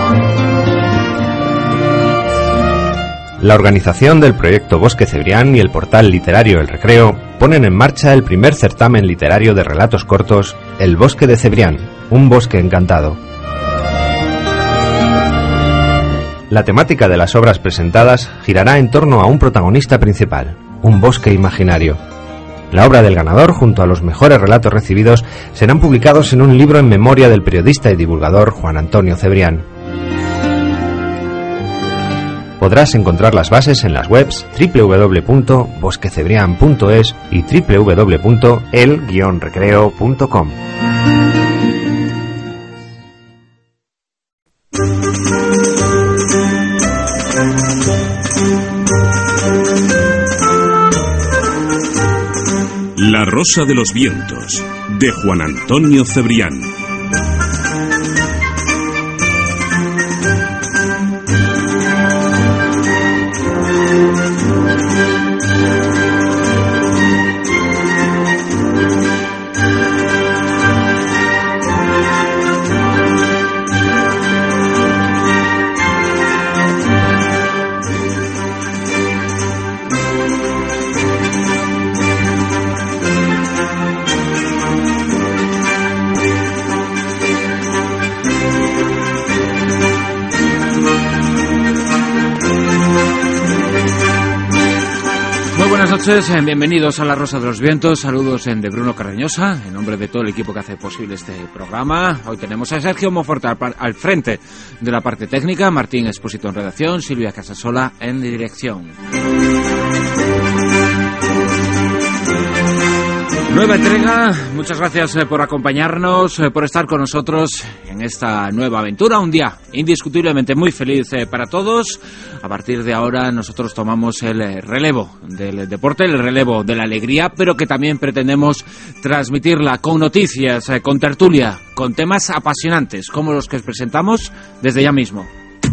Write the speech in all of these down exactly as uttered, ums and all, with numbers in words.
La organización del proyecto Bosque Cebrián y el portal literario El Recreo ponen en marcha el primer certamen literario de relatos cortos, El Bosque de Cebrián, un bosque encantado. La temática de las obras presentadas girará en torno a un protagonista principal, un bosque imaginario. La obra del ganador, junto a los mejores relatos recibidos, serán publicados en un libro en memoria del periodista y divulgador Juan Antonio Cebrián. Podrás encontrar las bases en las webs doble u doble u doble u punto bosque cebrián punto es y doble u doble u doble u punto el guion recreo punto com. La Rosa de los Vientos, de Juan Antonio Cebrián. Buenas noches, bienvenidos a La Rosa de los Vientos. Saludos de Bruno Carreñosa, en nombre de todo el equipo que hace posible este programa. Hoy tenemos a Sergio Monforte al frente de la parte técnica, Martín Expósito en redacción, Silvia Casasola en dirección. Nueva entrega, muchas gracias por acompañarnos, por estar con nosotros en esta nueva aventura, un día indiscutiblemente muy feliz para todos. A partir de ahora nosotros tomamos el relevo del deporte, el relevo de la alegría, pero que también pretendemos transmitirla con noticias, con tertulia, con temas apasionantes, como los que presentamos desde ya mismo.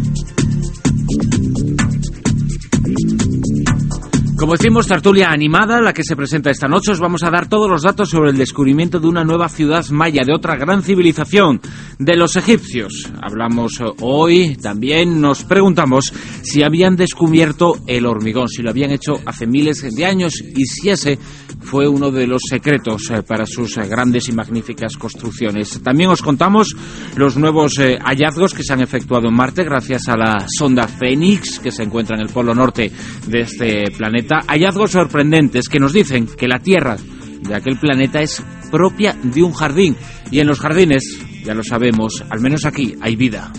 Como decimos, tertulia animada, la que se presenta esta noche. Os vamos a dar todos los datos sobre el descubrimiento de una nueva ciudad maya, de otra gran civilización, de los egipcios. Hablamos hoy, también nos preguntamos si habían descubierto el hormigón, si lo habían hecho hace miles de años y si ese fue uno de los secretos para sus grandes y magníficas construcciones. También os contamos los nuevos hallazgos que se han efectuado en Marte gracias a la sonda Fénix, que se encuentra en el polo norte de este planeta. Hallazgos sorprendentes que nos dicen que la Tierra de aquel planeta es propia de un jardín. Y en los jardines, ya lo sabemos, al menos aquí hay vida.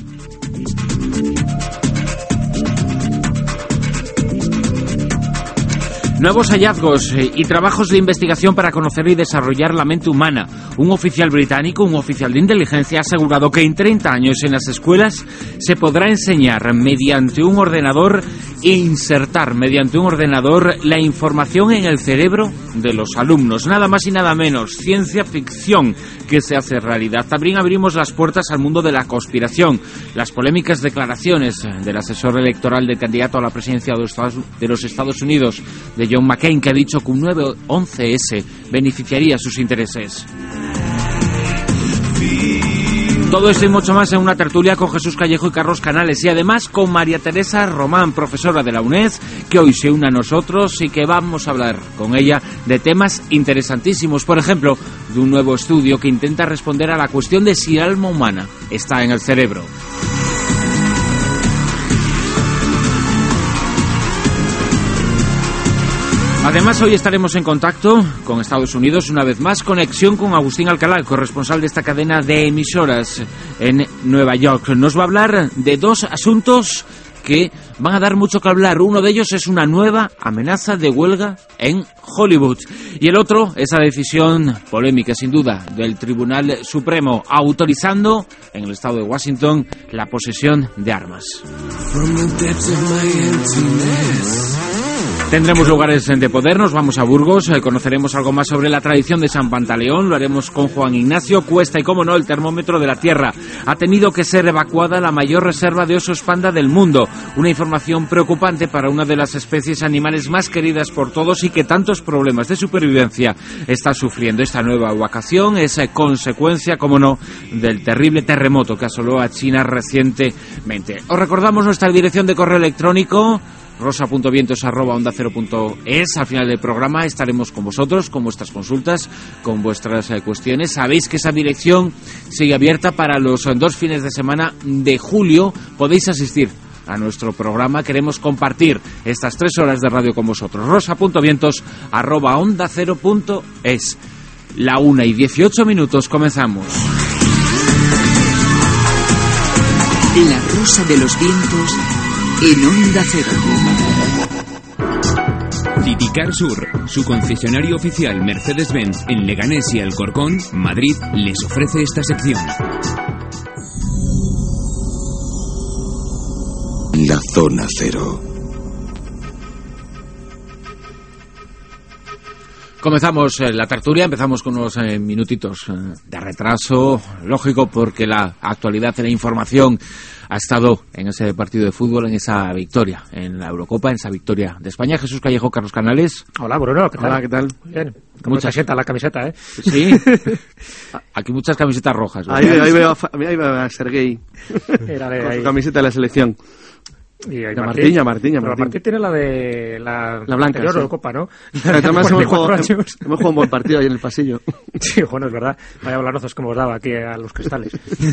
Nuevos hallazgos y trabajos de investigación para conocer y desarrollar la mente humana. Un oficial británico, un oficial de inteligencia, ha asegurado que en treinta años en las escuelas se podrá enseñar mediante un ordenador e insertar mediante un ordenador la información en el cerebro de los alumnos. Nada más y nada menos. Ciencia ficción que se hace realidad. También abrimos las puertas al mundo de la conspiración. Las polémicas declaraciones del asesor electoral del candidato a la presidencia de los Estados Unidos, de John McCain, que ha dicho que un nueve once ese beneficiaría sus intereses. Todo esto y mucho más en una tertulia con Jesús Callejo y Carlos Canales, y además con María Teresa Román, profesora de la UNED, que hoy se une a nosotros y que vamos a hablar con ella de temas interesantísimos. Por ejemplo, de un nuevo estudio que intenta responder a la cuestión de si el alma humana está en el cerebro. Además, hoy estaremos en contacto con Estados Unidos, una vez más, conexión con Agustín Alcalá, corresponsal de esta cadena de emisoras en Nueva York. Nos va a hablar de dos asuntos que van a dar mucho que hablar. Uno de ellos es una nueva amenaza de huelga en Hollywood. Y el otro, esa decisión polémica, sin duda, del Tribunal Supremo, autorizando en el estado de Washington la posesión de armas. Tendremos lugares de poder, nos vamos a Burgos, eh, conoceremos algo más sobre la tradición de San Pantaleón, lo haremos con Juan Ignacio Cuesta y, como no, el termómetro de la Tierra. Ha tenido que ser evacuada la mayor reserva de osos panda del mundo, una información preocupante para una de las especies animales más queridas por todos y que tantos problemas de supervivencia está sufriendo. Esta nueva evacuación es eh, consecuencia, como no, del terrible terremoto que asoló a China recientemente. Os recordamos nuestra dirección de correo electrónico, rosa punto vientos arroba onda cero punto es. Al final del programa estaremos con vosotros, con vuestras consultas, con vuestras eh, cuestiones. Sabéis que esa dirección sigue abierta para los eh, dos fines de semana de julio. Podéis asistir a nuestro programa. Queremos compartir estas tres horas de radio con vosotros. rosa punto vientos arroba onda cero punto es. La una y dieciocho minutos, comenzamos. La Rosa de los Vientos en Onda Cero. Citicar Sur, su concesionario oficial Mercedes-Benz en Leganés y Alcorcón, Madrid, les ofrece esta sección. La Zona Cero. Comenzamos eh, la tertulia, empezamos con unos eh, minutitos eh, de retraso, lógico, porque la actualidad de la información ha estado en ese partido de fútbol, en esa victoria en la Eurocopa, en esa victoria de España. Jesús Callejo, Carlos Canales. Hola, Bruno, ¿qué tal? Hola, ¿qué tal? Bien. Muchas camisetas, la camiseta, ¿eh? Sí. Aquí muchas camisetas rojas. Ahí, ahí veo a, ahí veo a Serguei Era de con ahí. su camiseta de la selección. Y de Martín, Martiña, Martiña, Pero Martín. Martín tiene la de la, la blanca, anterior sí. Eurocopa, ¿no? Además hemos jugado, años. hemos jugado un buen partido ahí en el pasillo. Sí, bueno, es verdad. Vaya balanzos que hemos dado aquí a los cristales.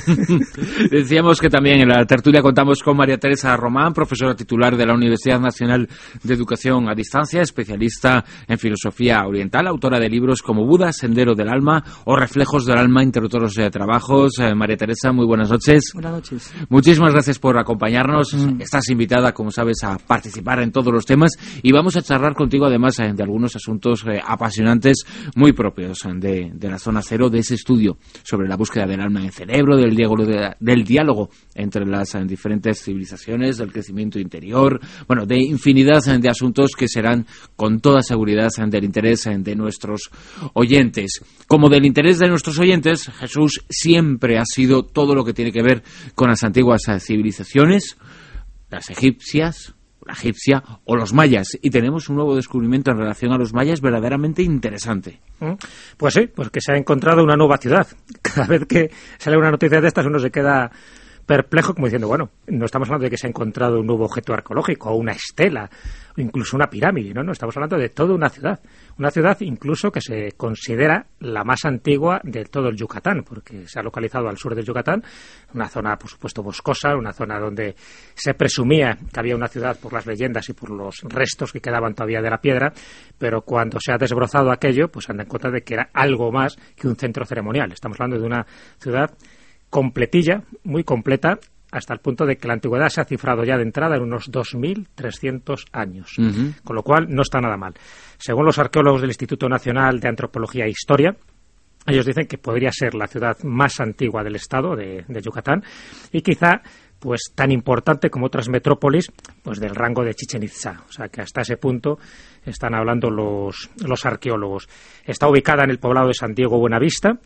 Decíamos que también en la tertulia contamos con María Teresa Román, profesora titular de la Universidad Nacional de Educación a Distancia, especialista en filosofía oriental, autora de libros como Buda, Sendero del Alma o Reflejos del Alma, entre otros eh, trabajos. Eh, María Teresa, muy buenas noches. Buenas noches. Muchísimas gracias por acompañarnos. Mm. Estás invitada, como sabes, a participar en todos los temas y vamos a charlar contigo además eh, de algunos asuntos eh, apasionantes muy propios eh, de, de la Zona Cero, de ese estudio sobre la búsqueda del alma en el cerebro, del diálogo, de, del diálogo entre las eh, diferentes civilizaciones, del crecimiento interior, bueno, de infinidad eh, de asuntos que serán con toda seguridad eh, del interés eh, de nuestros oyentes. Como del interés de nuestros oyentes, Jesús, siempre ha sido todo lo que tiene que ver con las antiguas eh, civilizaciones, las egipcias, la egipcia o los mayas, y tenemos un nuevo descubrimiento en relación a los mayas verdaderamente interesante. Pues sí, pues que se ha encontrado una nueva ciudad. Cada vez que sale una noticia de estas uno se queda perplejo, como diciendo, bueno, no estamos hablando de que se ha encontrado un nuevo objeto arqueológico o una estela o incluso una pirámide, no, no, estamos hablando de toda una ciudad, una ciudad incluso que se considera la más antigua de todo el Yucatán, porque se ha localizado al sur del Yucatán, una zona, por supuesto, boscosa, una zona donde se presumía que había una ciudad por las leyendas y por los restos que quedaban todavía de la piedra, pero cuando se ha desbrozado aquello, pues se han dado cuenta de que era algo más que un centro ceremonial. Estamos hablando de una ciudad completilla, muy completa, hasta el punto de que la antigüedad se ha cifrado ya de entrada en unos dos mil trescientos años, uh-huh. Con lo cual no está nada mal. Según los arqueólogos del Instituto Nacional de Antropología e Historia, ellos dicen que podría ser la ciudad más antigua del estado de, de Yucatán y quizá pues tan importante como otras metrópolis pues del rango de Chichén Itzá. O sea que hasta ese punto están hablando los, los arqueólogos. Está ubicada en el poblado de San Diego Buenavista.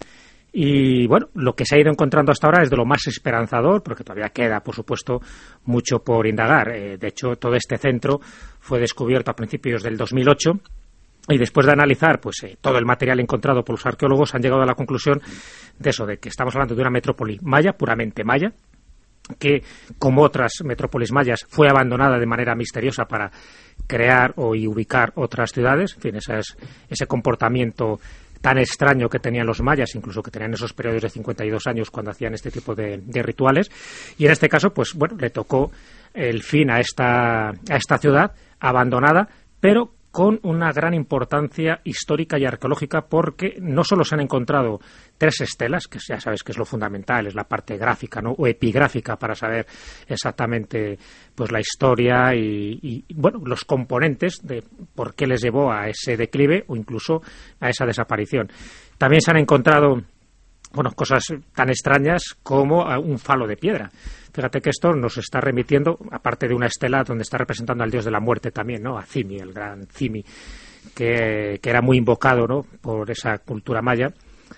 Y bueno, lo que se ha ido encontrando hasta ahora es de lo más esperanzador, porque todavía queda, por supuesto, mucho por indagar. Eh, de hecho, todo este centro fue descubierto a principios del dos mil ocho y después de analizar pues eh, todo el material encontrado por los arqueólogos han llegado a la conclusión de eso, de que estamos hablando de una metrópoli maya, puramente maya, que, como otras metrópolis mayas, fue abandonada de manera misteriosa para crear o y ubicar otras ciudades. En fin, ese, es, ese comportamiento tan extraño que tenían los mayas, incluso que tenían esos periodos de cincuenta y dos años cuando hacían este tipo de, de rituales. Y en este caso, pues bueno, le tocó el fin a esta, a esta ciudad abandonada, pero con una gran importancia histórica y arqueológica, porque no solo se han encontrado tres estelas, que ya sabes que es lo fundamental, es la parte gráfica, ¿no?, o epigráfica, para saber exactamente pues la historia y, y bueno, los componentes de por qué les llevó a ese declive o incluso a esa desaparición. También se han encontrado bueno, cosas tan extrañas como un falo de piedra. Fíjate que esto nos está remitiendo, aparte de una estela donde está representando al dios de la muerte también, ¿no? A Cimi, el gran Cimi, que, que era muy invocado, ¿no?, por esa cultura maya.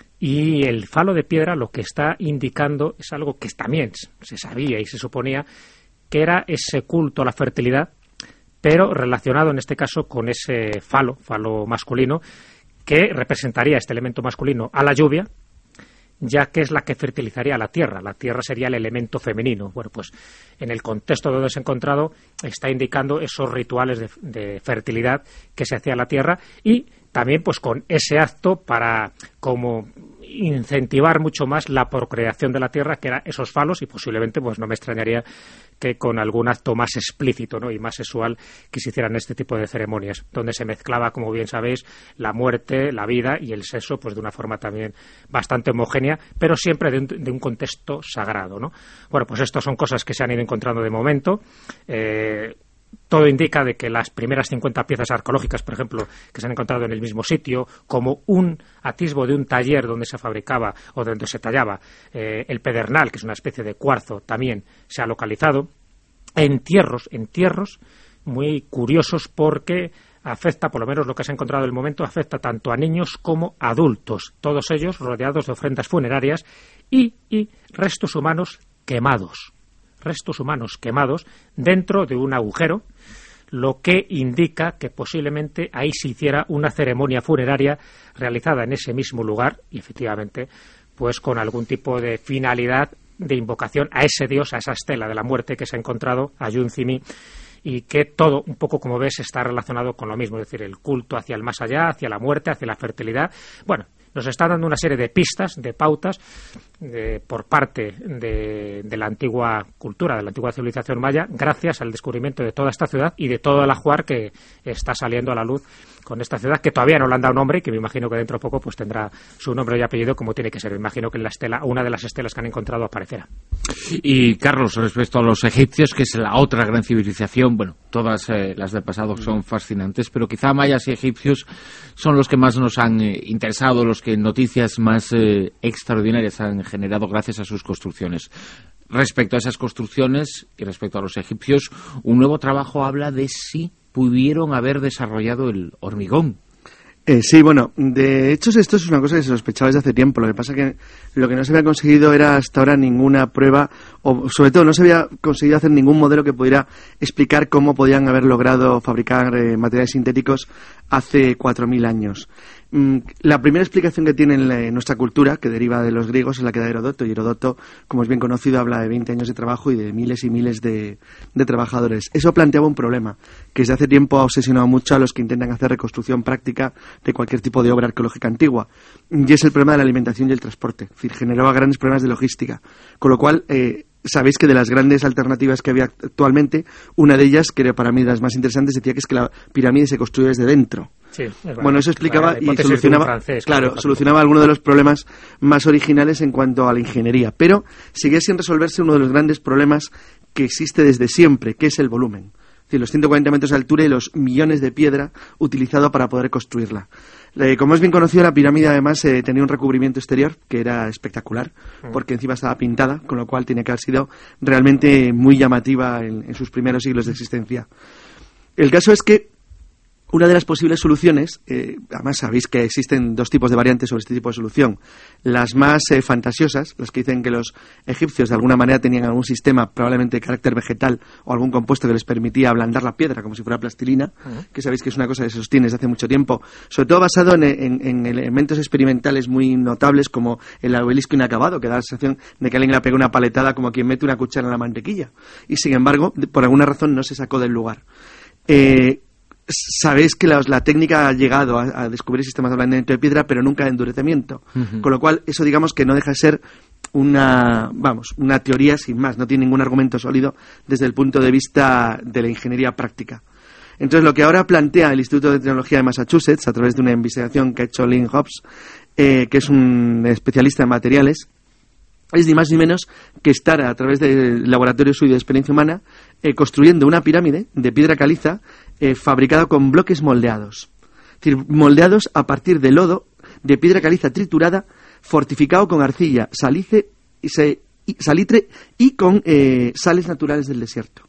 Y el falo de piedra lo que está indicando es algo que también se sabía y se suponía, que era ese culto a la fertilidad, pero relacionado en este caso con ese falo, falo masculino, que representaría este elemento masculino a la lluvia, ya que es la que fertilizaría la tierra. La tierra sería el elemento femenino. Bueno, pues en el contexto donde se ha encontrado está indicando esos rituales de, de fertilidad que se hacía a la tierra, y también pues con ese acto para como incentivar mucho más la procreación de la tierra, que eran esos falos, y posiblemente pues no me extrañaría que con algún acto más explícito, ¿no?, y más sexual, que se hicieran este tipo de ceremonias, donde se mezclaba, como bien sabéis, la muerte, la vida y el sexo, pues de una forma también bastante homogénea, pero siempre de un, de un contexto sagrado, ¿no? Bueno, pues estas son cosas que se han ido encontrando de momento. Eh, Todo indica de que las primeras cincuenta piezas arqueológicas, por ejemplo, que se han encontrado en el mismo sitio, como un atisbo de un taller donde se fabricaba o donde se tallaba eh, el pedernal, que es una especie de cuarzo, también se ha localizado. Entierros, entierros muy curiosos, porque afecta, por lo menos lo que se ha encontrado en el momento, afecta tanto a niños como a adultos, todos ellos rodeados de ofrendas funerarias y, y restos humanos quemados. restos humanos quemados dentro de un agujero, lo que indica que posiblemente ahí se hiciera una ceremonia funeraria realizada en ese mismo lugar, y efectivamente pues con algún tipo de finalidad de invocación a ese dios, a esa estela de la muerte que se ha encontrado, a Yun-Cimi, y que todo, un poco como ves, está relacionado con lo mismo, es decir, el culto hacia el más allá, hacia la muerte, hacia la fertilidad. Bueno, nos está dando una serie de pistas, de pautas, de, por parte de, de la antigua cultura, de la antigua civilización maya, gracias al descubrimiento de toda esta ciudad y de todo el ajuar que está saliendo a la luz con esta ciudad, que todavía no le han dado nombre y que me imagino que dentro de poco pues tendrá su nombre y apellido como tiene que ser. Me imagino que en la estela, una de las estelas que han encontrado aparecerá. Y Carlos, respecto a los egipcios, que es la otra gran civilización, bueno, todas eh, las del pasado son fascinantes, pero quizá mayas y egipcios son los que más nos han eh, interesado, los que noticias más eh, extraordinarias han generado gracias a sus construcciones. Respecto a esas construcciones y respecto a los egipcios, un nuevo trabajo habla de si pudieron haber desarrollado el hormigón. Eh, sí, bueno, de hecho esto es una cosa que se sospechaba desde hace tiempo. Lo que pasa es que lo que no se había conseguido era hasta ahora ninguna prueba, o sobre todo no se había conseguido hacer ningún modelo que pudiera explicar cómo podían haber logrado fabricar eh, materiales sintéticos hace cuatro mil años. La primera explicación que tiene en nuestra cultura, que deriva de los griegos, es la que da Herodoto, y Herodoto, como es bien conocido, habla de veinte años de trabajo y de miles y miles de, de trabajadores. Eso planteaba un problema, que desde hace tiempo ha obsesionado mucho a los que intentan hacer reconstrucción práctica de cualquier tipo de obra arqueológica antigua, y es el problema de la alimentación y el transporte. Es decir, generaba grandes problemas de logística, con lo cual eh, sabéis que de las grandes alternativas que había actualmente, una de ellas, que era para mí de las más interesantes, decía que es que la pirámide se construye desde dentro. Sí, bueno, eso explicaba y solucionaba, francés, claro, solucionaba algunos de los problemas más originales en cuanto a la ingeniería, pero seguía sin resolverse uno de los grandes problemas que existe desde siempre, que es el volumen. Es decir, los ciento cuarenta metros de altura y los millones de piedra utilizado para poder construirla. Eh, como es bien conocido, la pirámide además eh, tenía un recubrimiento exterior que era espectacular, porque encima estaba pintada, con lo cual tiene que haber sido realmente muy llamativa en, en sus primeros siglos de existencia. El caso es que una de las posibles soluciones, eh, además sabéis que existen dos tipos de variantes sobre este tipo de solución. Las más eh, fantasiosas, las que dicen que los egipcios de alguna manera tenían algún sistema, probablemente de carácter vegetal, o algún compuesto que les permitía ablandar la piedra como si fuera plastilina, uh-huh. que sabéis que es una cosa que se sostiene desde hace mucho tiempo, sobre todo basado en, en, en elementos experimentales muy notables como el obelisco inacabado, que da la sensación de que alguien le pega una paletada como quien mete una cuchara en la mantequilla. Y sin embargo, por alguna razón no se sacó del lugar. Eh... Sabéis que la, la técnica ha llegado a, a descubrir sistemas de ablandamiento de piedra, pero nunca de endurecimiento. Uh-huh. Con lo cual, eso digamos que no deja de ser una, vamos, una teoría sin más, no tiene ningún argumento sólido desde el punto de vista de la ingeniería práctica. Entonces, lo que ahora plantea el Instituto de Tecnología de Massachusetts, a través de una investigación que ha hecho Lynn Hobbs, eh, que es un especialista en materiales, es ni más ni menos que estar a través del laboratorio suyo de experiencia humana eh, construyendo una pirámide de piedra caliza eh, fabricada con bloques moldeados. Es decir, moldeados a partir de lodo de piedra caliza triturada fortificado con arcilla, salice, se, salitre y con eh, sales naturales del desierto.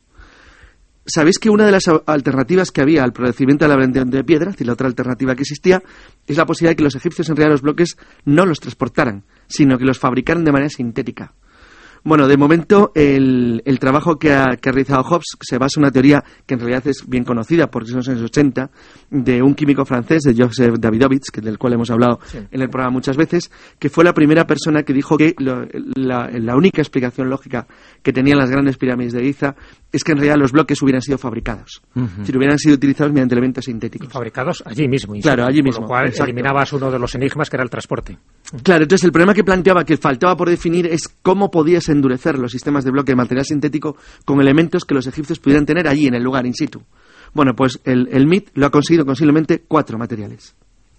Sabéis que una de las alternativas que había al procedimiento de la blandeación de piedra, es decir, la otra alternativa que existía, es la posibilidad de que los egipcios en realidad los bloques no los transportaran, sino que los fabricaran de manera sintética. Bueno, de momento el, el trabajo que ha, que ha realizado Hobbes se basa en una teoría que en realidad es bien conocida porque son los años ochenta, de un químico francés, de Joseph Davidovich, que del cual hemos hablado sí. en el programa muchas veces, que fue la primera persona que dijo que lo, la, la única explicación lógica que tenían las grandes pirámides de Giza es que en realidad los bloques hubieran sido fabricados, uh-huh. si hubieran sido utilizados mediante elementos sintéticos. Fabricados allí mismo. Claro, allí mismo. Con lo cual exacto. eliminabas uno de los enigmas que era el transporte. Claro, entonces el problema que planteaba, que faltaba por definir, es cómo podías endurecer los sistemas de bloque de material sintético con elementos que los egipcios pudieran tener allí en el lugar, in situ. Bueno, pues el, el M I T lo ha conseguido con simplemente cuatro materiales.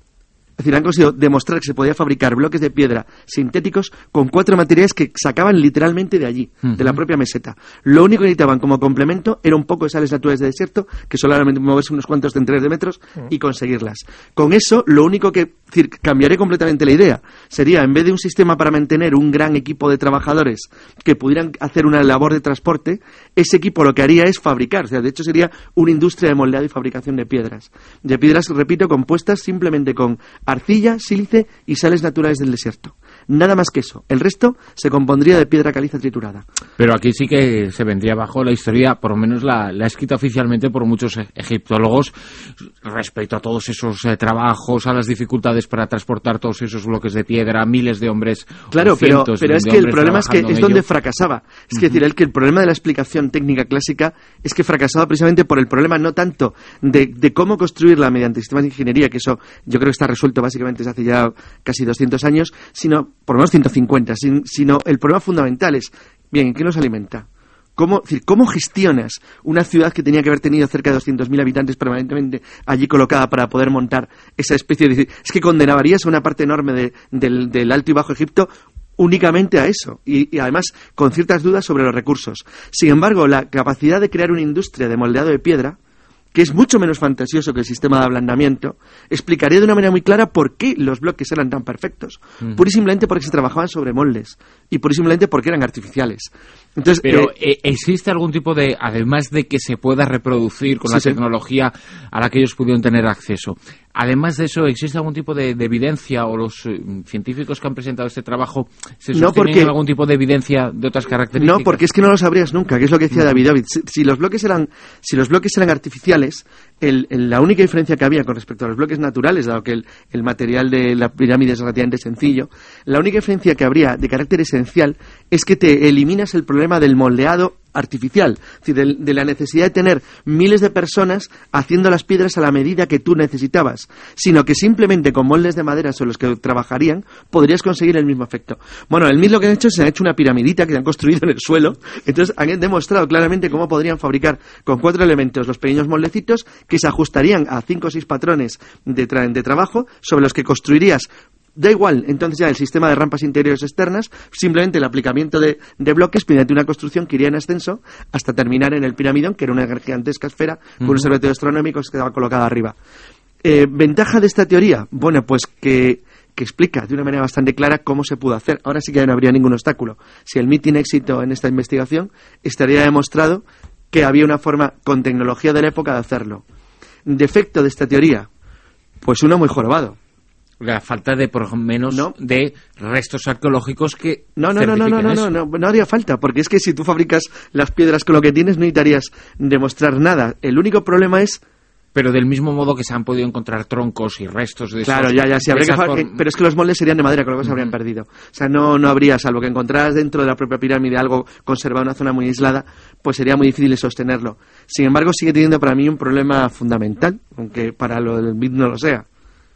Es decir, han conseguido demostrar que se podía fabricar bloques de piedra sintéticos con cuatro materiales que sacaban literalmente de allí, uh-huh. de la propia meseta. Lo único que necesitaban como complemento era un poco de sales naturales de desierto, que solamente moverse unos cuantos centenares de metros uh-huh. y conseguirlas. Con eso, lo único que, es decir, cambiaría completamente la idea. Sería, en vez de un sistema para mantener un gran equipo de trabajadores que pudieran hacer una labor de transporte, ese equipo lo que haría es fabricar. O sea, de hecho, sería una industria de moldeado y fabricación de piedras. De piedras, repito, compuestas simplemente con arcilla, sílice y sales naturales del desierto. Nada más que eso. El resto se compondría de piedra caliza triturada. Pero aquí sí que se vendría bajo la historia, por lo menos la, la escrita oficialmente por muchos egiptólogos, respecto a todos esos eh, trabajos, a las dificultades para transportar todos esos bloques de piedra, miles de hombres. Claro, pero, pero es que el problema es que es donde fracasaba. Es que uh-huh. decir, el que el problema de la explicación técnica clásica es que fracasaba precisamente por el problema no tanto de, de cómo construirla mediante sistemas de ingeniería, que eso yo creo que está resuelto básicamente desde hace ya casi doscientos años, sino por lo menos ciento cincuenta, sin, sino el problema fundamental es, bien, ¿en qué nos alimenta? ¿Cómo, es decir, ¿cómo gestionas una ciudad que tenía que haber tenido cerca de doscientos mil habitantes permanentemente allí colocada para poder montar esa especie de... Es que condenarías a una parte enorme de, del, del Alto y Bajo Egipto únicamente a eso, y, y además con ciertas dudas sobre los recursos. Sin embargo, la capacidad de crear una industria de moldeado de piedra, que es mucho menos fantasioso que el sistema de ablandamiento, explicaría de una manera muy clara por qué los bloques eran tan perfectos. Mm. Pura y simplemente porque se trabajaban sobre moldes, y pura y simplemente porque eran artificiales. Entonces, Pero eh, ¿existe algún tipo de, además de que se pueda reproducir con sí, la sí. tecnología a la que ellos pudieron tener acceso, además de eso, existe algún tipo de, de evidencia, o los eh, científicos que han presentado este trabajo se sostienen no porque, en algún tipo de evidencia de otras características? No, porque es que no lo sabrías nunca, que es lo que decía no. David David. Si, si los bloques eran, si los bloques eran artificiales, el, el, la única diferencia que había con respecto a los bloques naturales, dado que el, el material de la pirámide es relativamente sencillo, la única diferencia que habría de carácter esencial es que te eliminas el problema del moldeado artificial, es decir, de, de la necesidad de tener miles de personas haciendo las piedras a la medida que tú necesitabas, sino que simplemente con moldes de madera sobre los que trabajarían podrías conseguir el mismo efecto. Bueno, el M I T lo que han hecho es que han hecho una piramidita que han construido en el suelo, entonces han demostrado claramente cómo podrían fabricar con cuatro elementos los pequeños moldecitos que se ajustarían a cinco o seis patrones de, tra- de trabajo sobre los que construirías. Da igual, entonces ya el sistema de rampas interiores externas, simplemente el aplicamiento de, de bloques mediante una construcción que iría en ascenso hasta terminar en el piramidón, que era una gigantesca esfera con uh-huh. un observatorio astronómico que estaba colocado arriba. Eh, ¿Ventaja de esta teoría? Bueno, pues que, que explica de una manera bastante clara cómo se pudo hacer. Ahora sí que no habría ningún obstáculo. Si el M I T tiene éxito en esta investigación, estaría demostrado que había una forma con tecnología de la época de hacerlo. ¿Defecto de esta teoría? Pues uno muy jorobado. La falta de, por lo menos, no. de restos arqueológicos que no no no no no no, no no no haría falta, porque es que si tú fabricas las piedras con lo que tienes no necesitarías demostrar nada. El único problema es... Pero del mismo modo que se han podido encontrar troncos y restos de claro, esos... Claro, ya, ya, sí, habría que fa- form... pero es que los moldes serían de madera, con lo que se habrían uh-huh. perdido. O sea, no, no habría, salvo que encontraras dentro de la propia pirámide algo conservado en una zona muy aislada, pues sería muy difícil sostenerlo. Sin embargo, sigue teniendo para mí un problema fundamental, aunque para lo del M I T no lo sea.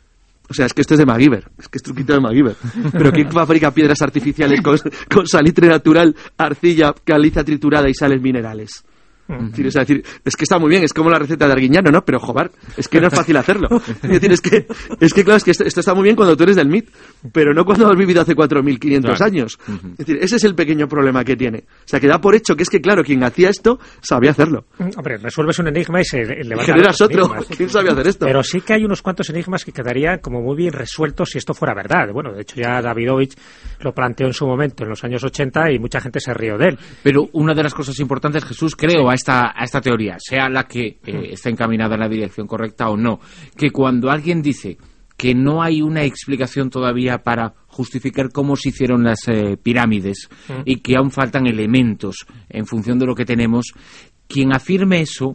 O sea, es que esto es de MacGyver, es que es truquito de MacGyver. Pero ¿quién fabrica piedras artificiales con, con salitre natural, arcilla, caliza triturada y sales minerales? Es decir, es decir, es que está muy bien, es como la receta de Arguiñano, ¿no? Pero, joder, es que no es fácil hacerlo. Es decir, es que, es que claro, es que esto, esto está muy bien cuando tú eres del M I T, pero no cuando has vivido hace cuatro mil quinientos claro. años. Uh-huh. Es decir, ese es el pequeño problema que tiene. O sea, que da por hecho que es que, claro, quien hacía esto sabía hacerlo. Hombre, resuelves un enigma y se levanta. Generas otro. Enigmas. ¿Quién sabía hacer esto? Pero sí que hay unos cuantos enigmas que quedarían como muy bien resueltos si esto fuera verdad. Bueno, de hecho ya Davidovich lo planteó en su momento, en los años ochenta, y mucha gente se rió de él. Pero una de las cosas importantes, Jesús, creo, sí. a esta a esta teoría, sea la que eh, esté encaminada en la dirección correcta o no, que cuando alguien dice que no hay una explicación todavía para justificar cómo se hicieron las eh, pirámides mm. y que aún faltan elementos en función de lo que tenemos, quien afirme eso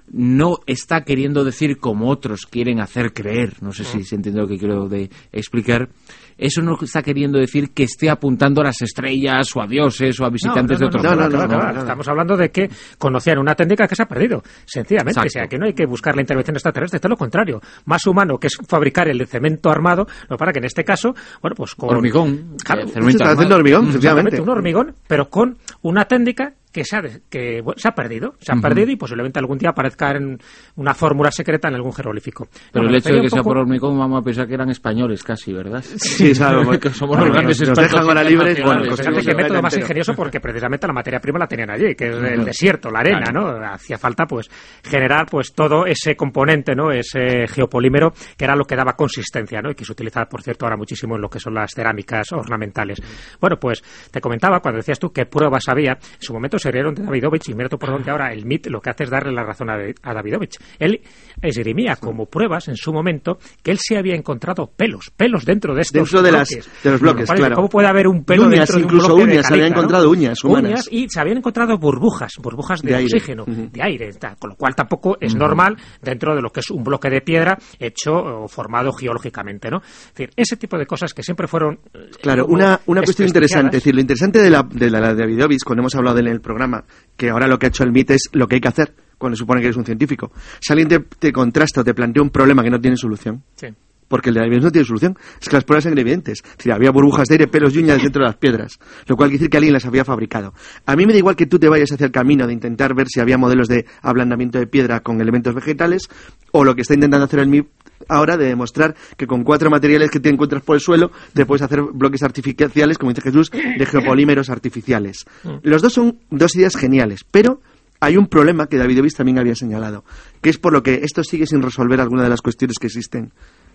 no está queriendo decir, como otros quieren hacer creer, no sé si se entiende lo que quiero de explicar, eso no está queriendo decir que esté apuntando a las estrellas o a dioses o a visitantes no, no, de otros no, planetas. No, no, no, no, no, estamos hablando de que conocían una técnica que se ha perdido, sencillamente. Exacto. O sea, que no hay que buscar la intervención extraterrestre, todo lo contrario. Más humano que es fabricar el cemento armado, no para que en este caso, bueno, pues con... Hormigón. Claro, se está haciendo hormigón, efectivamente. Un hormigón, pero con una técnica que se ha, que, bueno, se ha perdido, se ha uh-huh. perdido y posiblemente algún día aparezca en una fórmula secreta en algún jeroglífico. Pero no, el hecho de que poco... sea por hormigón, vamos a pensar que eran españoles casi, ¿verdad? Sí, claro. Que somos los grandes nos dejan ahora libres. Bueno, pues fíjate qué método más ingenioso, porque precisamente la materia prima la tenían allí, que es el uh-huh. desierto, la arena, claro. ¿no? Hacía falta pues generar pues todo ese componente, ¿no? Ese geopolímero que era lo que daba consistencia, ¿no? Y que se utiliza, por cierto, ahora muchísimo en lo que son las cerámicas ornamentales. Bueno, pues te comentaba cuando decías tú qué pruebas había, en su momento se rieron de Davidovich, y mira tú por dónde ahora el M I T lo que hace es darle la razón a, a Davidovich. Él esgrimía como pruebas en su momento que él se había encontrado pelos, pelos dentro de estos dentro de, bloques. Las, de los bloques, bueno, claro. ¿Cómo puede haber un pelo uñas, dentro de un incluso bloque uñas, de caliza, se habían encontrado ¿no? uñas humanas. Uñas y se habían encontrado burbujas, burbujas de, de oxígeno, uh-huh. de aire, con lo cual tampoco es uh-huh. normal dentro de lo que es un bloque de piedra hecho o formado geológicamente, ¿no? Es decir, ese tipo de cosas que siempre fueron... Claro, una, una cuestión interesante, es decir, lo interesante de la de la, la de Davidovich, cuando hemos hablado de él en el programa, que ahora lo que ha hecho el M I T es lo que hay que hacer cuando supone que eres un científico. Si alguien te, te contrasta o te plantea un problema que no tiene solución, sí. porque el de Davidovich no tiene solución, es que las pruebas eran evidentes. Es decir, había burbujas de aire, pelos y uñas dentro de las piedras, lo cual quiere decir que alguien las había fabricado. A mí me da igual que tú te vayas hacia el camino de intentar ver si había modelos de ablandamiento de piedra con elementos vegetales, o lo que está intentando hacer el M I T ahora de demostrar que con cuatro materiales que te encuentras por el suelo te puedes hacer bloques artificiales, como dice Jesús, de geopolímeros artificiales. Los dos son dos ideas geniales, pero hay un problema que Davidovich también había señalado, que es por lo que esto sigue sin resolver alguna de las cuestiones que existen.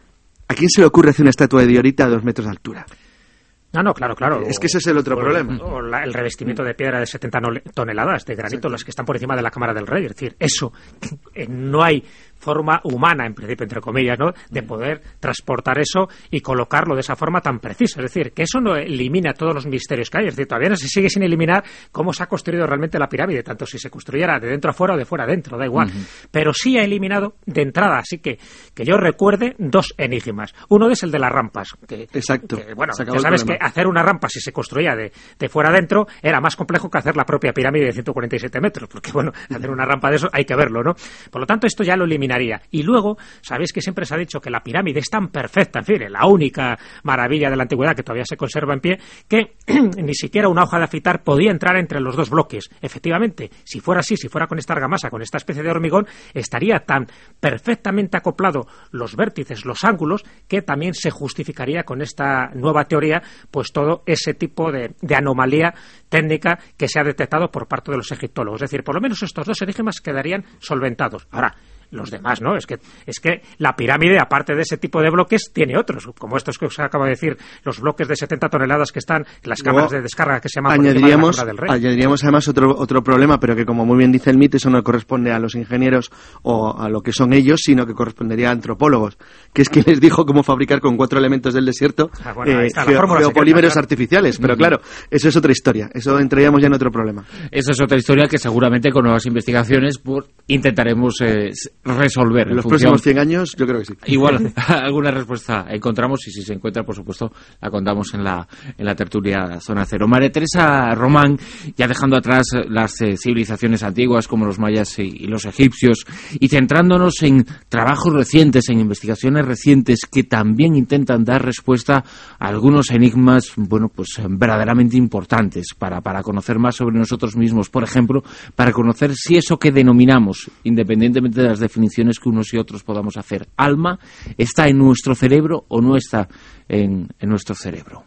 ¿A quién se le ocurre hacer una estatua de Diorita a dos metros de altura? No, no, claro, claro. Es que ese es el otro o, problema. O la, el revestimiento de piedra de setenta toneladas de granito, Exacto. las que están por encima de la Cámara del Rey. Es decir, eso, no hay forma humana, en principio, entre comillas, ¿no?, de poder transportar eso y colocarlo de esa forma tan precisa. Es decir, que eso no elimina todos los misterios que hay. Es decir, todavía no se sigue sin eliminar cómo se ha construido realmente la pirámide, tanto si se construyera de dentro a fuera o de fuera adentro, da igual. Uh-huh. Pero sí ha eliminado de entrada, así que que yo recuerde dos enigmas. Uno es el de las rampas. Que, Exacto. Que, bueno, ya sabes que hacer una rampa, si se construía de, de fuera adentro, era más complejo que hacer la propia pirámide de ciento cuarenta y siete metros, porque, bueno, hacer una rampa de eso hay que verlo, ¿no? Por lo tanto, esto ya lo eliminaría. Y luego, sabéis que siempre se ha dicho que la pirámide es tan perfecta, en fin, la única maravilla de la antigüedad que todavía se conserva en pie, que ni siquiera una hoja de afitar podía entrar entre los dos bloques. Efectivamente, si fuera así, si fuera con esta argamasa, con esta especie de hormigón, estaría tan perfectamente acoplado los vértices, los ángulos, que también se justificaría con esta nueva teoría, pues todo ese tipo de, de anomalía técnica que se ha detectado por parte de los egiptólogos. Es decir, por lo menos estos dos enigmas quedarían solventados. Ahora, los demás, ¿no? Es que es que la pirámide, aparte de ese tipo de bloques, tiene otros, como estos que os acabo de decir, los bloques de setenta toneladas que están en las cámaras de descarga que se llaman añadiríamos, por encima de la Cámara del Rey. Añadiríamos además otro, otro problema, pero que como muy bien dice el M I T, eso no corresponde a los ingenieros o a lo que son ellos, sino que correspondería a antropólogos, que es quien les dijo cómo fabricar con cuatro elementos del desierto ah, bueno, eh, geo, geopolímeros secreta, artificiales. Pero uh-huh. claro, eso es otra historia, eso entraríamos ya en otro problema. Esa es otra historia que seguramente con nuevas investigaciones por, intentaremos eh, resolver. En los próximos cien años, yo creo que sí. Igual, alguna respuesta encontramos y si se encuentra, por supuesto, la contamos en la en la tertulia Zona Cero. María Teresa Román, ya dejando atrás las eh, civilizaciones antiguas como los mayas y, y los egipcios y centrándonos en trabajos recientes, en investigaciones recientes que también intentan dar respuesta a algunos enigmas, bueno, pues verdaderamente importantes para, para conocer más sobre nosotros mismos. Por ejemplo, para conocer si eso que denominamos, independientemente de las definiciones que unos y otros podamos hacer, alma, está en nuestro cerebro o no está en, en nuestro cerebro.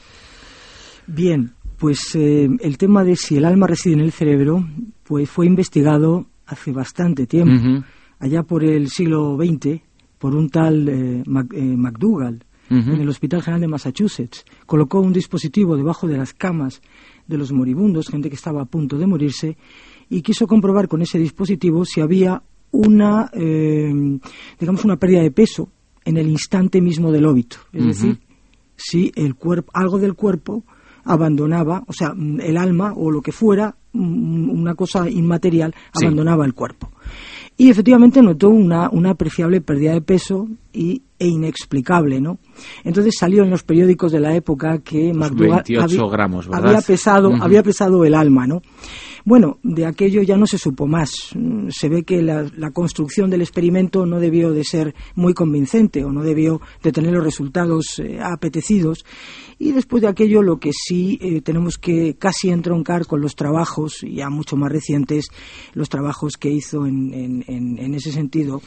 Bien, pues eh, el tema de si el alma reside en el cerebro pues fue investigado hace bastante tiempo, uh-huh. allá por el siglo veinte, por un tal eh, Mac, eh, McDougall, uh-huh. en el Hospital General de Massachusetts. Colocó un dispositivo debajo de las camas de los moribundos, gente que estaba a punto de morirse, y quiso comprobar con ese dispositivo si había una, eh, digamos, una pérdida de peso en el instante mismo del óbito. Es uh-huh. decir, si el cuerpo, algo del cuerpo abandonaba, o sea, el alma o lo que fuera, una cosa inmaterial, sí. abandonaba el cuerpo. Y efectivamente notó una, una apreciable pérdida de peso y, e inexplicable, ¿no? Entonces salió en los periódicos de la época que McDougall había, gramos, había pesado, uh-huh. había pesado el alma, ¿no? Bueno, de aquello ya no se supo más. Se ve que la, la construcción del experimento no debió de ser muy convincente o no debió de tener los resultados eh, apetecidos. Y después de aquello lo que sí eh, tenemos que casi entroncar con los trabajos, ya mucho más recientes, los trabajos que hizo en, en, en, en ese sentido,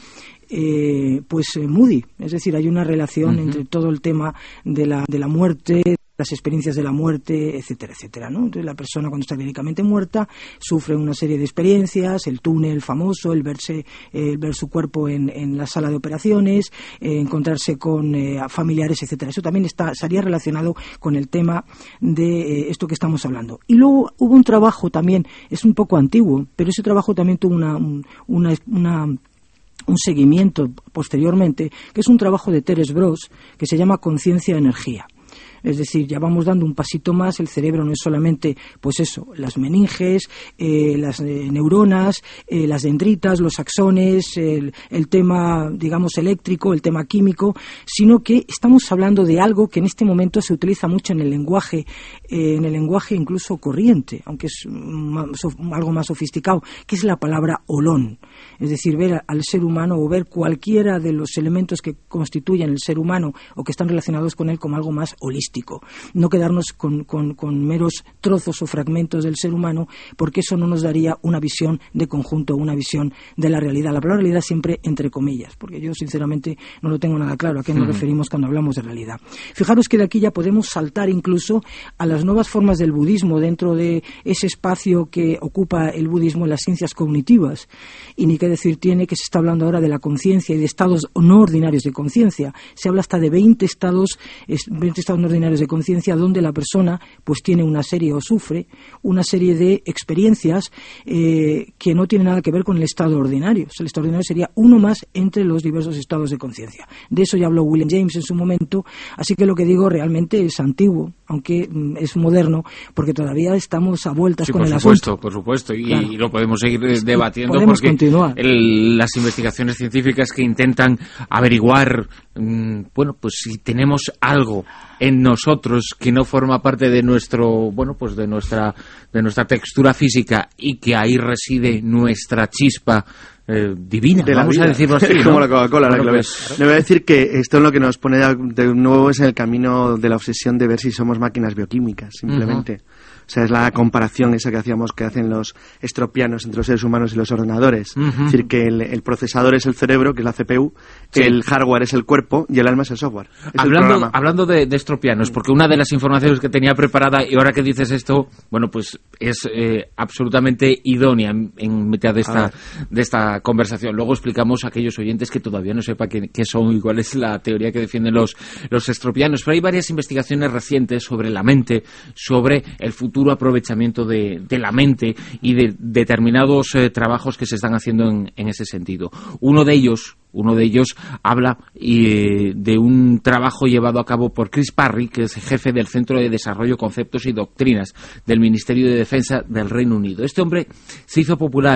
eh, pues eh, Moody. Es decir, hay una relación uh-huh. entre todo el tema de la, de la muerte, las experiencias de la muerte, etcétera, etcétera, ¿no? Entonces la persona cuando está clínicamente muerta sufre una serie de experiencias, el túnel famoso, el verse, eh, el ver su cuerpo en, en la sala de operaciones, eh, encontrarse con eh, familiares, etcétera. Eso también está, estaría relacionado con el tema de eh, esto que estamos hablando. Y luego hubo un trabajo también, es un poco antiguo, pero ese trabajo también tuvo una, un, una, una un seguimiento posteriormente, que es un trabajo de Teres Bros, que se llama Conciencia-Energía. Es decir, ya vamos dando un pasito más, el cerebro no es solamente, pues eso, las meninges, eh, las eh, neuronas, eh, las dendritas, los axones, el, el tema, digamos, eléctrico, el tema químico, sino que estamos hablando de algo que en este momento se utiliza mucho en el lenguaje, eh, en el lenguaje incluso corriente, aunque es más, algo más sofisticado, que es la palabra olón. Es decir, ver al ser humano o ver cualquiera de los elementos que constituyen el ser humano o que están relacionados con él como algo más holístico. No quedarnos con, con, con meros trozos o fragmentos del ser humano, porque eso no nos daría una visión de conjunto, una visión de la realidad. La palabra realidad siempre entre comillas, porque yo sinceramente no lo tengo nada claro a qué nos uh-huh. referimos cuando hablamos de realidad. Fijaros que de aquí ya podemos saltar incluso a las nuevas formas del budismo dentro de ese espacio que ocupa el budismo en las ciencias cognitivas. Y ni qué decir tiene que se está hablando ahora de la conciencia y de estados no ordinarios de conciencia. Se habla hasta de veinte estados, veinte estados no ordinarios de conciencia donde la persona pues tiene una serie o sufre una serie de experiencias eh, que no tienen nada que ver con el estado ordinario. O sea, el estado ordinario sería uno más entre los diversos estados de conciencia. De eso ya habló William James en su momento, así que lo que digo realmente es antiguo, aunque mm, es moderno, porque todavía estamos a vueltas sí, con el supuesto, asunto. Por supuesto, y, claro. y lo podemos seguir debatiendo podemos porque el, las investigaciones científicas que intentan averiguar, mmm, bueno, pues si tenemos algo en nosotros que no forma parte de nuestro, bueno, pues de nuestra de nuestra textura física y que ahí reside nuestra chispa eh, divina, de la vamos vida. A decirlo así, ¿no? Como la Coca-Cola, bueno, la pues, clave. Le voy a decir que esto es lo que nos pone de nuevo es en el camino de la obsesión de ver si somos máquinas bioquímicas, simplemente. Uh-huh. O sea, es la comparación esa que hacíamos, que hacen los estropianos entre los seres humanos y los ordenadores. Uh-huh. Es decir, que el, el procesador es el cerebro, que es la C P U, sí. el hardware es el cuerpo y el alma es el software. Es hablando el hablando de, de estropianos, porque una de las informaciones que tenía preparada, y ahora que dices esto, bueno, pues es eh, absolutamente idónea en, en mitad de esta, de esta conversación. Luego explicamos a aquellos oyentes que todavía no sepan qué, qué son y cuál es la teoría que defienden los, los estropianos. Pero hay varias investigaciones recientes sobre la mente, sobre el futuro aprovechamiento de, de la mente y de determinados eh, trabajos que se están haciendo en, en ese sentido. Uno de ellos, uno de ellos habla eh, de un trabajo llevado a cabo por Chris Parry, que es jefe del Centro de Desarrollo, Conceptos y Doctrinas del Ministerio de Defensa del Reino Unido. Este hombre se hizo popular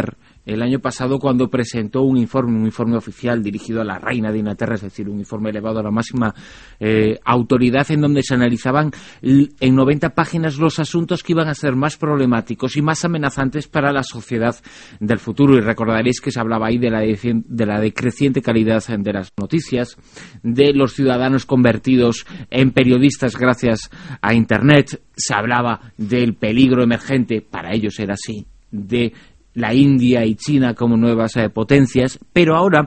el año pasado cuando presentó un informe, un informe oficial dirigido a la reina de Inglaterra, es decir, un informe elevado a la máxima eh, autoridad, en donde se analizaban en noventa páginas los asuntos que iban a ser más problemáticos y más amenazantes para la sociedad del futuro. Y recordaréis que se hablaba ahí de la, de la decreciente calidad de las noticias, de los ciudadanos convertidos en periodistas gracias a Internet, se hablaba del peligro emergente, para ellos era así, de la India y China como nuevas eh, potencias, pero ahora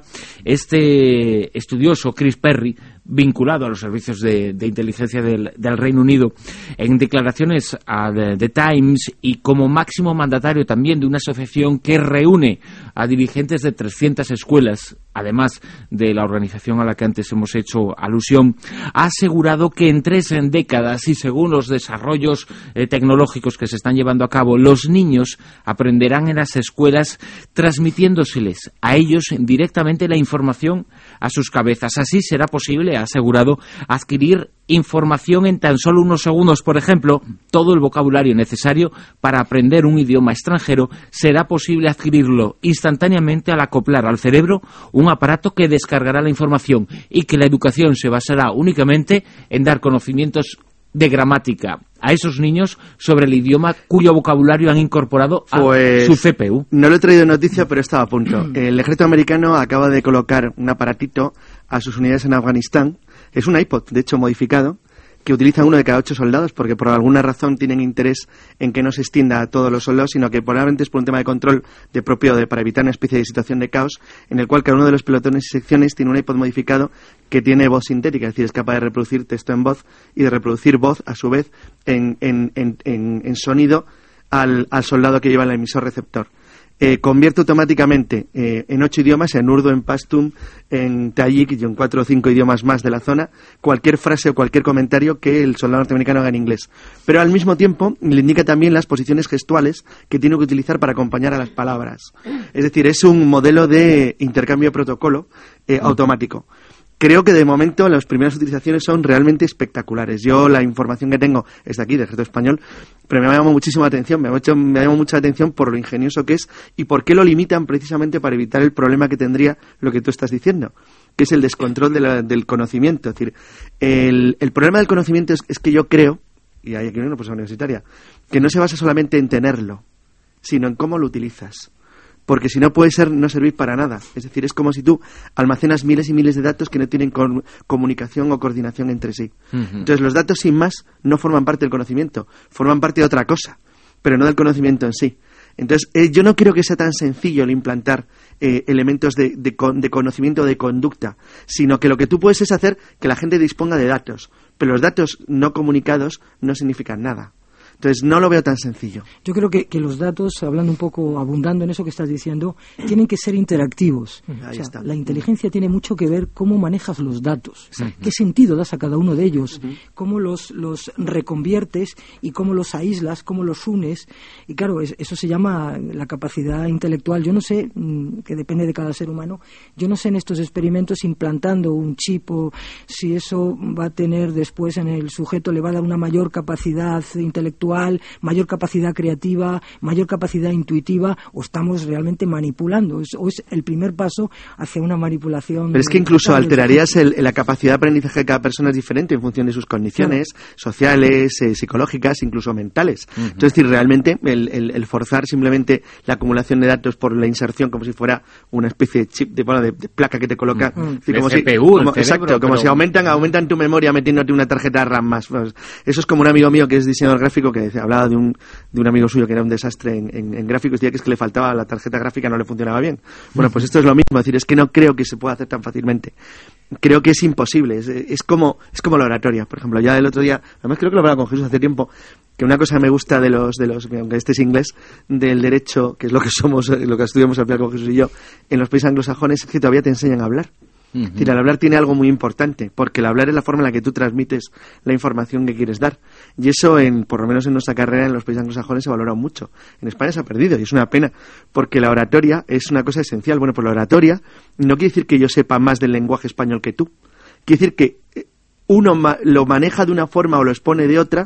este estudioso Chris Perry, vinculado a los servicios de, de inteligencia del, del Reino Unido, en declaraciones a The, The Times y como máximo mandatario también de una asociación que reúne a dirigentes de trescientas escuelas, además de la organización a la que antes hemos hecho alusión, ha asegurado que en tres en décadas y según los desarrollos eh, tecnológicos que se están llevando a cabo, los niños aprenderán en las escuelas transmitiéndoseles a ellos directamente la información a sus cabezas. Así será posible, ha asegurado, adquirir información en tan solo unos segundos. Por ejemplo, todo el vocabulario necesario para aprender un idioma extranjero será posible adquirirlo instantáneamente al acoplar al cerebro un aparato que descargará la información, y que la educación se basará únicamente en dar conocimientos de gramática a esos niños sobre el idioma cuyo vocabulario han incorporado a pues, su C P U. No lo he traído noticia, pero estaba a punto. El ejército americano acaba de colocar un aparatito a sus unidades en Afganistán. Es un iPod, de hecho, modificado, que utiliza uno de cada ocho soldados, porque por alguna razón tienen interés en que no se extienda a todos los soldados, sino que probablemente es por un tema de control de propio, de, para evitar una especie de situación de caos, en el cual cada uno de los pelotones y secciones tiene un iPod modificado que tiene voz sintética, es decir, es capaz de reproducir texto en voz y de reproducir voz, a su vez, en, en, en, en, en sonido al, al soldado que lleva el emisor receptor. Eh, convierte automáticamente eh, en ocho idiomas, en urdu, en pashtun, en tayik y en cuatro o cinco idiomas más de la zona, cualquier frase o cualquier comentario que el soldado norteamericano haga en inglés. Pero al mismo tiempo le indica también las posiciones gestuales que tiene que utilizar para acompañar a las palabras. Es decir, es un modelo de intercambio de protocolo eh, automático. Creo que de momento las primeras utilizaciones son realmente espectaculares. Yo la información que tengo es de aquí, del ejército español, pero me ha llamado muchísima atención, me ha hecho, me ha llamado mucha atención por lo ingenioso que es y por qué lo limitan precisamente para evitar el problema que tendría lo que tú estás diciendo, que es el descontrol de la, del conocimiento. Es decir, el, el problema del conocimiento es, es que yo creo, y hay aquí una persona universitaria, que no se basa solamente en tenerlo, sino en cómo lo utilizas. Porque si no puede ser no servir para nada. Es decir, es como si tú almacenas miles y miles de datos que no tienen con, comunicación o coordinación entre sí. Uh-huh. Entonces los datos sin más no forman parte del conocimiento, forman parte de otra cosa, pero no del conocimiento en sí. Entonces eh, yo no creo que sea tan sencillo el implantar eh, elementos de, de, de conocimiento o de conducta, sino que lo que tú puedes es hacer que la gente disponga de datos, pero los datos no comunicados no significan nada. Entonces, no lo veo tan sencillo. Yo creo que, que los datos, hablando un poco, abundando en eso que estás diciendo, tienen que ser interactivos. Ahí o sea, está. La inteligencia tiene mucho que ver cómo manejas los datos, uh-huh. qué sentido das a cada uno de ellos, uh-huh. cómo los, los reconviertes y cómo los aíslas, cómo los unes. Y claro, es, eso se llama la capacidad intelectual. Yo no sé, que depende de cada ser humano, yo no sé en estos experimentos implantando un chip o si eso va a tener después en el sujeto, le va a dar una mayor capacidad intelectual, mayor capacidad creativa, mayor capacidad intuitiva, o estamos realmente manipulando, es, o es el primer paso hacia una manipulación. Pero es que incluso alterarías el, la capacidad de aprendizaje de cada persona es diferente en función de sus condiciones claro. sociales, eh, psicológicas, incluso mentales. Uh-huh. Entonces, decir, realmente el, el, el forzar simplemente la acumulación de datos por la inserción como si fuera una especie de chip, de, bueno, de, de placa que te coloca, uh-huh. decir, como C P U, si, como, cerebro, exacto, como pero... si aumentan, aumentan tu memoria metiéndote una tarjeta RAM más. Pues, eso es como un amigo mío que es diseñador gráfico que decía, hablaba de un, de un amigo suyo que era un desastre en, en, en gráficos, decía que es que le faltaba la tarjeta gráfica, no le funcionaba bien. Bueno, pues esto es lo mismo, es decir, es que no creo que se pueda hacer tan fácilmente. Creo que es imposible, es, es como es como la oratoria, por ejemplo. Ya el otro día, además creo que lo hablaba con Jesús hace tiempo, que una cosa que me gusta de los, de los, aunque este es inglés, del derecho, que es lo que somos, lo que estudiamos al final con Jesús y yo, en los países anglosajones, es que todavía te enseñan a hablar. Uh-huh. Es decir, el hablar tiene algo muy importante, porque el hablar es la forma en la que tú transmites la información que quieres dar. Y eso, en, por lo menos en nuestra carrera, en los países anglosajones se valora mucho. En España se ha perdido, y es una pena, porque la oratoria es una cosa esencial. Bueno, pues la oratoria no quiere decir que yo sepa más del lenguaje español que tú. Quiere decir que uno ma- lo maneja de una forma o lo expone de otra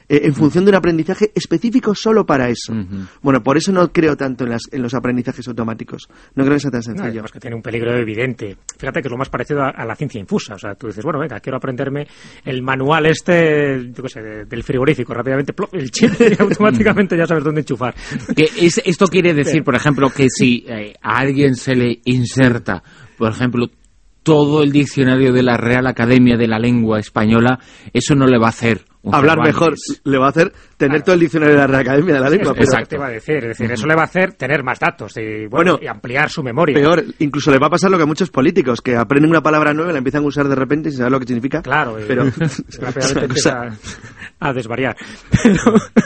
eh, en función de un aprendizaje específico solo para eso. Uh-huh. Bueno, por eso no creo tanto en, las, en los aprendizajes automáticos. No creo que sea tan sencillo. No, es que tiene un peligro evidente. Fíjate que es lo más parecido a, a la ciencia infusa. O sea, tú dices, bueno, venga, quiero aprenderme el manual este, yo qué sé, de, del frigorífico. Rápidamente, plop, el chip y automáticamente ya sabes dónde enchufar. Que es, esto quiere decir, por ejemplo, que si eh, a alguien se le inserta, por ejemplo, todo el diccionario de la Real Academia de la Lengua Española, eso no le va a hacer un hablar Cervantes. Mejor, le va a hacer tener todo el diccionario de la Real Academia de la Lengua. Eso, pero... Exacto, iba a decir, es decir, eso le va a hacer tener más datos y, bueno, bueno, y ampliar su memoria. Peor, incluso le va a pasar lo que a muchos políticos, que aprenden una palabra nueva y la empiezan a usar de repente sin saber lo que significa. Claro, pero rápidamente empieza a, a desvariar. Pero...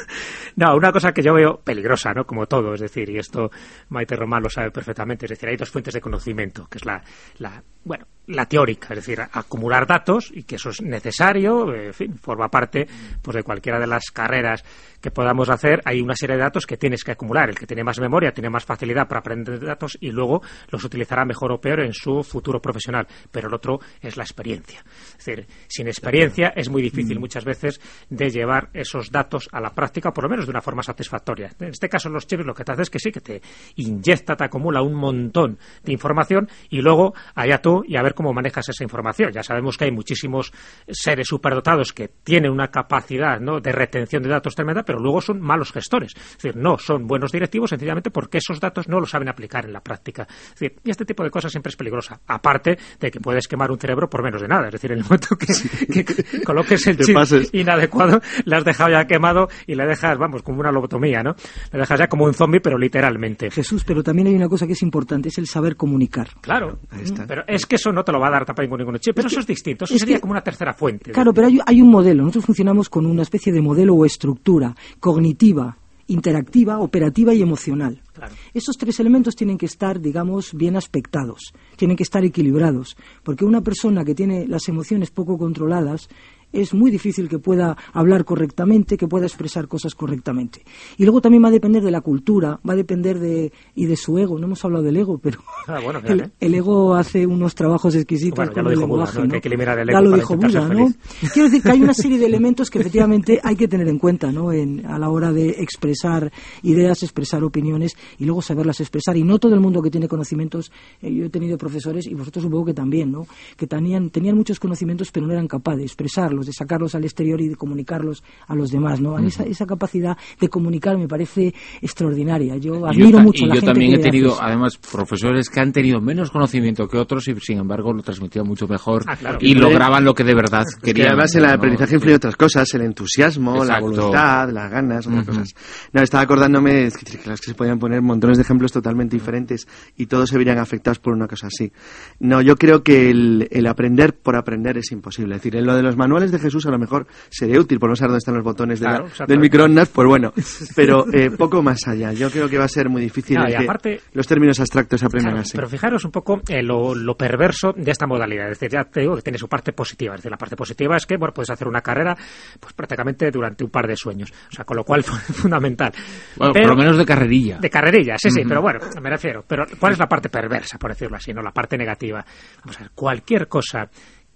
No, una cosa que yo veo peligrosa, ¿no? Como todo, es decir, y esto Maite Román lo sabe perfectamente, es decir, hay dos fuentes de conocimiento, que es la, la bueno, la teórica, es decir, acumular datos, y que eso es necesario, en fin, forma parte pues de cualquiera de las carreras que podamos hacer. Hay una serie de datos que tienes que acumular, el que tiene más memoria tiene más facilidad para aprender datos y luego los utilizará mejor o peor en su futuro profesional, pero el otro es la experiencia. Es decir, sin experiencia es muy difícil muchas veces de llevar esos datos a la práctica, por lo menos de una forma satisfactoria. En este caso los chips lo que te hace es que sí, que te inyecta, te acumula un montón de información y luego allá tú y a ver cómo manejas esa información. Ya sabemos que hay muchísimos seres superdotados que tienen una capacidad, ¿no?, de retención de datos tremenda, pero luego son malos gestores. Es decir, no son buenos directivos sencillamente porque esos datos no los saben aplicar en la práctica. Es decir, y este tipo de cosas siempre es peligrosa. Aparte de que puedes quemar un cerebro por menos de nada. Es decir, en el momento que, que, que coloques el chip inadecuado, le has dejado ya quemado y le dejas, vamos, como una lobotomía, ¿no? Le dejas ya como un zombie, pero literalmente. Jesús, pero también hay una cosa que es importante, es el saber comunicar. Claro, ahí está. Pero es que eso no te lo va a dar tampoco ningún chip, pero es eso que, es distinto, eso sería que, como una tercera fuente. Claro, pero hay, hay un modelo, nosotros funcionamos con una especie de modelo o estructura cognitiva, interactiva, operativa y emocional. Claro. Esos tres elementos tienen que estar, digamos, bien aspectados, tienen que estar equilibrados, porque una persona que tiene las emociones poco controladas es muy difícil que pueda hablar correctamente, que pueda expresar cosas correctamente. Y luego también va a depender de la cultura, va a depender de y de su ego. No hemos hablado del ego, pero ah, bueno, el, el ego hace unos trabajos exquisitos bueno, con el lenguaje. Buda, ¿no? ¿no? Que hay que eliminar el ego ya lo para dijo Buda, ¿no? Quiero decir que hay una serie de elementos que efectivamente hay que tener en cuenta, ¿no? En, a la hora de expresar ideas, expresar opiniones y luego saberlas expresar. Y no todo el mundo que tiene conocimientos, eh, yo he tenido profesores y vosotros supongo que también, ¿no? Que tenían, tenían muchos conocimientos pero no eran capaces de expresarlos, de sacarlos al exterior y de comunicarlos a los demás, ¿no? Uh-huh. Esa, esa capacidad de comunicar me parece extraordinaria. Yo admiro yo ta- mucho a la yo gente también que he tenido, hace además, profesores que han tenido menos conocimiento que otros y, sin embargo, lo transmitían mucho mejor ah, claro. y lograban lo que de verdad es querían. Que además el ¿no? aprendizaje influye otras cosas, el entusiasmo, Exacto. la voluntad, las ganas, otras uh-huh. cosas. No, estaba acordándome es que, que las que se podían poner montones de ejemplos totalmente diferentes y todos se verían afectados por una cosa así. No, yo creo que el, el aprender por aprender es imposible. Es decir, en lo de los manuales de Jesús a lo mejor sería útil por no saber dónde están los botones de claro, la, del microondas, pues bueno, pero eh, poco más allá. Yo creo que va a ser muy difícil no, y aparte, que los términos abstractos se aprendan claro, así. Pero fijaros un poco eh, lo, lo perverso de esta modalidad. Es decir, ya te digo que tiene su parte positiva. Es decir, la parte positiva es que bueno, puedes hacer una carrera pues prácticamente durante un par de sueños. O sea, con lo cual fue fundamental. Bueno, pero, por lo menos de carrerilla. De carrerilla, sí, sí, uh-huh. pero bueno, me refiero. Pero ¿cuál es la parte perversa, por decirlo así, no la parte negativa? Vamos a ver, cualquier cosa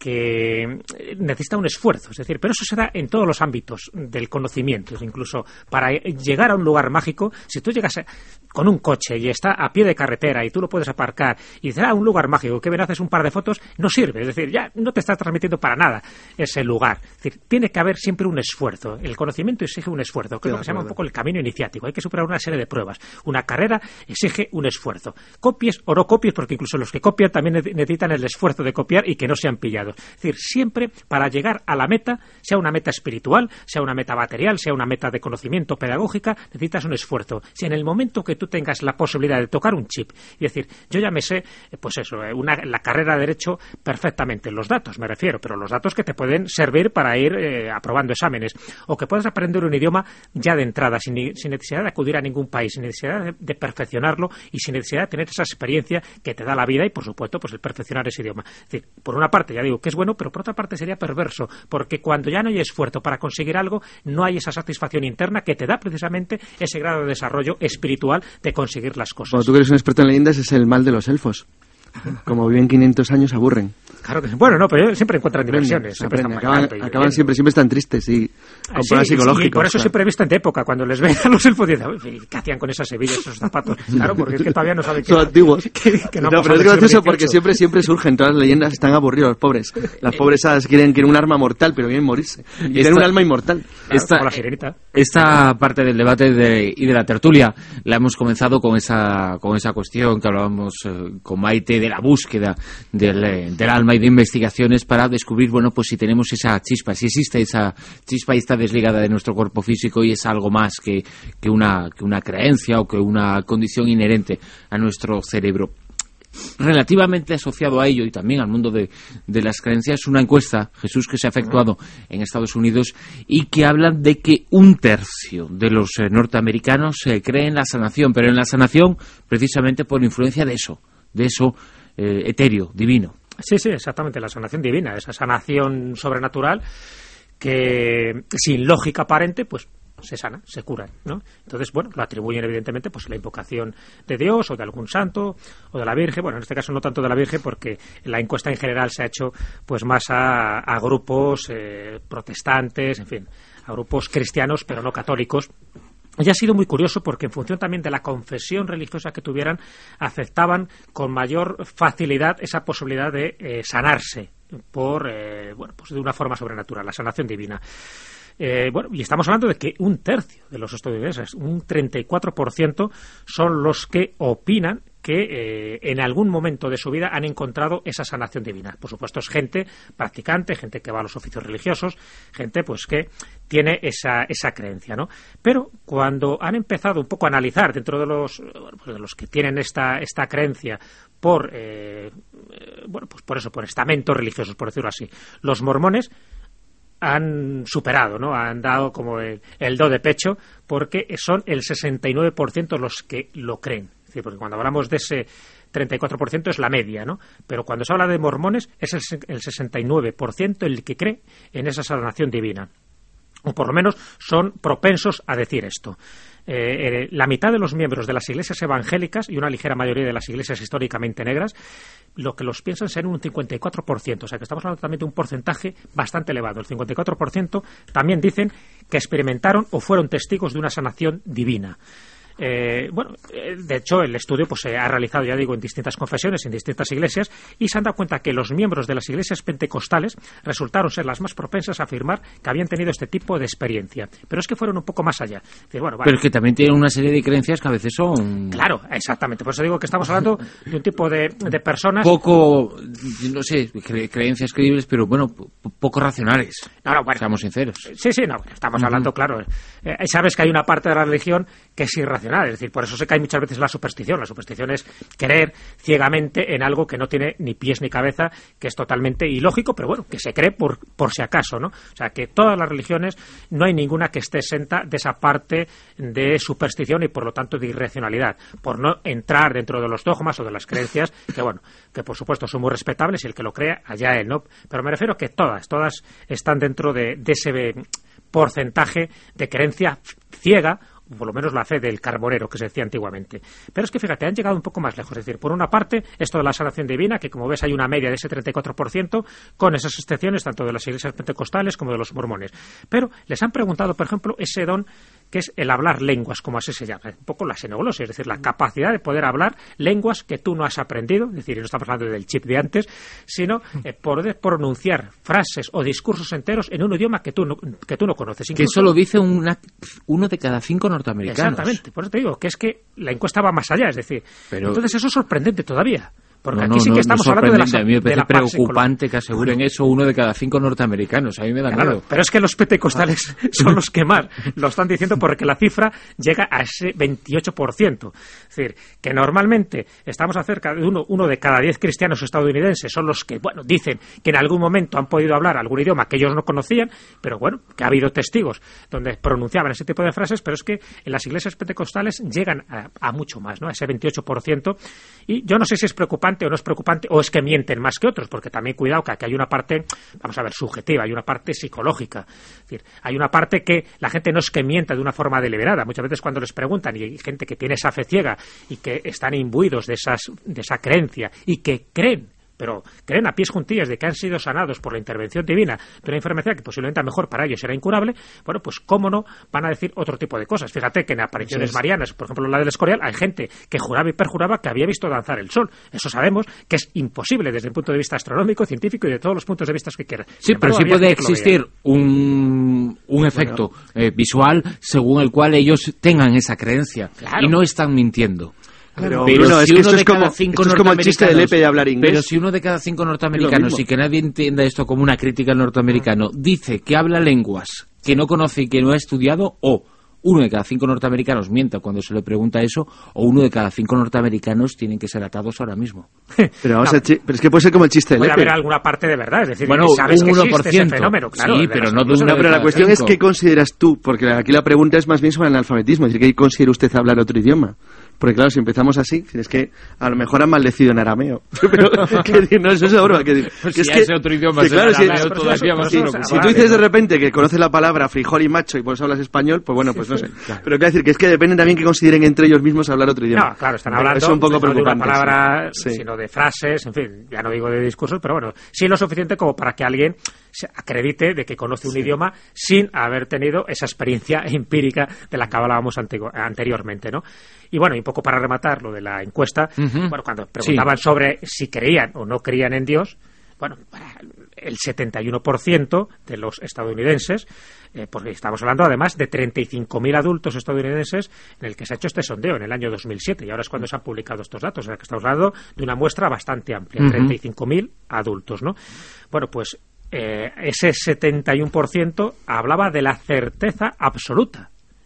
que necesita un esfuerzo, es decir, pero eso se da en todos los ámbitos del conocimiento, incluso para llegar a un lugar mágico, si tú llegas a, con un coche y está a pie de carretera y tú lo puedes aparcar y dices, ah, un lugar mágico, que ven, haces un par de fotos, no sirve, es decir, ya no te está transmitiendo para nada ese lugar, es decir, tiene que haber siempre un esfuerzo, el conocimiento exige un esfuerzo, que es lo que se llama un poco el camino iniciático, hay que superar una serie de pruebas, una carrera exige un esfuerzo, copies o no copies, porque incluso los que copian también necesitan el esfuerzo de copiar y que no sean pillados. Es decir, siempre para llegar a la meta, sea una meta espiritual, sea una meta material, sea una meta de conocimiento pedagógica, necesitas un esfuerzo. Si en el momento que tú tengas la posibilidad de tocar un chip y decir, yo ya me sé, pues eso, una, la carrera de Derecho perfectamente, los datos me refiero, pero los datos que te pueden servir para ir eh, aprobando exámenes, o que puedas aprender un idioma ya de entrada, sin, sin necesidad de acudir a ningún país, sin necesidad de, de perfeccionarlo y sin necesidad de tener esa experiencia que te da la vida y, por supuesto, pues el perfeccionar ese idioma. Es decir, por una parte, ya digo que es bueno, pero por otra parte sería perverso, porque cuando ya no hay esfuerzo para conseguir algo, no hay esa satisfacción interna que te da precisamente ese grado de desarrollo espiritual de conseguir las cosas. Cuando tú que eres un experto en leyendas, es el mal de los elfos. Como viven quinientos años, aburren. Claro que sí. Bueno, no, pero siempre encuentran diversiones. Aprenden, aprenden. Acaban, acaban siempre, siempre están tristes y con problemas sí, psicológicos. Y por eso claro. siempre he visto en época, cuando les ven a los elfos, dicen, ¿qué hacían con esas hebillas, esos zapatos? Claro, porque es que todavía no saben que... Son antiguos. Que, que no, no pero es gracioso porque siempre siempre surgen, todas las leyendas están aburridos los pobres. Las pobres hadas quieren, quieren un arma mortal, pero quieren morirse. Y quieren un alma inmortal. Esta, como la sirenita. Esta parte del debate de, y de la tertulia la hemos comenzado con esa con esa cuestión que hablábamos eh, con Maite de la búsqueda del, eh, del alma y de investigaciones para descubrir, bueno, pues si tenemos esa chispa, si existe esa chispa y está desligada de nuestro cuerpo físico y es algo más que, que, una, que una creencia o que una condición inherente a nuestro cerebro. Relativamente asociado a ello y también al mundo de, de las creencias, una encuesta, Jesús, que se ha efectuado en Estados Unidos y que habla de que un tercio de los eh, norteamericanos eh, creen en la sanación, pero en la sanación precisamente por influencia de eso, de eso eh, etéreo, divino. Sí, sí, exactamente, la sanación divina, esa sanación sobrenatural que sin lógica aparente, pues se sana, se cura, ¿no? Entonces, bueno, lo atribuyen evidentemente pues a la invocación de Dios o de algún santo o de la Virgen. Bueno, en este caso no tanto de la Virgen porque la encuesta en general se ha hecho pues más a, a grupos eh, protestantes, en fin, a grupos cristianos pero no católicos. Y ha sido muy curioso porque en función también de la confesión religiosa que tuvieran, aceptaban con mayor facilidad esa posibilidad de eh, sanarse por, eh, bueno, pues de una forma sobrenatural, la sanación divina. Eh, bueno, y estamos hablando de que un tercio de los estadounidenses, un treinta y cuatro por ciento, son los que opinan que eh, en algún momento de su vida han encontrado esa sanación divina. Por supuesto, es gente practicante, gente que va a los oficios religiosos, gente pues que tiene esa, esa creencia, ¿no? Pero cuando han empezado un poco a analizar dentro de los, bueno, pues de los que tienen esta, esta creencia por, eh, bueno, pues por eso, por estamentos religiosos, por decirlo así, los mormones han superado, ¿no? Han dado como el, el do de pecho porque son el sesenta y nueve por ciento los que lo creen. Es decir, porque cuando hablamos de ese treinta y cuatro por ciento es la media, ¿no? Pero cuando se habla de mormones es el, el sesenta y nueve por ciento el que cree en esa sanación divina. O por lo menos son propensos a decir esto. Eh, eh, la mitad de los miembros de las iglesias evangélicas y una ligera mayoría de las iglesias históricamente negras lo que los piensan ser un cincuenta y cuatro por ciento, o sea que estamos hablando también de un porcentaje bastante elevado. El cincuenta y cuatro por ciento también dicen que experimentaron o fueron testigos de una sanación divina. Eh, bueno, de hecho el estudio pues se ha realizado, ya digo, en distintas confesiones, en distintas iglesias, y se han dado cuenta que los miembros de las iglesias pentecostales resultaron ser las más propensas a afirmar que habían tenido este tipo de experiencia, pero es que fueron un poco más allá. Es decir, bueno, vale. Pero es que también tienen una serie de creencias que a veces son... Claro, exactamente, por eso digo que estamos hablando de un tipo de, de personas... Poco, no sé, cre creencias creíbles, pero bueno, poco racionales, no, no, bueno, seamos sinceros. Sí, sí, no, estamos uh-huh. hablando, claro, eh, sabes que hay una parte de la religión que es irracional. Es decir, por eso se cae muchas veces la superstición. La superstición es creer ciegamente en algo que no tiene ni pies ni cabeza, que es totalmente ilógico, pero bueno, que se cree por, por si acaso, ¿no? O sea, que todas las religiones no hay ninguna que esté exenta de esa parte de superstición y por lo tanto de irracionalidad, por no entrar dentro de los dogmas o de las creencias, que bueno, que por supuesto son muy respetables y el que lo crea, allá él, ¿no? Pero me refiero a que todas, todas están dentro de, de ese porcentaje de creencia ciega, por lo menos la fe del carbonero que se decía antiguamente. Pero es que fíjate, han llegado un poco más lejos. Es decir, por una parte, esto de la sanación divina, que como ves hay una media de ese treinta y cuatro por ciento, con esas excepciones tanto de las iglesias pentecostales como de los mormones. Pero les han preguntado, por ejemplo, ese don que es el hablar lenguas, como así se llama, un poco la xenoglosia, es decir, la capacidad de poder hablar lenguas que tú no has aprendido, es decir, no estamos hablando del chip de antes, sino eh, poder pronunciar frases o discursos enteros en un idioma que tú no, que tú no conoces. Incluso, que eso lo dice una, uno de cada cinco norteamericanos. Exactamente, por eso te digo que es que la encuesta va más allá, es decir, Pero... entonces eso es sorprendente todavía. Porque no, aquí no, sí que estamos no hablando de la, a mí me parece de la preocupante que aseguren eso uno de cada cinco norteamericanos. A mí me da claro, miedo. Pero es que los pentecostales son los que más lo están diciendo porque la cifra llega a ese veintiocho por ciento. Es decir, que normalmente estamos acerca de uno, uno de cada diez cristianos estadounidenses son los que, bueno, dicen que en algún momento han podido hablar algún idioma que ellos no conocían, pero bueno, que ha habido testigos donde pronunciaban ese tipo de frases, pero es que en las iglesias pentecostales llegan a, a mucho más, ¿no? A ese veintiocho por ciento. Y yo no sé si es preocupante o no es preocupante, o es que mienten más que otros, porque también cuidado que aquí hay una parte, vamos a ver, subjetiva, hay una parte psicológica. Es decir, hay una parte que la gente no es que mienta de una forma deliberada. Muchas veces cuando les preguntan, y hay gente que tiene esa fe ciega y que están imbuidos de, esas, de esa creencia y que creen pero creen a pies juntillas de que han sido sanados por la intervención divina de una enfermedad que posiblemente a lo mejor para ellos era incurable, bueno, pues cómo no van a decir otro tipo de cosas. Fíjate que en apariciones sí. marianas, por ejemplo la del Escorial, hay gente que juraba y perjuraba que había visto danzar el sol. Eso sabemos que es imposible desde el punto de vista astronómico, científico y de todos los puntos de vista que quieran. Sí, pero sí puede existir un, un efecto bueno. eh, visual según el cual ellos tengan esa creencia. Claro. Y no están mintiendo. Claro, pero no, si es uno de cada cinco norteamericanos, es como el chiste de Lepe de hablar inglés. Pero si uno de cada cinco norteamericanos, y que nadie entienda esto como una crítica al norteamericano, dice que habla lenguas que no conoce y que no ha estudiado, o uno de cada cinco norteamericanos mienta cuando se le pregunta eso, o uno de cada cinco norteamericanos tienen que ser atados ahora mismo. Pero, vamos no. a chi- pero es que puede ser como el chiste de Lepe. Puede haber alguna parte de verdad, es decir, bueno, que sabes un que uno por ciento. Existe ese fenómeno, claro. Sí, pero no de uno no, pero de la cuestión cinco. Es qué consideras tú, porque aquí la pregunta es más bien sobre el analfabetismo, es decir, ¿qué considera usted hablar otro idioma? Porque claro, si empezamos así, es que a lo mejor han maldecido en arameo. Pero, que, no, eso es ahora. Que, pues que si es que, ese otro idioma que, es claro, el arameo, si, todavía más si, si tú dices de repente que conoces la palabra frijol y macho y por eso hablas español, pues bueno, pues no sé. Claro. Pero quiero decir que es que depende también que consideren entre ellos mismos hablar otro idioma. No, claro, están hablando eso es un poco no preocupante, de una palabra, sí. sino de frases, en fin, ya no digo de discursos, pero bueno, sí lo suficiente como para que alguien se acredite de que conoce un sí. idioma sin haber tenido esa experiencia empírica de la que hablábamos antegu- anteriormente, ¿no? Y bueno, y un poco para rematar lo de la encuesta, uh-huh. bueno, cuando preguntaban sí. sobre si creían o no creían en Dios, bueno, el setenta y uno por ciento de los estadounidenses, eh, porque estamos hablando además de treinta y cinco mil adultos estadounidenses en el que se ha hecho este sondeo en el año dos mil siete, y ahora es cuando se han publicado estos datos, o sea que estamos hablando de una muestra bastante amplia, uh-huh. treinta y cinco mil adultos, ¿no? Bueno, pues eh, ese setenta y uno por ciento hablaba de la certeza absoluta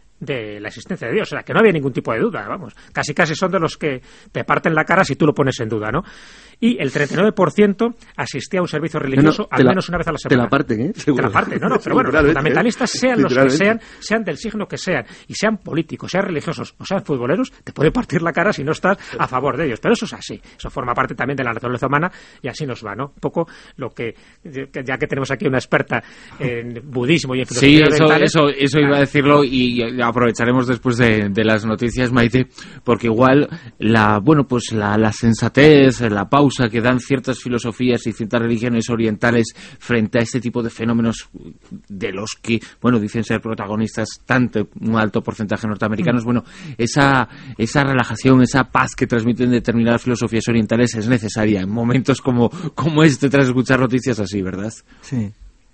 de la existencia de Dios, o sea, que no había ningún tipo de duda, vamos, casi casi son de los que te parten la cara si tú lo pones en duda, ¿no? Y el treinta y nueve por ciento asistía a un servicio religioso no, no, al la, menos una vez a la semana. Te la parten, ¿eh? Seguro. Te la parten, no, no, pero bueno, los fundamentalistas, sean los que sean, sean del signo que sean, y sean políticos, sean religiosos o sean futboleros, te puede partir la cara si no estás a favor de ellos, pero eso es así, eso forma parte también de la naturaleza humana y así nos va, ¿no? Un poco lo que, ya que tenemos aquí una experta en budismo y en filosofía sí, eso, orientales, eso, eso iba a decirlo y aprovecharemos después de, de las noticias, Maite, porque igual la, bueno, pues la, la sensatez, la pausa que dan ciertas filosofías y ciertas religiones orientales frente a este tipo de fenómenos de los que, bueno, dicen ser protagonistas tanto un alto porcentaje norteamericanos, bueno, esa, esa relajación, esa paz que transmiten determinadas filosofías orientales es necesaria en momentos como, como este tras escuchar noticias así, ¿verdad? Sí.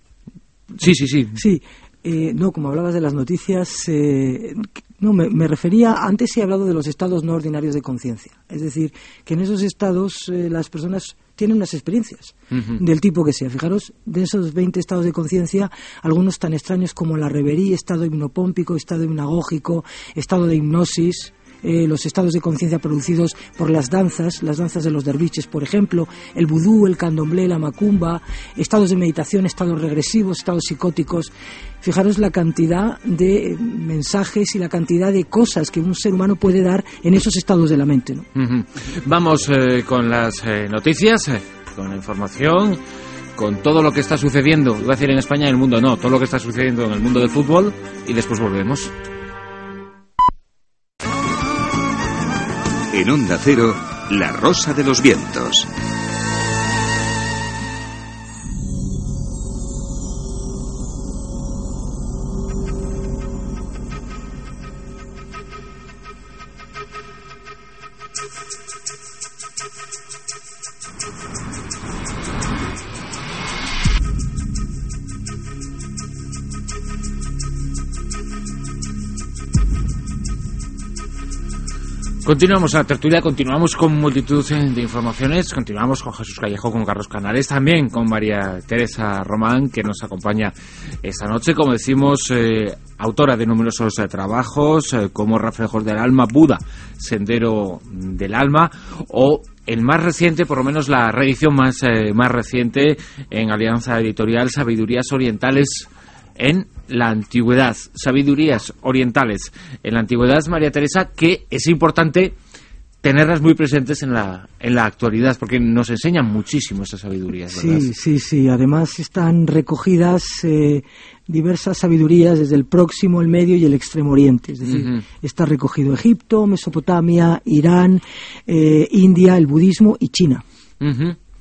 Sí, sí, sí. Sí. Eh, no, como hablabas de las noticias, eh, no, me, me refería, antes he hablado de los estados no ordinarios de conciencia. Es decir, que en esos estados eh, las personas tienen unas experiencias uh-huh. del tipo que sea. Fijaros, de esos veinte estados de conciencia, algunos tan extraños como la reverie, estado hipnopómpico, estado hipnagógico, estado de hipnosis, Eh, los estados de conciencia producidos por las danzas, las danzas de los derviches, por ejemplo, el vudú, el candomblé, la macumba, estados de meditación, estados regresivos, estados psicóticos. Fijaros la cantidad de mensajes y la cantidad de cosas que un ser humano puede dar en esos estados de la mente, ¿no? Uh-huh. Vamos eh, con las eh, noticias, eh, con la información, con todo lo que está sucediendo, iba a decir en España y en el mundo, no, todo lo que está sucediendo en el mundo del fútbol, y después volvemos. En Onda Cero, La Rosa de los Vientos. Continuamos a la tertulia, continuamos con multitud de informaciones, continuamos con Jesús Callejo, con Carlos Canales, también con María Teresa Román, que nos acompaña esta noche, como decimos, eh, autora de numerosos eh, trabajos, eh, como Reflejos del Alma, Buda, Sendero del Alma, o el más reciente, por lo menos la reedición más, eh, más reciente, en Alianza Editorial, Sabidurías Orientales en la Antigüedad, Sabidurías Orientales en la Antigüedad, María Teresa, que es importante tenerlas muy presentes en la en la actualidad, porque nos enseñan muchísimo esas sabidurías, ¿verdad? Sí, sí, sí. Además están recogidas eh, diversas sabidurías desde el Próximo, el Medio y el Extremo Oriente. Es decir, uh-huh. está recogido Egipto, Mesopotamia, Irán, eh, India, el budismo y China. Uh-huh.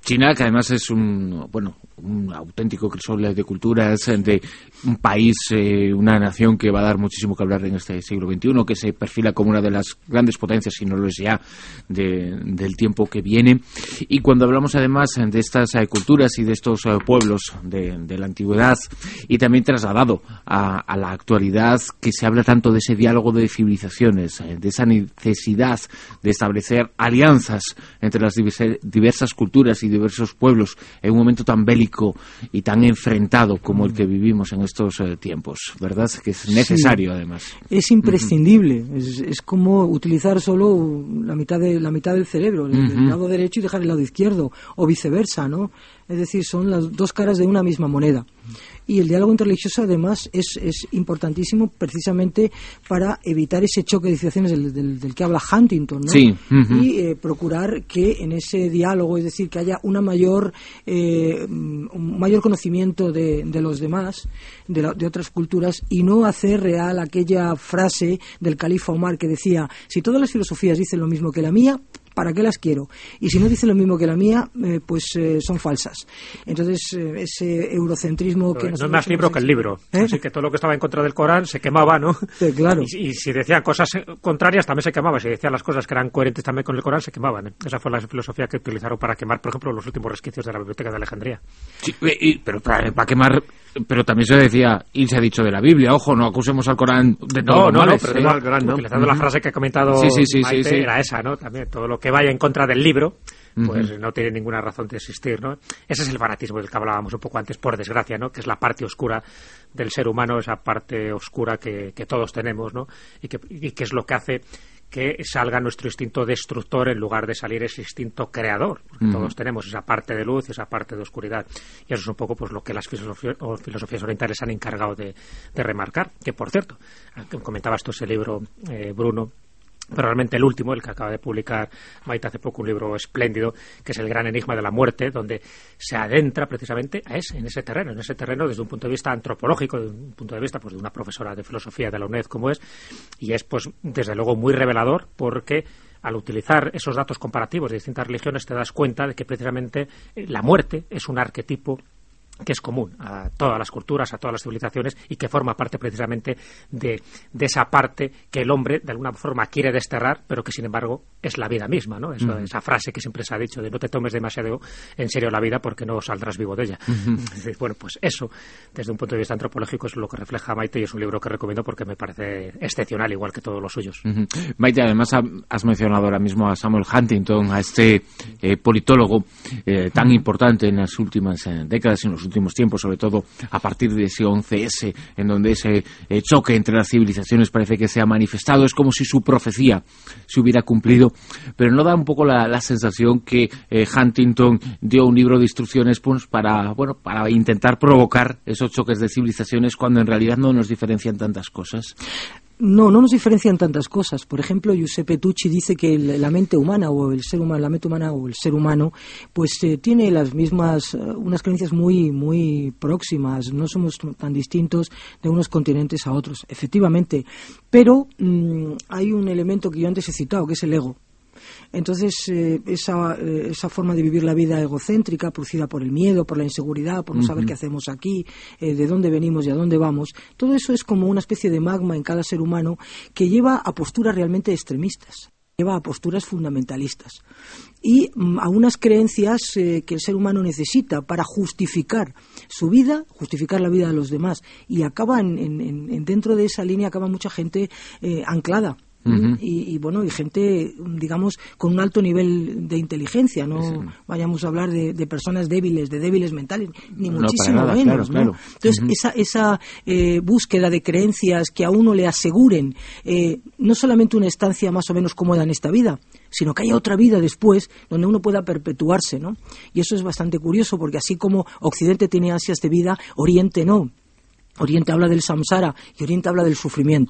China, que además es un, bueno, un auténtico crisol de culturas, de un país, eh, una nación que va a dar muchísimo que hablar en este siglo veintiuno, que se perfila como una de las grandes potencias, si no lo es ya, de, del tiempo que viene. Y cuando hablamos además de estas eh, culturas y de estos eh, pueblos de, de la antigüedad, y también trasladado a, a la actualidad, que se habla tanto de ese diálogo de civilizaciones, eh, de esa necesidad de establecer alianzas entre las diversas culturas y diversos pueblos en un momento tan bélico y tan enfrentado como el que vivimos en estos eh, tiempos, ¿verdad? Que es necesario, sí, además. Es imprescindible. Uh-huh. es, es como utilizar solo la mitad de la mitad del cerebro, el, uh-huh. el lado derecho y dejar el lado izquierdo, o viceversa, ¿no? Es decir, son las dos caras de una misma moneda. Y el diálogo interreligioso, además, es, es importantísimo precisamente para evitar ese choque de civilizaciones del, del, del que habla Huntington, ¿no? Sí. Uh-huh. Y eh, procurar que en ese diálogo, es decir, que haya una mayor eh, un mayor conocimiento de, de los demás, de, la, de otras culturas, y no hacer real aquella frase del califa Omar que decía: si todas las filosofías dicen lo mismo que la mía, ¿para qué las quiero? Y si no dicen lo mismo que la mía, eh, pues eh, son falsas. Entonces, eh, ese eurocentrismo que... No es más libro que el libro. ¿Eh? Así que todo lo que estaba en contra del Corán se quemaba, ¿no? Sí, claro. Y, y si decían cosas contrarias, también se quemaba. Si decían las cosas que eran coherentes también con el Corán, se quemaban. ¿eh? Esa fue la filosofía que utilizaron para quemar, por ejemplo, los últimos resquicios de la Biblioteca de Alejandría. Sí, y, pero para, para quemar... Pero también se decía, y se ha dicho de la Biblia, ojo, no acusemos al Corán de todo. No, no, males, no, pero ¿eh? no, al Corán, no. Utilizando uh-huh. la frase que ha comentado sí, sí, sí, Maite, sí, sí. era esa, ¿no? También todo lo que vaya en contra del libro, pues uh-huh. no tiene ninguna razón de existir, ¿no? Ese es el fanatismo del que hablábamos un poco antes, por desgracia, ¿no? Que es la parte oscura del ser humano, esa parte oscura que, que todos tenemos, ¿no? Y que, y que es lo que hace que salga nuestro instinto destructor en lugar de salir ese instinto creador, porque uh-huh. todos tenemos esa parte de luz y esa parte de oscuridad, y eso es un poco pues lo que las filosofías, o filosofías orientales han encargado de, de remarcar, que por cierto, comentabas tú ese libro, eh, Bruno, pero realmente el último, el que acaba de publicar Maite hace poco, un libro espléndido, que es El gran enigma de la muerte, donde se adentra precisamente a ese, en ese terreno, en ese terreno desde un punto de vista antropológico, desde un punto de vista pues de una profesora de filosofía de la UNED como es, y es pues desde luego muy revelador, porque al utilizar esos datos comparativos de distintas religiones te das cuenta de que precisamente la muerte es un arquetipo que es común a todas las culturas, a todas las civilizaciones, y que forma parte precisamente de, de esa parte que el hombre de alguna forma quiere desterrar, pero que sin embargo es la vida misma, ¿no? Eso, uh-huh. Esa frase que siempre se ha dicho de no te tomes demasiado en serio la vida porque no saldrás vivo de ella. Uh-huh. Bueno, pues eso, desde un punto de vista antropológico, es lo que refleja Maite, y es un libro que recomiendo porque me parece excepcional, igual que todos los suyos. Uh-huh. Maite, además has mencionado ahora mismo a Samuel Huntington, a este eh, politólogo eh, tan importante en las últimas eh, décadas, en los últimos tiempos, sobre todo a partir de ese once ese, en donde ese eh, choque entre las civilizaciones parece que se ha manifestado. Es como si su profecía se hubiera cumplido, pero ¿no da un poco la, la sensación que eh, Huntington dio un libro de instrucciones pues, para, bueno, para intentar provocar esos choques de civilizaciones cuando en realidad no nos diferencian tantas cosas? No, no nos diferencian tantas cosas. Por ejemplo, Giuseppe Tucci dice que la mente humana o el ser humano, la mente humana o el ser humano, pues eh, tiene las mismas, uh, unas creencias muy, muy próximas. No somos tan distintos de unos continentes a otros, efectivamente. Pero mmm, hay un elemento que yo antes he citado, que es el ego. Entonces, eh, esa, eh, esa forma de vivir la vida egocéntrica, producida por el miedo, por la inseguridad, por no saber uh-huh. qué hacemos aquí, eh, de dónde venimos y a dónde vamos, todo eso es como una especie de magma en cada ser humano que lleva a posturas realmente extremistas, lleva a posturas fundamentalistas y mm, a unas creencias eh, que el ser humano necesita para justificar su vida, justificar la vida de los demás, y acaba en, en, en, dentro de esa línea acaba mucha gente eh, anclada. Uh-huh. Y, y bueno, y gente, digamos, con un alto nivel de inteligencia, no sí. vayamos a hablar de, de personas débiles, de débiles mentales, ni no, muchísimo nada, menos, claro, ¿no? Claro. Entonces, uh-huh. esa, esa eh, búsqueda de creencias que a uno le aseguren eh, no solamente una estancia más o menos cómoda en esta vida, sino que haya otra vida después donde uno pueda perpetuarse, ¿no? Y eso es bastante curioso, porque así como Occidente tiene ansias de vida, Oriente no. Oriente habla del samsara y Oriente habla del sufrimiento.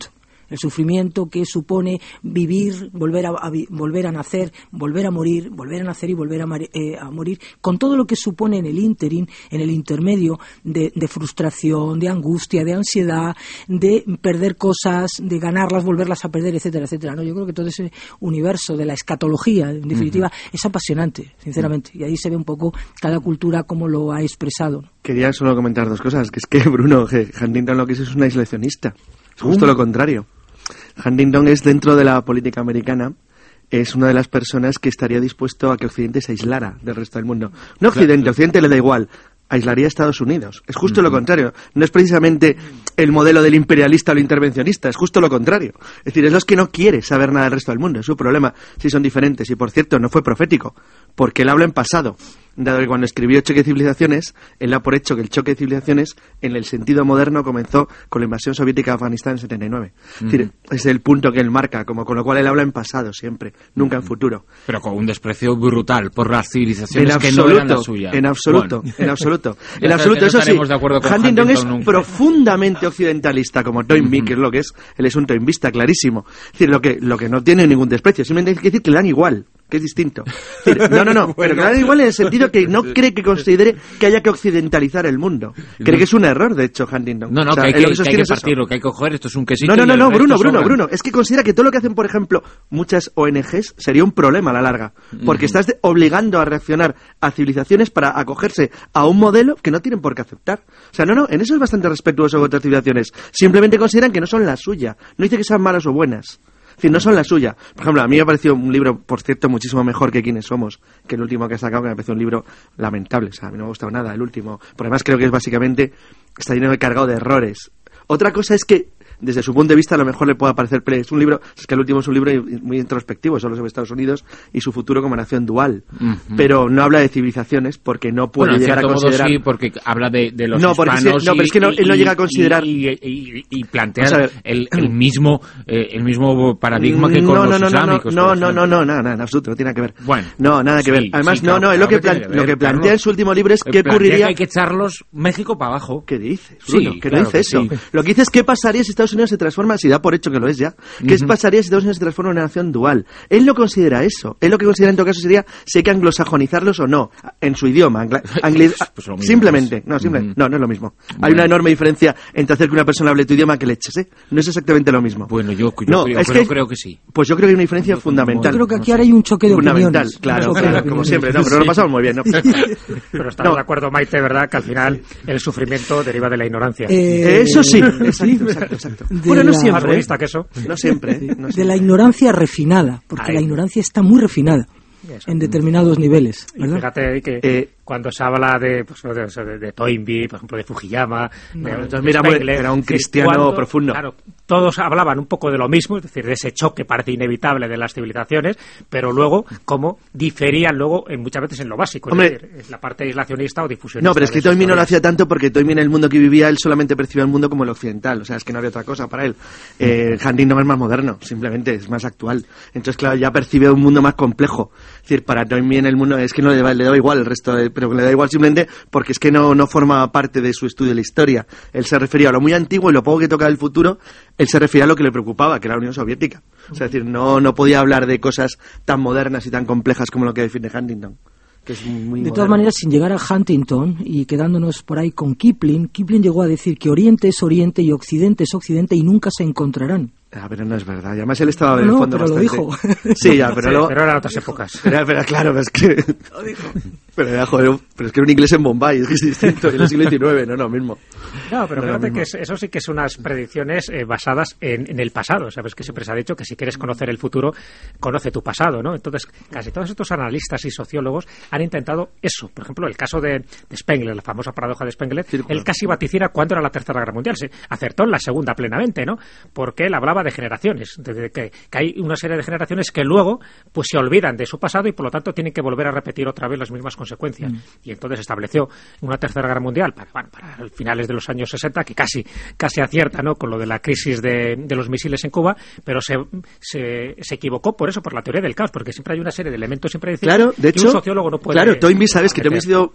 el sufrimiento que supone vivir, volver a, a volver a nacer, volver a morir, volver a nacer y volver a, eh, a morir, con todo lo que supone en el ínterin, en el intermedio de, de frustración, de angustia, de ansiedad, de perder cosas, de ganarlas, volverlas a perder, etcétera, etcétera, ¿no? Yo creo que todo ese universo de la escatología, en definitiva, uh-huh. es apasionante, sinceramente, uh-huh. y ahí se ve un poco cada cultura cómo lo ha expresado. Quería solo comentar dos cosas, que es que Bruno, que Huntington lo que es es un aislacionista, es justo uh-huh. lo contrario. Huntington es, dentro de la política americana, es una de las personas que estaría dispuesto a que Occidente se aislara del resto del mundo. No Occidente, claro. Occidente le da igual, aislaría a Estados Unidos. Es justo uh-huh. lo contrario. No es precisamente el modelo del imperialista o el intervencionista, es justo lo contrario. Es decir, es los que no quiere saber nada del resto del mundo. Es su problema si son diferentes. Y, por cierto, no fue profético, porque él habla en pasado. Dado que cuando escribió Choque de Civilizaciones, él da por hecho que el choque de civilizaciones, en el sentido moderno, comenzó con la invasión soviética de Afganistán en setenta y nueve. Uh-huh. Es decir, es el punto que él marca, como con lo cual él habla en pasado siempre, nunca uh-huh. en futuro. Pero con un desprecio brutal por las civilizaciones en que absoluto, no eran las suyas. En absoluto, bueno. en absoluto. en absoluto, eso sí, Huntington es nunca. profundamente occidentalista, como Toynbee, uh-huh. que es lo que es. Él es un toynbista clarísimo. Es decir, lo que, lo que no tiene ningún desprecio, simplemente hay que decir que le dan igual, que es distinto. Es decir, no, no, no, bueno. pero que le dan igual en el sentido que no cree que considere que haya que occidentalizar el mundo. Cree que es un error, de hecho, Huntington. No, no, o sea, que hay que, que, hay que partirlo, que hay que coger, esto es un quesito. No, no, no, no Bruno, Bruno, Bruno. Es que considera que todo lo que hacen, por ejemplo, muchas O N Ges sería un problema a la larga. Porque uh-huh. estás de, obligando a reaccionar a civilizaciones para acogerse a un modelo que no tienen por qué aceptar. O sea, no, no, en eso es bastante respetuoso con otras civilizaciones. Simplemente consideran que no son la suya. No dice que sean malas o buenas. Es decir, no son la suya. Por ejemplo, a mí me ha parecido un libro, por cierto, muchísimo mejor que Quiénes somos, que el último que ha sacado, que me pareció un libro lamentable. O sea, a mí no me ha gustado nada el último. Por además creo que es básicamente, está lleno de cargado de errores. Otra cosa es que, desde su punto de vista, a lo mejor le pueda parecer play. Es un libro, es que el último es un libro muy introspectivo, solo sobre Estados Unidos y su futuro como nación dual. Uh-huh. Pero no habla de civilizaciones porque no puede bueno, llegar a considerar... Modo sí, porque habla de, de los no, hispanos porque sí, no, pero es que no, y, él no llega a considerar... Y, y, y, y plantear el, el, mismo, eh, el mismo paradigma que con no, los no, no, islámicos. No, no, no, no, no, no, en absoluto, no tiene nada que ver. Bueno. No, nada que sí, ver. Además, sí, no, claro, no, es lo que, plan, que ver, lo que plantea Carlos, en su último libro es qué ocurriría... Que hay que echarlos México para abajo. ¿Qué dices, Bruno? Sí, que claro no dice eso. Sí. Lo que dice es qué pasaría si Estados Unidos se transforma, si da por hecho que lo es ya, qué uh-huh. pasaría si Estados Unidos se transforma en una nación dual. Él no considera eso. Él lo que considera en todo caso sería si hay que anglosajonizarlos o no, en su idioma. Angla- angli- pues mismo, simplemente, no, simple, uh-huh. no, no es lo mismo. Bueno. Hay una enorme diferencia entre hacer que una persona hable tu idioma que le eches, ¿eh? No es exactamente lo mismo. Bueno, yo, yo no, creo, es que, que, creo que sí. Pues yo creo que hay una diferencia no, fundamental. Yo creo que aquí ahora hay un choque de fundamental, opiniones. claro, Choque claro, de como opiniones. siempre, no, pero sí. Lo pasamos muy bien, ¿no? Pero estamos no. de acuerdo, Maite, ¿verdad? Que al final el sufrimiento deriva de la ignorancia. Eh, eso sí, exacto, exacto, exacto. Bueno, no la... siempre. Más budista que eso. No siempre. No siempre. De la ignorancia refinada, porque Ay. la ignorancia está muy refinada Eso. en determinados niveles, ¿verdad? Y fíjate que eh, cuando se habla de, pues, de, de, de Toynbee, por ejemplo, de Fukuyama, no, de, de mira, Spengler, era un cristiano cuando, profundo. Claro, todos hablaban un poco de lo mismo, es decir, de ese choque parece inevitable de las civilizaciones, pero luego, cómo diferían luego en, muchas veces en lo básico, Hombre, es decir, es la parte aislacionista o difusionista. No, pero es que Toynbee no lo hacía tanto porque Toynbee en el mundo que vivía, él solamente percibía el mundo como el occidental, o sea, es que no había otra cosa para él. Eh, Huntington es más moderno, simplemente, es más actual. Entonces, claro, ya percibe un mundo más complejo. Es decir, para Toynbee en el mundo es que no le da, le da igual el resto, de, pero le da igual simplemente porque es que no, no forma parte de su estudio de la historia. Él se refería a lo muy antiguo y lo poco que toca del futuro, él se refería a lo que le preocupaba, que era la Unión Soviética. O sea, es decir, no, no podía hablar de cosas tan modernas y tan complejas como lo que define Huntington. Que es muy de todas maneras, sin llegar a Huntington y quedándonos por ahí con Kipling, Kipling llegó a decir que Oriente es Oriente y Occidente es Occidente y nunca se encontrarán. Ah, pero no es verdad. Y además él estaba en no, el fondo pero bastante... lo dijo. Sí, ya, pero sí, luego... Pero eran otras épocas. Pero, pero claro, pero es que... Lo dijo. Pero, ya, joder, pero es que era un inglés en Bombay, es que es distinto, en el siglo diecinueve, no es lo mismo. No, pero no fíjate que es, eso sí que son unas predicciones eh, basadas en, en el pasado. Sabes que siempre se ha dicho que si quieres conocer el futuro, conoce tu pasado, ¿no? Entonces, casi todos estos analistas y sociólogos han intentado eso. Por ejemplo, el caso de, de Spengler, la famosa paradoja de Spengler, Círculo. Él casi vaticina cuándo era la Tercera Guerra Mundial. Se acertó en la segunda plenamente, ¿no? Porque él hablaba de generaciones, de, de que, que hay una serie de generaciones que luego pues se olvidan de su pasado y por lo tanto tienen que volver a repetir otra vez las mismas consecuencias. Mm. Y entonces estableció una Tercera Guerra Mundial para, bueno, para finales de los años sesenta, que casi casi acierta, ¿no?, con lo de la crisis de, de los misiles en Cuba, pero se, se, se equivocó por eso, por la teoría del caos, porque siempre hay una serie de elementos impredecibles claro, de hecho, que un sociólogo no puede... Claro, Toynbee, sabes que Toynbee ha sido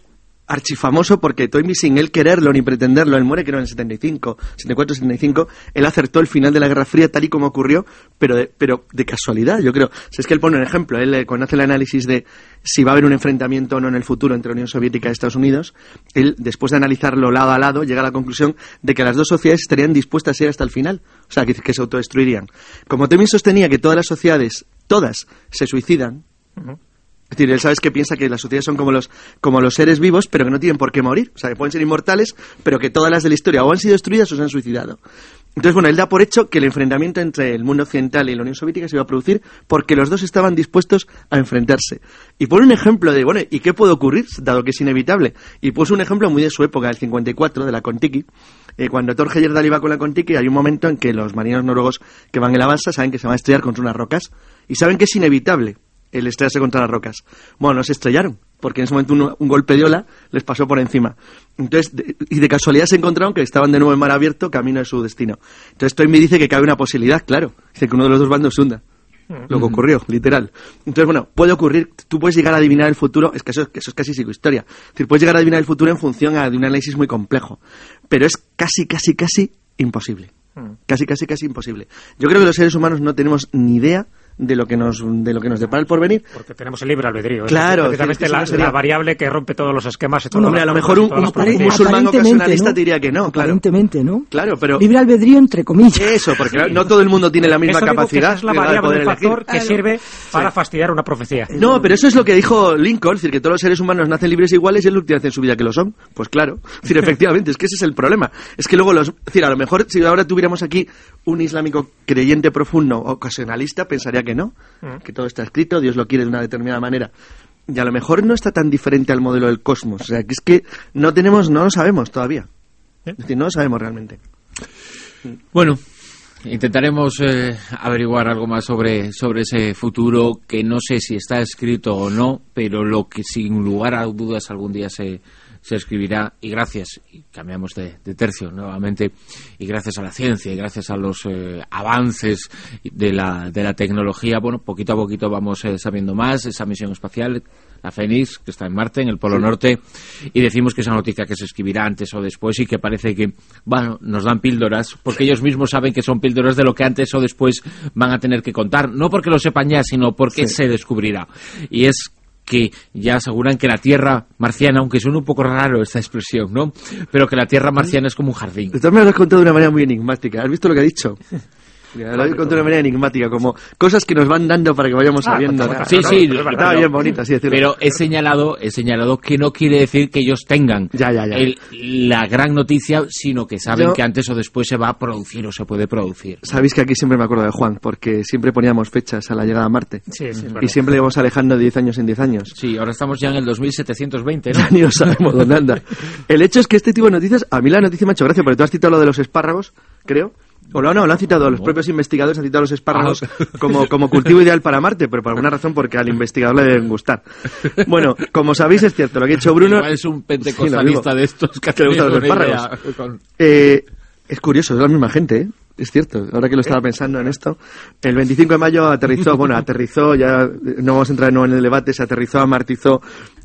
archifamoso porque Toynbee, sin él quererlo ni pretenderlo, él muere creo en el setenta y cinco, setenta y cuatro, setenta y cinco, él acertó el final de la Guerra Fría tal y como ocurrió, pero de, pero de casualidad, yo creo. Si es que él pone un ejemplo, él eh, cuando hace el análisis de si va a haber un enfrentamiento o no en el futuro entre la Unión Soviética y Estados Unidos, él, después de analizarlo lado a lado, llega a la conclusión de que las dos sociedades estarían dispuestas a ir hasta el final, o sea, que, que se autodestruirían. Como Toynbee sostenía que todas las sociedades, todas, se suicidan, uh-huh. Es decir, él sabes que piensa que las sociedades son como los, como los seres vivos, pero que no tienen por qué morir. O sea, que pueden ser inmortales, pero que todas las de la historia o han sido destruidas o se han suicidado. Entonces, bueno, él da por hecho que el enfrentamiento entre el mundo occidental y la Unión Soviética se iba a producir porque los dos estaban dispuestos a enfrentarse. Y pone un ejemplo de, bueno, ¿y qué puede ocurrir, dado que es inevitable? Y puso un ejemplo muy de su época, del cincuenta y cuatro, de la Kon-Tiki. Eh, cuando Thor Heyerdahl iba con la Kon-Tiki, hay un momento en que los marineros noruegos que van en la balsa saben que se van a estrellar contra unas rocas y saben que es inevitable el estrellarse contra las rocas. Bueno, no se estrellaron, porque en ese momento un, un golpe de ola les pasó por encima. Entonces, de, y de casualidad se encontraron que estaban de nuevo en mar abierto, camino de su destino. Entonces, Toynbee dice que cabe una posibilidad, claro, dice que uno de los dos bandos se hunda. Lo que ocurrió, literal. Entonces, bueno, puede ocurrir, tú puedes llegar a adivinar el futuro, es que eso, que eso es casi psicohistoria. Es decir, puedes llegar a adivinar el futuro en función a, de un análisis muy complejo, pero es casi, casi, casi imposible. Casi, casi, casi imposible. Yo creo que los seres humanos no tenemos ni idea de lo que nos de lo que nos depara el porvenir, porque tenemos el libre albedrío. Claro, es precisamente la, sería... la variable que rompe todos los esquemas. Bueno, hombre, a lo mejor un, un, un musulmán ocasionalista ¿no? diría que no, claro. Aparentemente, ¿no? Claro, pero libre albedrío entre comillas. Eso, porque sí. No todo el mundo tiene la misma eso capacidad. Que es la variable de factor que claro. sirve para sí. fastidiar una profecía. No, pero eso es lo que dijo Lincoln, es decir, que todos los seres humanos nacen libres e iguales y es la última vez en su vida que lo son. Pues claro, es decir, efectivamente, es que ese es el problema. Es que luego los, es decir, a lo mejor si ahora tuviéramos aquí un islámico creyente profundo ocasionalista, pensaría que no. Mm. Que todo está escrito, Dios lo quiere de una determinada manera. Y a lo mejor no está tan diferente al modelo del cosmos. O sea, que es que no tenemos, no lo sabemos todavía. Es decir, no lo sabemos realmente. Bueno, intentaremos eh, averiguar algo más sobre, sobre ese futuro que no sé si está escrito o no, pero lo que sin lugar a dudas algún día se... se escribirá, y gracias, y cambiamos de, de tercio nuevamente, y gracias a la ciencia y gracias a los eh, avances de la, de la tecnología, bueno, poquito a poquito vamos eh, sabiendo más, esa misión espacial, la Fénix, que está en Marte, en el Polo sí. Norte, y decimos que esa noticia que se escribirá antes o después y que parece que, bueno, nos dan píldoras, porque ellos mismos saben que son píldoras de lo que antes o después van a tener que contar, no porque lo sepan ya, sino porque sí. se descubrirá. Y es que ya aseguran que la Tierra marciana, aunque suena un poco raro esta expresión, ¿no? Pero que la Tierra marciana es como un jardín. De todas maneras lo has contado de una manera muy enigmática. ¿Has visto lo que ha dicho? Lo he contado de una manera enigmática, como cosas que nos van dando para que vayamos ah, sabiendo. ¿no? Sí, sí, no, está bien bonito, así decirlo. Pero he señalado, he señalado que no quiere decir que ellos tengan ya, ya, ya. El, la gran noticia, sino que saben Yo, que antes o después se va a producir o se puede producir. Sabéis que aquí siempre me acuerdo de Juan, porque siempre poníamos fechas a la llegada a Marte. Sí, sí, y siempre íbamos alejando de diez años en diez años. Sí, ahora estamos ya en el dos mil setecientos veinte, ¿no? Ya ni os sabemos dónde anda. El hecho es que este tipo de noticias, a mí la noticia me ha hecho gracia, porque tú has citado lo de los espárragos, creo. O no, no, lo han citado, los propios investigadores han citado los espárragos ah. como, como cultivo ideal para Marte, pero por alguna razón porque al investigador le deben gustar. Bueno, como sabéis es cierto, lo que ha hecho Bruno... Igual es un pentecostalista sí, de estos que, que le gustan los espárragos. Con... Eh, es curioso, es la misma gente, ¿eh? Es cierto, ahora que lo estaba pensando en esto, el veinticinco de mayo aterrizó, bueno, aterrizó, ya no vamos a entrar en el debate, se aterrizó, amartizó,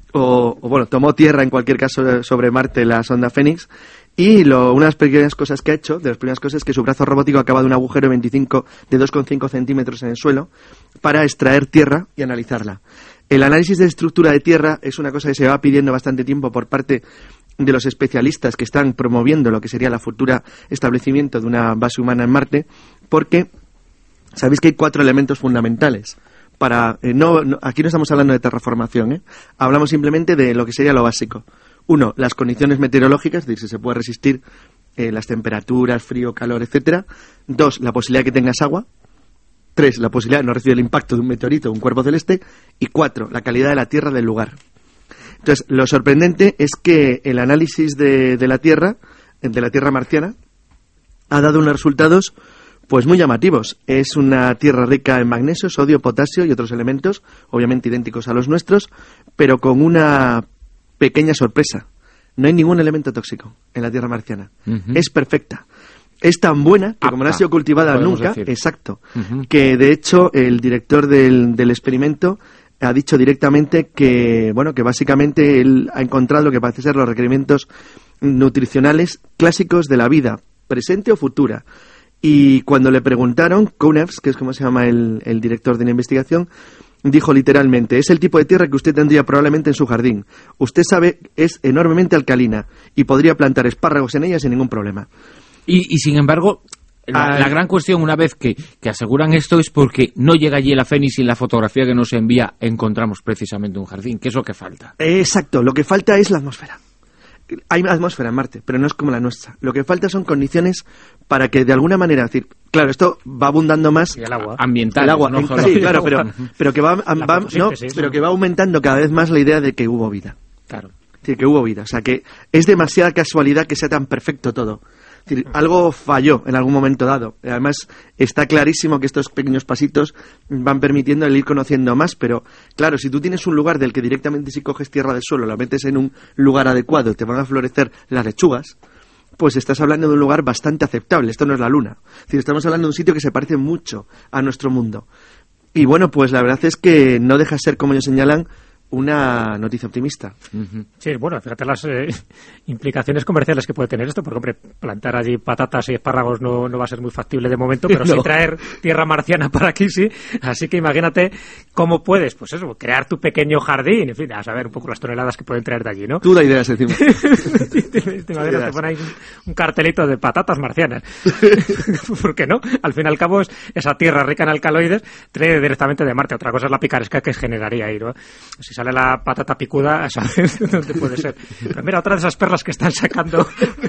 o, o bueno, tomó tierra en cualquier caso sobre Marte la sonda Fénix. Y lo, una de las pequeñas cosas que ha hecho, de las primeras cosas, es que su brazo robótico ha acabado un agujero de veinticinco, de dos coma cinco centímetros en el suelo para extraer tierra y analizarla. El análisis de estructura de tierra es una cosa que se va pidiendo bastante tiempo por parte de los especialistas que están promoviendo lo que sería la futura establecimiento de una base humana en Marte, porque sabéis que hay cuatro elementos fundamentales. Para eh, no, no, aquí no estamos hablando de terraformación, ¿eh? Hablamos simplemente de lo que sería lo básico. Uno, las condiciones meteorológicas, es decir, si se puede resistir eh, las temperaturas, frío, calor, etcétera. Dos, la posibilidad de que tengas agua. Tres, la posibilidad de no recibir el impacto de un meteorito o un cuerpo celeste. Y cuatro, la calidad de la tierra del lugar. Entonces, lo sorprendente es que el análisis de, de la Tierra, de la Tierra marciana, ha dado unos resultados pues muy llamativos. Es una tierra rica en magnesio, sodio, potasio y otros elementos, obviamente idénticos a los nuestros, pero con una pequeña sorpresa. No hay ningún elemento tóxico en la Tierra marciana. Uh-huh. Es perfecta. Es tan buena que, como no ha sido cultivada nunca, decir. exacto, uh-huh. que de hecho el director del, del experimento ha dicho directamente que, bueno, que básicamente él ha encontrado lo que parece ser los requerimientos nutricionales clásicos de la vida, presente o futura. Y cuando le preguntaron, Kounevs, que es como se llama el, el director de la investigación, dijo literalmente: es el tipo de tierra que usted tendría probablemente en su jardín. Usted sabe, es enormemente alcalina y podría plantar espárragos en ella sin ningún problema. Y, y sin embargo... La, la gran cuestión, una vez que, que aseguran esto, es porque no llega allí la Fénix y en la fotografía que nos envía encontramos precisamente un jardín. ¿Qué es lo que falta? Exacto, lo que falta es la atmósfera. Hay atmósfera en Marte, pero no es como la nuestra. Lo que falta son condiciones para que de alguna manera, es decir, claro, esto va abundando más. Y el agua. Ambiental. El agua, no, en, sí, claro, pero, pero, que va, va, no, pero que va aumentando cada vez más la idea de que hubo vida. Claro. Es decir, que hubo vida. O sea, que es demasiada casualidad que sea tan perfecto todo. Es decir, algo falló en algún momento dado. Además, está clarísimo que estos pequeños pasitos van permitiendo el ir conociendo más, pero claro, si tú tienes un lugar del que directamente si coges tierra del suelo, la metes en un lugar adecuado, te van a florecer las lechugas, pues estás hablando de un lugar bastante aceptable. Esto no es la Luna. Es decir, estamos hablando de un sitio que se parece mucho a nuestro mundo. Y bueno, pues la verdad es que no deja de ser, como ellos señalan, una noticia optimista. Uh-huh. Sí, bueno, fíjate las eh, implicaciones comerciales que puede tener esto, porque, hombre, plantar allí patatas y espárragos no, no va a ser muy factible de momento, pero no. Sí traer tierra marciana para aquí, sí. Así que imagínate cómo puedes, pues eso, crear tu pequeño jardín, en fin, a saber un poco las toneladas que pueden traer de allí, ¿no? Tú da ideas encima. te, te, te imaginas, te ponen ahí un, un cartelito de patatas marcianas. ¿Por qué no? Al fin y al cabo, es esa tierra rica en alcaloides trae directamente de Marte. Otra cosa es la picaresca que generaría ahí, ¿no? Si sale la patata picuda, a saber dónde puede ser. Pero mira, otra de esas perlas que están sacando...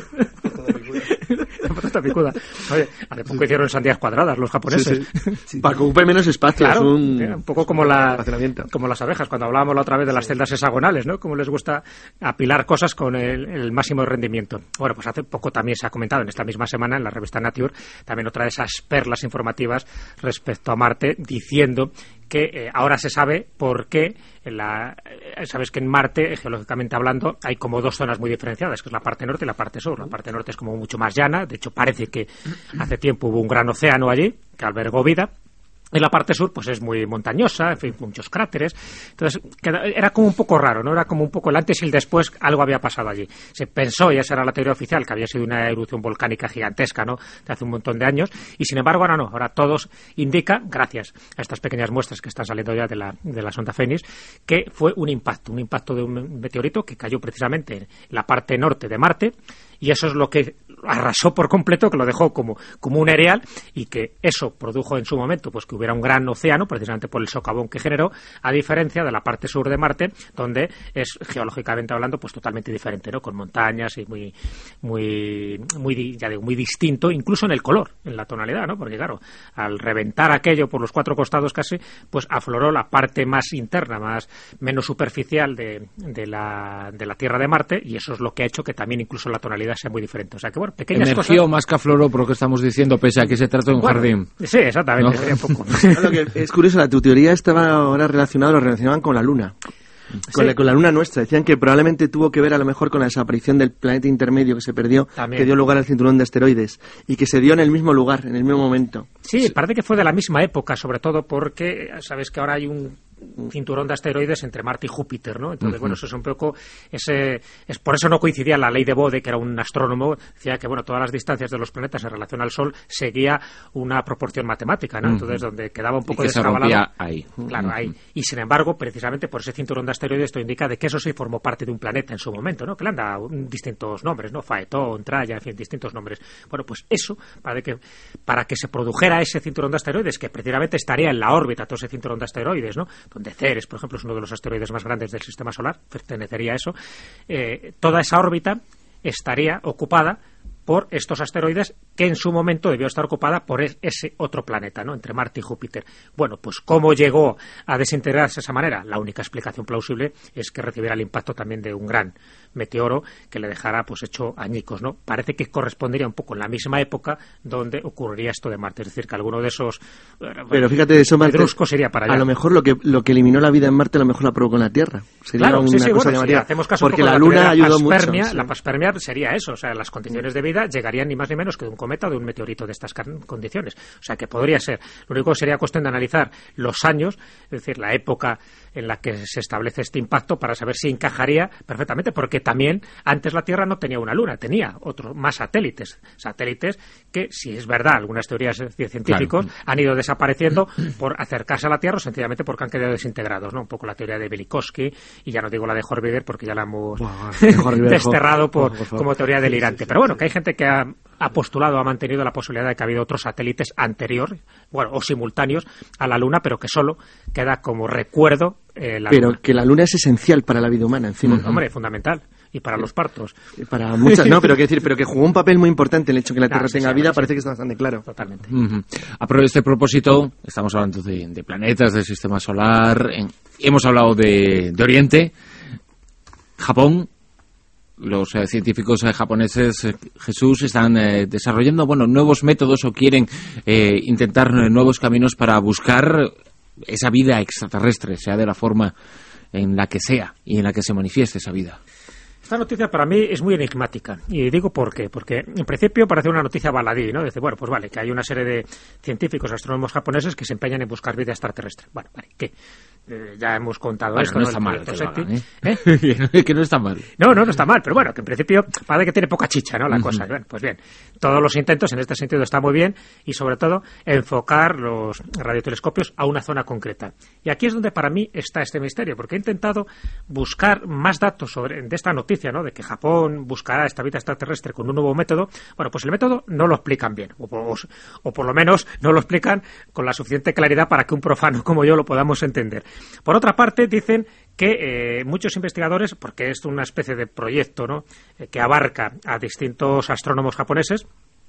La patata picuda. Oye, hace poco hicieron sandías cuadradas los japoneses. Sí, sí. Sí. Para que ocupe menos espacio. Claro, es un... un poco como, la, como las abejas, cuando hablábamos la otra vez de las celdas hexagonales, ¿no? Como les gusta apilar cosas con el, el máximo rendimiento. Bueno, pues hace poco también se ha comentado, en esta misma semana, en la revista Nature, también otra de esas perlas informativas respecto a Marte, diciendo que eh, ahora se sabe por qué, en la, eh, sabes que en Marte, geológicamente hablando, hay como dos zonas muy diferenciadas, que es la parte norte y la parte sur. La parte norte es como mucho más llana, de hecho parece que hace tiempo hubo un gran océano allí, que albergó vida. En la parte sur, pues es muy montañosa, en fin, muchos cráteres. Entonces, era como un poco raro, ¿no? Era como un poco el antes y el después, algo había pasado allí. Se pensó, y esa era la teoría oficial, que había sido una erupción volcánica gigantesca, ¿no? De hace un montón de años. Y sin embargo, ahora no. Ahora todos indican, gracias a estas pequeñas muestras que están saliendo ya de la, de la sonda Fénix, que fue un impacto, un impacto de un meteorito que cayó precisamente en la parte norte de Marte. Y eso es lo que arrasó por completo, que lo dejó como, como un areal, y que eso produjo en su momento pues que hubiera un gran océano, precisamente por el socavón que generó, a diferencia de la parte sur de Marte, donde es geológicamente hablando pues totalmente diferente, ¿no? Con montañas y muy muy muy ya digo, muy distinto, incluso en el color, en la tonalidad, ¿no? Porque claro, al reventar aquello por los cuatro costados casi, pues afloró la parte más interna, más menos superficial de, de la de la Tierra de Marte, y eso es lo que ha hecho que también incluso la tonalidad sea muy diferente. O sea que bueno, pequeñas Emergió cosas... más que afloró por lo que estamos diciendo, pese a que se trata de un bueno, jardín. Sí, exactamente, ¿no? sería un poco. Lo que es curioso, la tu teoría estaba ahora relacionada, lo relacionaban con la Luna. Con, sí. la, con la Luna nuestra. Decían que probablemente tuvo que ver a lo mejor con la desaparición del planeta intermedio que se perdió, también, que dio lugar al cinturón de asteroides, y que se dio en el mismo lugar, en el mismo momento. Sí, sí, parece que fue de la misma época, sobre todo porque sabes que ahora hay un cinturón de asteroides entre Marte y Júpiter, ¿no? Entonces, uh-huh. bueno, eso es un poco ese, es por eso no coincidía la ley de Bode, que era un astrónomo, decía que bueno, todas las distancias de los planetas en relación al Sol seguía una proporción matemática, ¿no? Uh-huh. Entonces, donde quedaba un poco descabalado, ahí. Claro, uh-huh. ahí. Y sin embargo, precisamente por ese cinturón de asteroides esto indica de que eso sí formó parte de un planeta en su momento, ¿no? Que le han dado distintos nombres, ¿no? Faetón, Traya, en fin, distintos nombres. Bueno, pues eso, para que para que se produjera ese cinturón de asteroides, que precisamente estaría en la órbita todo ese cinturón de asteroides, ¿no? Donde Ceres, por ejemplo, es uno de los asteroides más grandes del sistema solar, pertenecería a eso, eh, toda esa órbita estaría ocupada por estos asteroides, que en su momento debió estar ocupada por ese otro planeta, ¿no? Entre Marte y Júpiter. Bueno, pues ¿cómo llegó a desintegrarse de esa manera? La única explicación plausible es que recibiera el impacto también de un gran meteoro que le dejara pues hecho añicos, ¿no? Parece que correspondería un poco en la misma época donde ocurriría esto de Marte, es decir, que alguno de esos pero fíjate, eso Marte sería para allá. A lo mejor lo que lo que eliminó la vida en Marte a lo mejor la provocó en la Tierra. Sería claro, una sí, sí, cosa bueno, sí, hacemos caso porque la, la Luna ayudó mucho. Sí. La paspermia sería eso, o sea, las condiciones de vida llegarían ni más ni menos que de un cometa o de un meteorito de estas condiciones. O sea, que podría ser. Lo único sería cuestión de analizar los años, es decir, la época en la que se establece este impacto para saber si encajaría perfectamente, porque también antes la Tierra no tenía una luna, tenía otros más satélites, satélites que, si es verdad, algunas teorías científicos claro. han ido desapareciendo por acercarse a la Tierra o sencillamente porque han quedado desintegrados, ¿no? Un poco la teoría de Velikovsky, y ya no digo la de Horviger porque ya la hemos wow, desterrado por, por, por como teoría delirante. Pero bueno, que hay gente que ha, ha postulado, ha mantenido la posibilidad de que ha habido otros satélites anteriores, bueno, o simultáneos a la Luna, pero que solo queda como recuerdo eh, la Pero Luna. que la Luna es esencial para la vida humana, encima. Mm, hombre, fundamental. Y para los partos. Para muchas, no, pero quiero decir, pero que jugó un papel muy importante el hecho de que la Tierra claro, tenga sí, vida, sí. parece que está bastante claro. Totalmente. Uh-huh. A pro de este propósito, estamos hablando de, de planetas, del sistema solar, en, hemos hablado de, de Oriente, Japón. Los eh, científicos eh, japoneses, eh, Jesús, están eh, desarrollando bueno nuevos métodos o quieren eh, intentar eh, nuevos caminos para buscar esa vida extraterrestre, sea de la forma en la que sea y en la que se manifieste esa vida. Esta noticia para mí es muy enigmática, y digo por qué, porque en principio parece una noticia baladí, ¿no? Dice, bueno, pues vale, que hay una serie de científicos, astrónomos japoneses que se empeñan en buscar vida extraterrestre. Bueno, vale, ¿qué? Eh, ya hemos contado bueno, esto, no ¿no? está El mal que lo hagan, ¿eh? ¿Eh? Que no está mal. No, no, no está mal, pero bueno, que en principio parece que tiene poca chicha, ¿no? La uh-huh. cosa. Bueno, pues bien, todos los intentos en este sentido están muy bien, y sobre todo enfocar los radiotelescopios a una zona concreta. Y aquí es donde para mí está este misterio, porque he intentado buscar más datos sobre de esta noticia, ¿no? De que Japón buscará esta vida extraterrestre con un nuevo método. Bueno, pues el método no lo explican bien, o, o, o por lo menos no lo explican con la suficiente claridad para que un profano como yo lo podamos entender. Por otra parte, dicen que eh, muchos investigadores, porque es una especie de proyecto, ¿no? eh, que abarca a distintos astrónomos japoneses,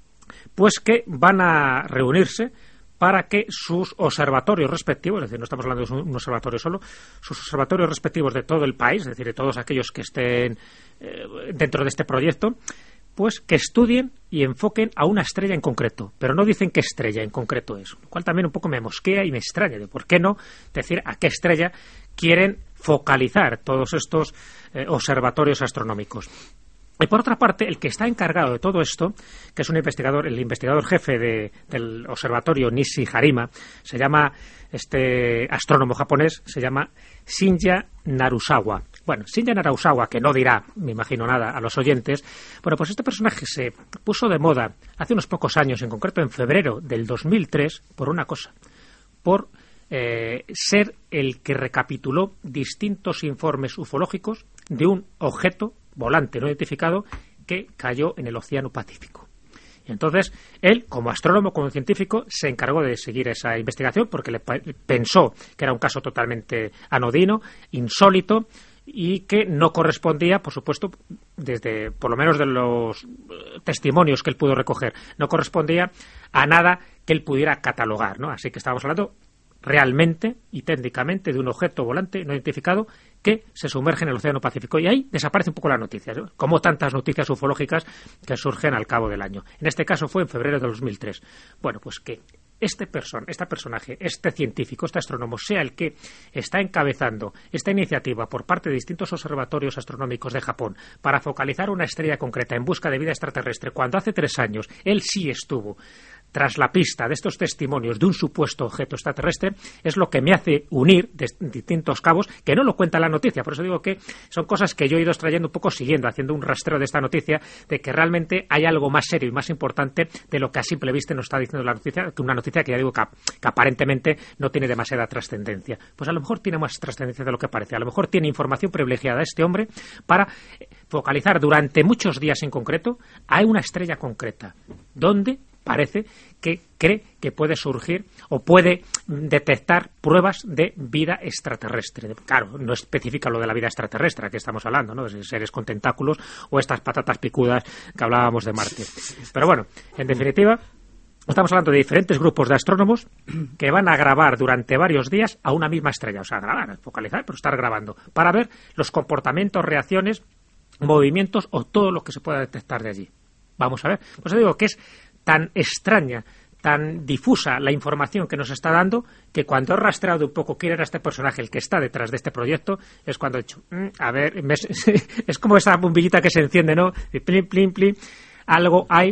pues que van a reunirse para que sus observatorios respectivos, es decir, no estamos hablando de un observatorio solo, sus observatorios respectivos de todo el país, es decir, de todos aquellos que estén eh, dentro de este proyecto, pues que estudien y enfoquen a una estrella en concreto, pero no dicen qué estrella en concreto es, lo cual también un poco me mosquea y me extraña, de por qué no decir a qué estrella quieren focalizar todos estos eh, observatorios astronómicos. Y por otra parte, el que está encargado de todo esto, que es un investigador, el investigador jefe de, del observatorio Nishi Harima, se llama, este astrónomo japonés, se llama Shinya Narusawa. Bueno, Shinya Narusawa, que no dirá, me imagino nada, a los oyentes, bueno, pues este personaje se puso de moda hace unos pocos años, en concreto en febrero del dos mil tres, por una cosa, por eh, ser el que recapituló distintos informes ufológicos de un objeto volante no identificado que cayó en el Océano Pacífico. Y entonces él, como astrónomo, como científico, se encargó de seguir esa investigación porque le pensó que era un caso totalmente anodino, insólito, y que no correspondía, por supuesto, desde por lo menos de los testimonios que él pudo recoger, no correspondía a nada que él pudiera catalogar, ¿no? Así que estábamos hablando realmente y técnicamente de un objeto volante no identificado que se sumerge en el Océano Pacífico, y ahí desaparece un poco la noticia, ¿no? Como tantas noticias ufológicas que surgen al cabo del año. En este caso fue en febrero de dos mil tres. Bueno, pues que este person, este personaje, este científico, este astrónomo, sea el que está encabezando esta iniciativa por parte de distintos observatorios astronómicos de Japón para focalizar una estrella concreta en busca de vida extraterrestre, cuando hace tres años él sí estuvo tras la pista de estos testimonios de un supuesto objeto extraterrestre, es lo que me hace unir de distintos cabos que no lo cuenta la noticia. Por eso digo que son cosas que yo he ido extrayendo un poco siguiendo, haciendo un rastreo de esta noticia, de que realmente hay algo más serio y más importante de lo que a simple vista nos está diciendo la noticia, que una noticia que ya digo que, que aparentemente no tiene demasiada trascendencia. Pues a lo mejor tiene más trascendencia de lo que parece. A lo mejor tiene información privilegiada este hombre para focalizar durante muchos días en concreto a una estrella concreta, donde parece que cree que puede surgir o puede detectar pruebas de vida extraterrestre. Claro, no especifica lo de la vida extraterrestre, aquí estamos hablando, ¿no? De seres con tentáculos o estas patatas picudas que hablábamos de Marte. Pero bueno, en definitiva, estamos hablando de diferentes grupos de astrónomos que van a grabar durante varios días a una misma estrella. O sea, grabar, focalizar, pero estar grabando, para ver los comportamientos, reacciones, movimientos o todo lo que se pueda detectar de allí. Vamos a ver. Pues digo que es tan extraña, tan difusa la información que nos está dando, que cuando he rastreado un poco quién era este personaje, el que está detrás de este proyecto, es cuando he dicho, mmm, a ver, me, es como esa bombillita que se enciende, ¿no? Y plin, plin, plin, algo hay,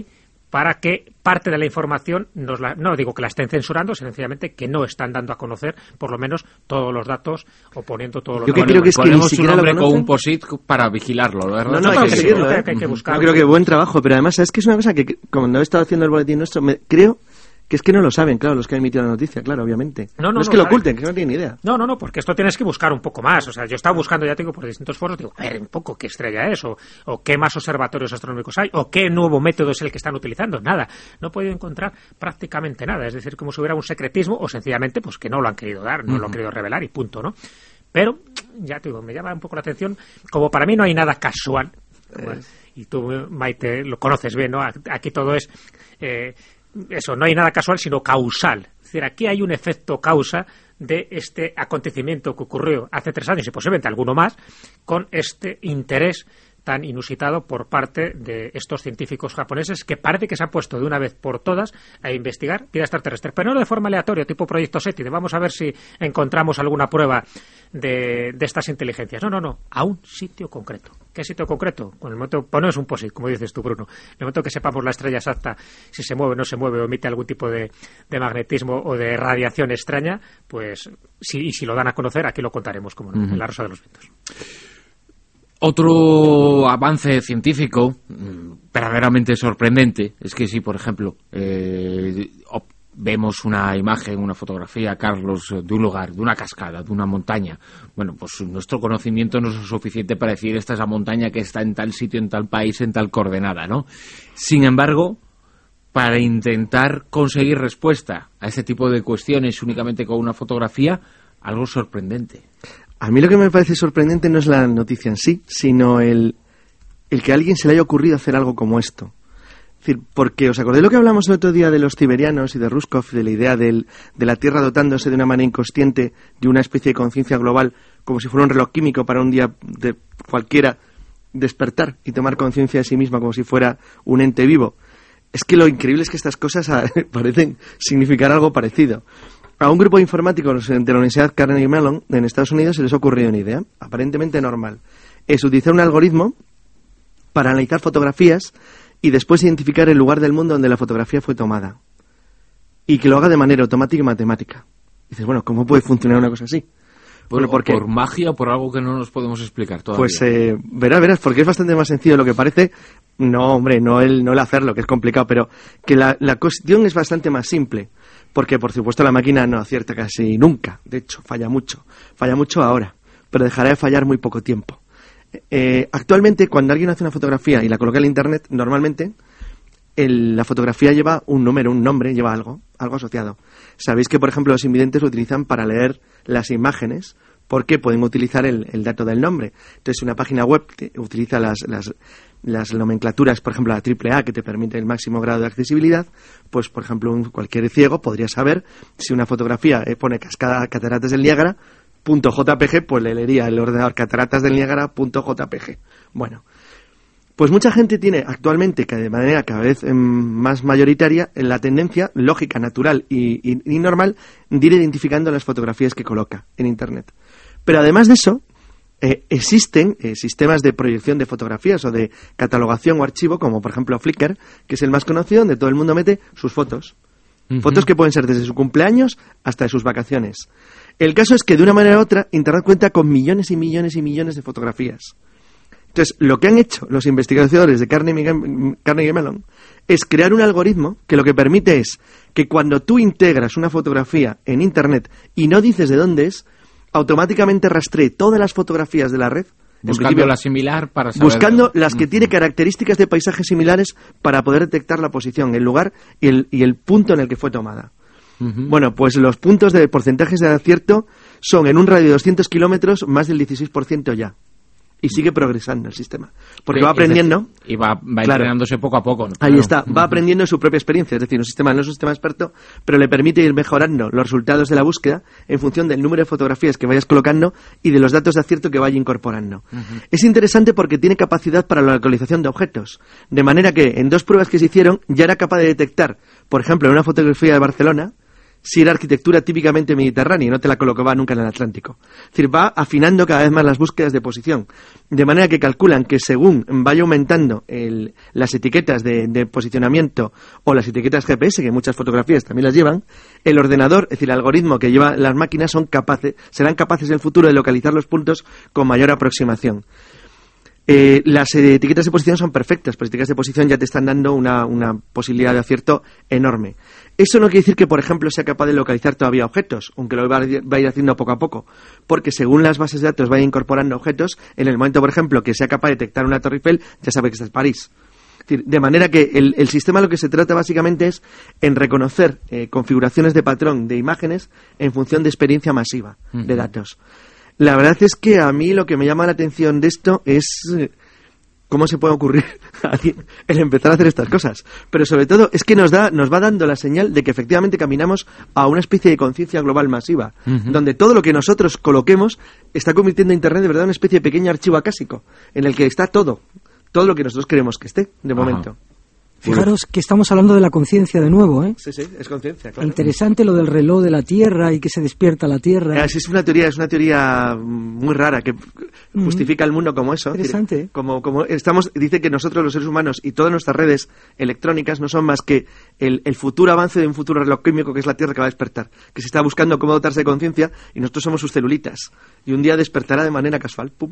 para que parte de la información, nos la, no digo que la estén censurando, sencillamente que no están dando a conocer, por lo menos, todos los datos o poniendo todos los datos. Yo que creo que es que ni siquiera un nombre con un post-it para vigilarlo, ¿verdad? No, no, hay que seguirlo, ¿eh? Hay que buscarlo. Yo creo que buen trabajo, pero además, ¿sabes que es una cosa que, cuando he estado haciendo el boletín nuestro, me, creo... que es que no lo saben, claro, los que han emitido la noticia, claro, obviamente. No, no, no es que no, lo oculten, que no tienen ni idea. No, no, no, porque esto tienes que buscar un poco más. O sea, yo estaba buscando, ya tengo por distintos foros, digo, a ver, un poco qué estrella es, o, o qué más observatorios astronómicos hay, o qué nuevo método es el que están utilizando. Nada, no he podido encontrar prácticamente nada. Es decir, como si hubiera un secretismo, o sencillamente, pues que no lo han querido dar, no uh-huh. lo han querido revelar y punto, ¿no? Pero, ya te digo, me llama un poco la atención, como para mí no hay nada casual, bueno, y tú, Maite, lo conoces bien, ¿no? Aquí todo es... Eh, eso, no hay nada casual, sino causal. Es decir, aquí hay un efecto causa de este acontecimiento que ocurrió hace tres años y posiblemente alguno más, con este interés tan inusitado por parte de estos científicos japoneses que parece que se han puesto de una vez por todas a investigar vida extraterrestre, pero no de forma aleatoria, tipo Proyecto SETI, de vamos a ver si encontramos alguna prueba de, de estas inteligencias. No, no, no, a un sitio concreto. ¿Qué sitio concreto? Con el momento, ponemos un posit, como dices tú, Bruno. En el momento que sepamos la estrella exacta, si se mueve o no se mueve, o emite algún tipo de, de magnetismo o de radiación extraña, pues, si, y si lo dan a conocer, aquí lo contaremos, como no, uh-huh. en La Rosa de los Vientos. Otro avance científico verdaderamente sorprendente es que si, por ejemplo, eh, vemos una imagen, una fotografía, Carlos, de un lugar, de una cascada, de una montaña, bueno, pues nuestro conocimiento no es suficiente para decir esta es la montaña que está en tal sitio, en tal país, en tal coordenada, ¿no? Sin embargo, para intentar conseguir respuesta a este tipo de cuestiones únicamente con una fotografía, algo sorprendente. A mí lo que me parece sorprendente no es la noticia en sí, sino el, el que a alguien se le haya ocurrido hacer algo como esto. Es decir, porque os acordáis lo que hablamos el otro día de los tiberianos y de Ruskov, de la idea del, de la Tierra dotándose de una manera inconsciente de una especie de conciencia global, como si fuera un reloj químico para un día de cualquiera despertar y tomar conciencia de sí misma como si fuera un ente vivo. Es que lo increíble es que estas cosas parecen significar algo parecido. A un grupo de informáticos de la Universidad Carnegie Mellon en Estados Unidos se les ha ocurrido una idea, aparentemente normal. Es utilizar un algoritmo para analizar fotografías y después identificar el lugar del mundo donde la fotografía fue tomada. Y que lo haga de manera automática y matemática. Y dices, bueno, ¿cómo puede funcionar una cosa así? Por, bueno, porque, ¿Por magia o por algo que no nos podemos explicar todavía? Pues eh, verás, verás, porque es bastante más sencillo de lo que parece. No, hombre, no el, no el hacerlo, que es complicado, pero que la, la cuestión es bastante más simple. Porque, por supuesto, la máquina no acierta casi nunca. De hecho, falla mucho. Falla mucho ahora, pero dejará de fallar muy poco tiempo. Eh, actualmente, cuando alguien hace una fotografía y la coloca en Internet, normalmente el, la fotografía lleva un número, un nombre, lleva algo, algo asociado. Sabéis que, por ejemplo, los invidentes lo utilizan para leer las imágenes porque pueden utilizar el, el dato del nombre. Entonces, una página web utiliza las, las, las nomenclaturas, por ejemplo, la triple A, que te permite el máximo grado de accesibilidad. Pues, por ejemplo, un, cualquier ciego podría saber si una fotografía eh, pone cascada cataratas del Niágara, punto .jpg, pues le leería el ordenador cataratas del Niágara, punto .jpg. Bueno, pues mucha gente tiene actualmente, que de manera cada vez eh, más mayoritaria, la tendencia lógica, natural y, y, y normal de ir identificando las fotografías que coloca en Internet. Pero además de eso, eh, existen eh, sistemas de proyección de fotografías o de catalogación o archivo, como por ejemplo Flickr, que es el más conocido, donde todo el mundo mete sus fotos. Uh-huh. Fotos que pueden ser desde su cumpleaños hasta de sus vacaciones. El caso es que de una manera u otra, Internet cuenta con millones y millones y millones de fotografías. Entonces, lo que han hecho los investigadores de Carnegie, Carnegie Mellon es crear un algoritmo que lo que permite es que cuando tú integras una fotografía en Internet y no dices de dónde es, automáticamente rastree todas las fotografías de la red. Buscando la similar para saber... Buscando las que uh-huh. tiene características de paisajes similares para poder detectar la posición, el lugar y el, y el punto en el que fue tomada. Uh-huh. Bueno, pues los puntos de porcentajes de acierto son en un radio de doscientos kilómetros más del dieciséis por ciento ya. Y sigue progresando el sistema. Porque sí, va aprendiendo... Y va, va claro, entrenándose poco a poco, ¿no? Ahí claro. está. Va aprendiendo su propia experiencia. Es decir, un sistema no es un sistema experto, pero le permite ir mejorando los resultados de la búsqueda en función del número de fotografías que vayas colocando y de los datos de acierto que vaya incorporando. Uh-huh. Es interesante porque tiene capacidad para la localización de objetos. De manera que en dos pruebas que se hicieron ya era capaz de detectar, por ejemplo, en una fotografía de Barcelona, si era arquitectura típicamente mediterránea y no te la colocaba nunca en el Atlántico. Es decir, va afinando cada vez más las búsquedas de posición, de manera que calculan que según vaya aumentando el, las etiquetas de, de posicionamiento o las etiquetas G P S, que muchas fotografías también las llevan, el ordenador, es decir, el algoritmo que lleva las máquinas son capaces, serán capaces en el futuro de localizar los puntos con mayor aproximación. Eh, las eh, etiquetas de posición son perfectas, pero las etiquetas de posición ya te están dando una, una posibilidad de acierto enorme. Eso no quiere decir que, por ejemplo, sea capaz de localizar todavía objetos, aunque lo va a, va a ir haciendo poco a poco, porque según las bases de datos vayan incorporando objetos, en el momento, por ejemplo, que sea capaz de detectar una Torre Eiffel, ya sabe que está en París. Es decir, de manera que el, el sistema lo que se trata básicamente es en reconocer eh, configuraciones de patrón de imágenes en función de experiencia masiva uh-huh. de datos. La verdad es que a mí lo que me llama la atención de esto es cómo se puede ocurrir el empezar a hacer estas cosas. Pero sobre todo es que nos da, nos va dando la señal de que efectivamente caminamos a una especie de conciencia global masiva, uh-huh. donde todo lo que nosotros coloquemos está convirtiendo a Internet de verdad en una especie de pequeño archivo acásico, en el que está todo, todo lo que nosotros queremos que esté, de Ajá. momento. Fijaros que estamos hablando de la conciencia de nuevo, ¿eh? Sí, sí, es conciencia, claro. Interesante lo del reloj de la Tierra y que se despierta la Tierra. Ah, sí, es una teoría, es una teoría muy rara que justifica mm. el mundo como eso. Interesante. Decir, como, como estamos, dice que nosotros los seres humanos y todas nuestras redes electrónicas no son más que el, el futuro avance de un futuro reloj químico que es la Tierra que va a despertar, que se está buscando cómo dotarse de conciencia y nosotros somos sus celulitas. Y un día despertará de manera casual, pum.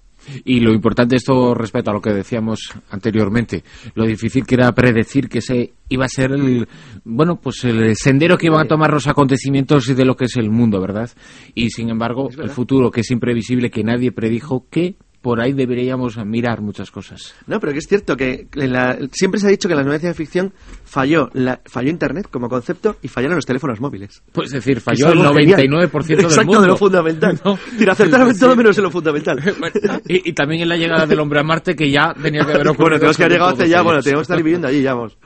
Y lo importante esto respecto a lo que decíamos anteriormente, lo difícil que era predecir que ese iba a ser el, bueno, pues el sendero que iban a tomar los acontecimientos de lo que es el mundo, ¿verdad? Y sin embargo, el futuro que es imprevisible, que nadie predijo, que por ahí deberíamos mirar muchas cosas. No, pero que es cierto que en la, siempre se ha dicho que en la novela de ficción falló la, falló Internet como concepto y fallaron los teléfonos móviles. Pues decir, falló el noventa y nueve por ciento del mundo. Exacto, de lo fundamental. No, Tira, acertaron sí. todo menos en lo fundamental. Bueno, y, y también en la llegada del hombre a Marte, que ya tenía que haber ocurrido. Bueno, tenemos que haber llegado hace ya, bueno, tenemos que estar viviendo allí, ya vamos.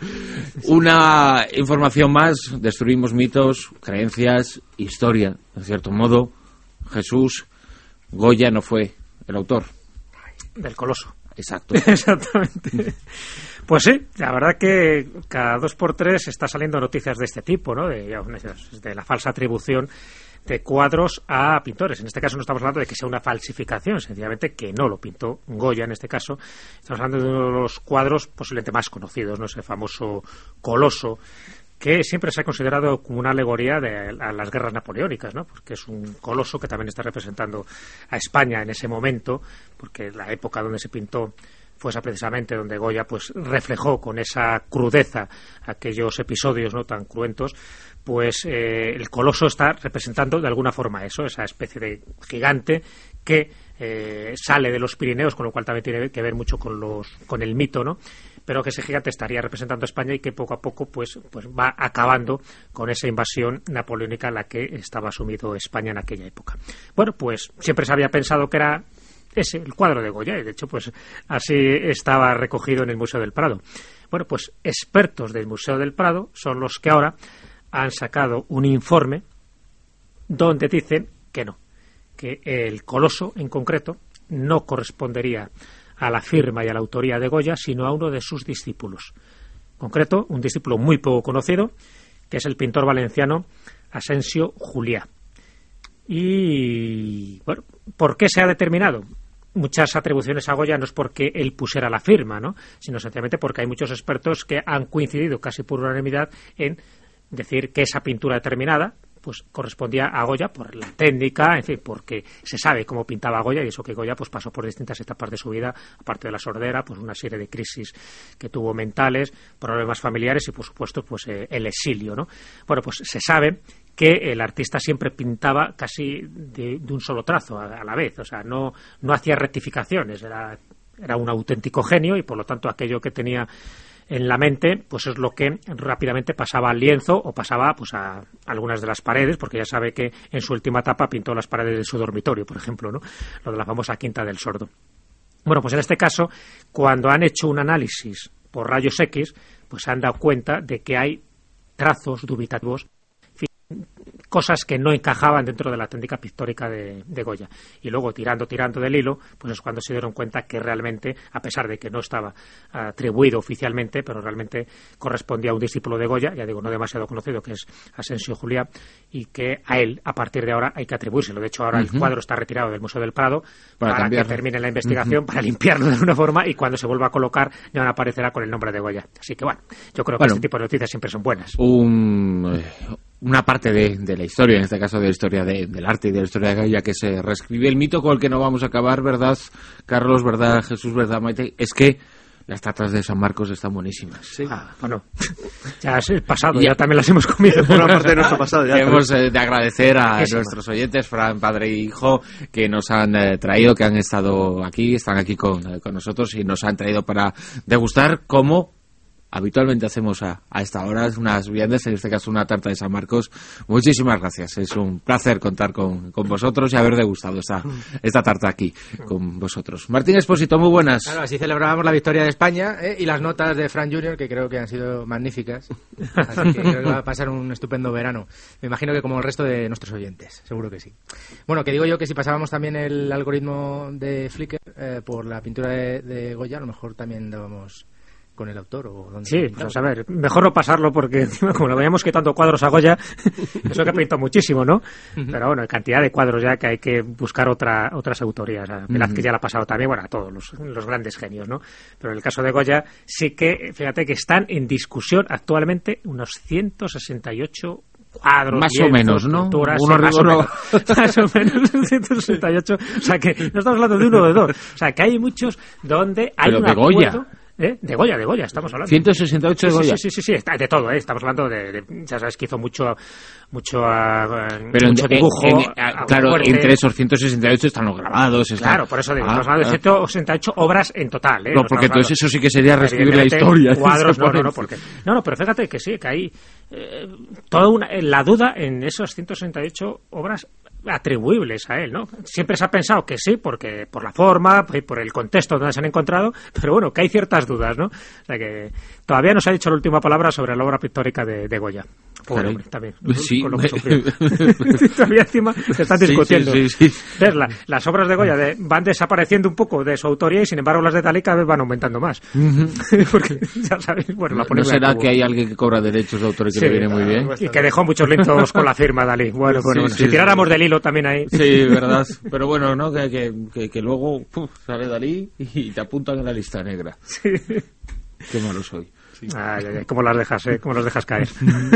Una información más, destruimos mitos, creencias, historia, de cierto modo. Jesús, Goya no fue el autor. Del Coloso. Exacto. Exactamente. Pues sí, la verdad que cada dos por tres está saliendo noticias de este tipo, ¿no? De, de la falsa atribución de cuadros a pintores. En este caso no estamos hablando de que sea una falsificación, sencillamente que no lo pintó Goya en este caso. Estamos hablando de uno de los cuadros posiblemente más conocidos, ¿no? Ese famoso Coloso, que siempre se ha considerado como una alegoría de, a las guerras napoleónicas, ¿no? Porque es un coloso que también está representando a España en ese momento, porque la época donde se pintó fue esa precisamente donde Goya pues reflejó con esa crudeza aquellos episodios no tan cruentos. Pues eh, el coloso está representando de alguna forma eso, esa especie de gigante que eh, sale de los Pirineos, con lo cual también tiene que ver mucho con los con el mito, ¿no? Pero que ese gigante estaría representando a España y que poco a poco pues pues va acabando con esa invasión napoleónica en la que estaba sumido España en aquella época. Bueno, pues siempre se había pensado que era ese, el cuadro de Goya, y de hecho pues así estaba recogido en el Museo del Prado. Bueno, pues expertos del Museo del Prado son los que ahora han sacado un informe donde dicen que no, que el coloso en concreto no correspondería a la firma y a la autoría de Goya, sino a uno de sus discípulos. En concreto, un discípulo muy poco conocido, que es el pintor valenciano Asensio Juliá. Y, bueno, ¿por qué se ha determinado? Muchas atribuciones a Goya no es porque él pusiera la firma, ¿no? Sino sencillamente porque hay muchos expertos que han coincidido casi por unanimidad en decir que esa pintura determinada pues correspondía a Goya por la técnica, en fin, porque se sabe cómo pintaba Goya, y eso que Goya pues pasó por distintas etapas de su vida, aparte de la sordera, pues una serie de crisis que tuvo mentales, problemas familiares y por supuesto pues eh, el exilio, ¿no? Bueno, pues se sabe que el artista siempre pintaba casi de, de un solo trazo a, a la vez, o sea, no, no hacía rectificaciones, era, era un auténtico genio y por lo tanto aquello que tenía en la mente, pues es lo que rápidamente pasaba al lienzo o pasaba pues a algunas de las paredes, porque ya sabe que en su última etapa pintó las paredes de su dormitorio, por ejemplo, ¿no? Lo de la famosa Quinta del Sordo. Bueno, pues en este caso, cuando han hecho un análisis por rayos X, pues se han dado cuenta de que hay trazos dubitativos cosas que no encajaban dentro de la técnica pictórica de, de Goya. Y luego, tirando, tirando del hilo, pues es cuando se dieron cuenta que realmente, a pesar de que no estaba atribuido oficialmente, pero realmente correspondía a un discípulo de Goya, ya digo, no demasiado conocido, que es Asensio Juliá, y que a él, a partir de ahora, hay que atribuírselo. De hecho, ahora uh-huh. el cuadro está retirado del Museo del Prado para, para que termine la investigación, uh-huh. para limpiarlo de alguna forma, y cuando se vuelva a colocar ya aparecerá con el nombre de Goya. Así que bueno, yo creo que bueno, este tipo de noticias siempre son buenas. Un, una parte de, de la historia, en este caso de la historia de, del arte y de la historia de Goya, que se reescribe el mito con el que no vamos a acabar, ¿verdad, Carlos? ¿Verdad, Jesús? ¿Verdad, Maite? Es que las tartas de San Marcos están buenísimas. Sí. Ah, bueno, ya es el pasado, ya, ya también las hemos comido. Por una parte de nuestro pasado. Ya hemos eh, de agradecer a Qué nuestros sí, oyentes, Fran, padre e hijo, que nos han eh, traído, que han estado aquí, están aquí con, eh, con nosotros y nos han traído para degustar cómo habitualmente hacemos a, a esta hora unas viandas, en este caso una tarta de San Marcos. Muchísimas gracias, es un placer contar con, con vosotros y haber degustado esta, esta tarta aquí con vosotros. Martín Expósito, muy buenas. Claro, así celebrábamos la victoria de España, ¿eh? Y las notas de Fran junior, que creo que han sido magníficas, así que creo que va a pasar un estupendo verano. Me imagino que como el resto de nuestros oyentes, seguro que sí. Bueno, que digo yo que si pasábamos también el algoritmo de Flickr eh, por la pintura de, de Goya, a lo mejor también dábamos con el autor o dónde. Sí, pues a ver, mejor no pasarlo porque encima como le vayamos quitando cuadros a Goya, eso que pintó muchísimo, ¿no? Uh-huh. Pero bueno, cantidad de cuadros ya que hay que buscar otra otras autorías. A Velázquez uh-huh. ya la ha pasado también, bueno, a todos los, los grandes genios, ¿no? Pero en el caso de Goya sí que, fíjate que están en discusión actualmente unos ciento sesenta y ocho cuadros, más o menos, ¿no? Pinturas, sí, más, o menos, más o menos ciento sesenta y ocho, o sea que no estamos hablando de uno o de dos, o sea que hay muchos donde hay Pero un de Goya. acuerdo. ¿Eh? De Goya, de Goya, estamos hablando. ciento sesenta y ocho de Goya. Sí, sí, sí, sí, sí, de todo, ¿eh? Estamos hablando de, de, ya sabes que hizo mucho, mucho, uh, Pero mucho en, dibujo. En, en, claro, fuerte. Entre esos ciento sesenta y ocho están los grabados. Están... Claro, por eso digo, ah, estamos hablando de ciento sesenta y ocho obras en total, ¿eh? No, porque entonces eso sí que sería reescribir la historia. Cuadros, no, no, no, porque, no, no, pero fíjate que sí, que hay eh, toda una, la duda en esos ciento sesenta y ocho obras atribuibles a él, ¿no? Siempre se ha pensado que sí, porque por la forma, por el contexto donde se han encontrado, pero bueno, que hay ciertas dudas, ¿no? O sea que todavía no se ha dicho la última palabra sobre la obra pictórica de, de Goya. Pobre hombre, también, sí. Con lo que sufrió. Todavía encima se están discutiendo. Sí, sí, sí, sí. La, las obras de Goya de, van desapareciendo un poco de su autoría y sin embargo las de Dalí cada vez van aumentando más. Uh-huh. Porque, ya sabes, bueno, la ¿No será que hay alguien que cobra derechos de autor y que sí, le viene muy bien? Y que dejó muchos lienzos con la firma Dalí. Bueno, bueno, sí, bueno. Sí, si tiráramos sí. del hilo también ahí. Sí, verdad. Pero bueno, ¿no? Que, que, que, que luego puf, sale Dalí y te apuntan en la lista negra. Sí. Qué malo soy. Sí. Ay, ay, ay, cómo las dejas, ¿eh? Cómo las dejas caer.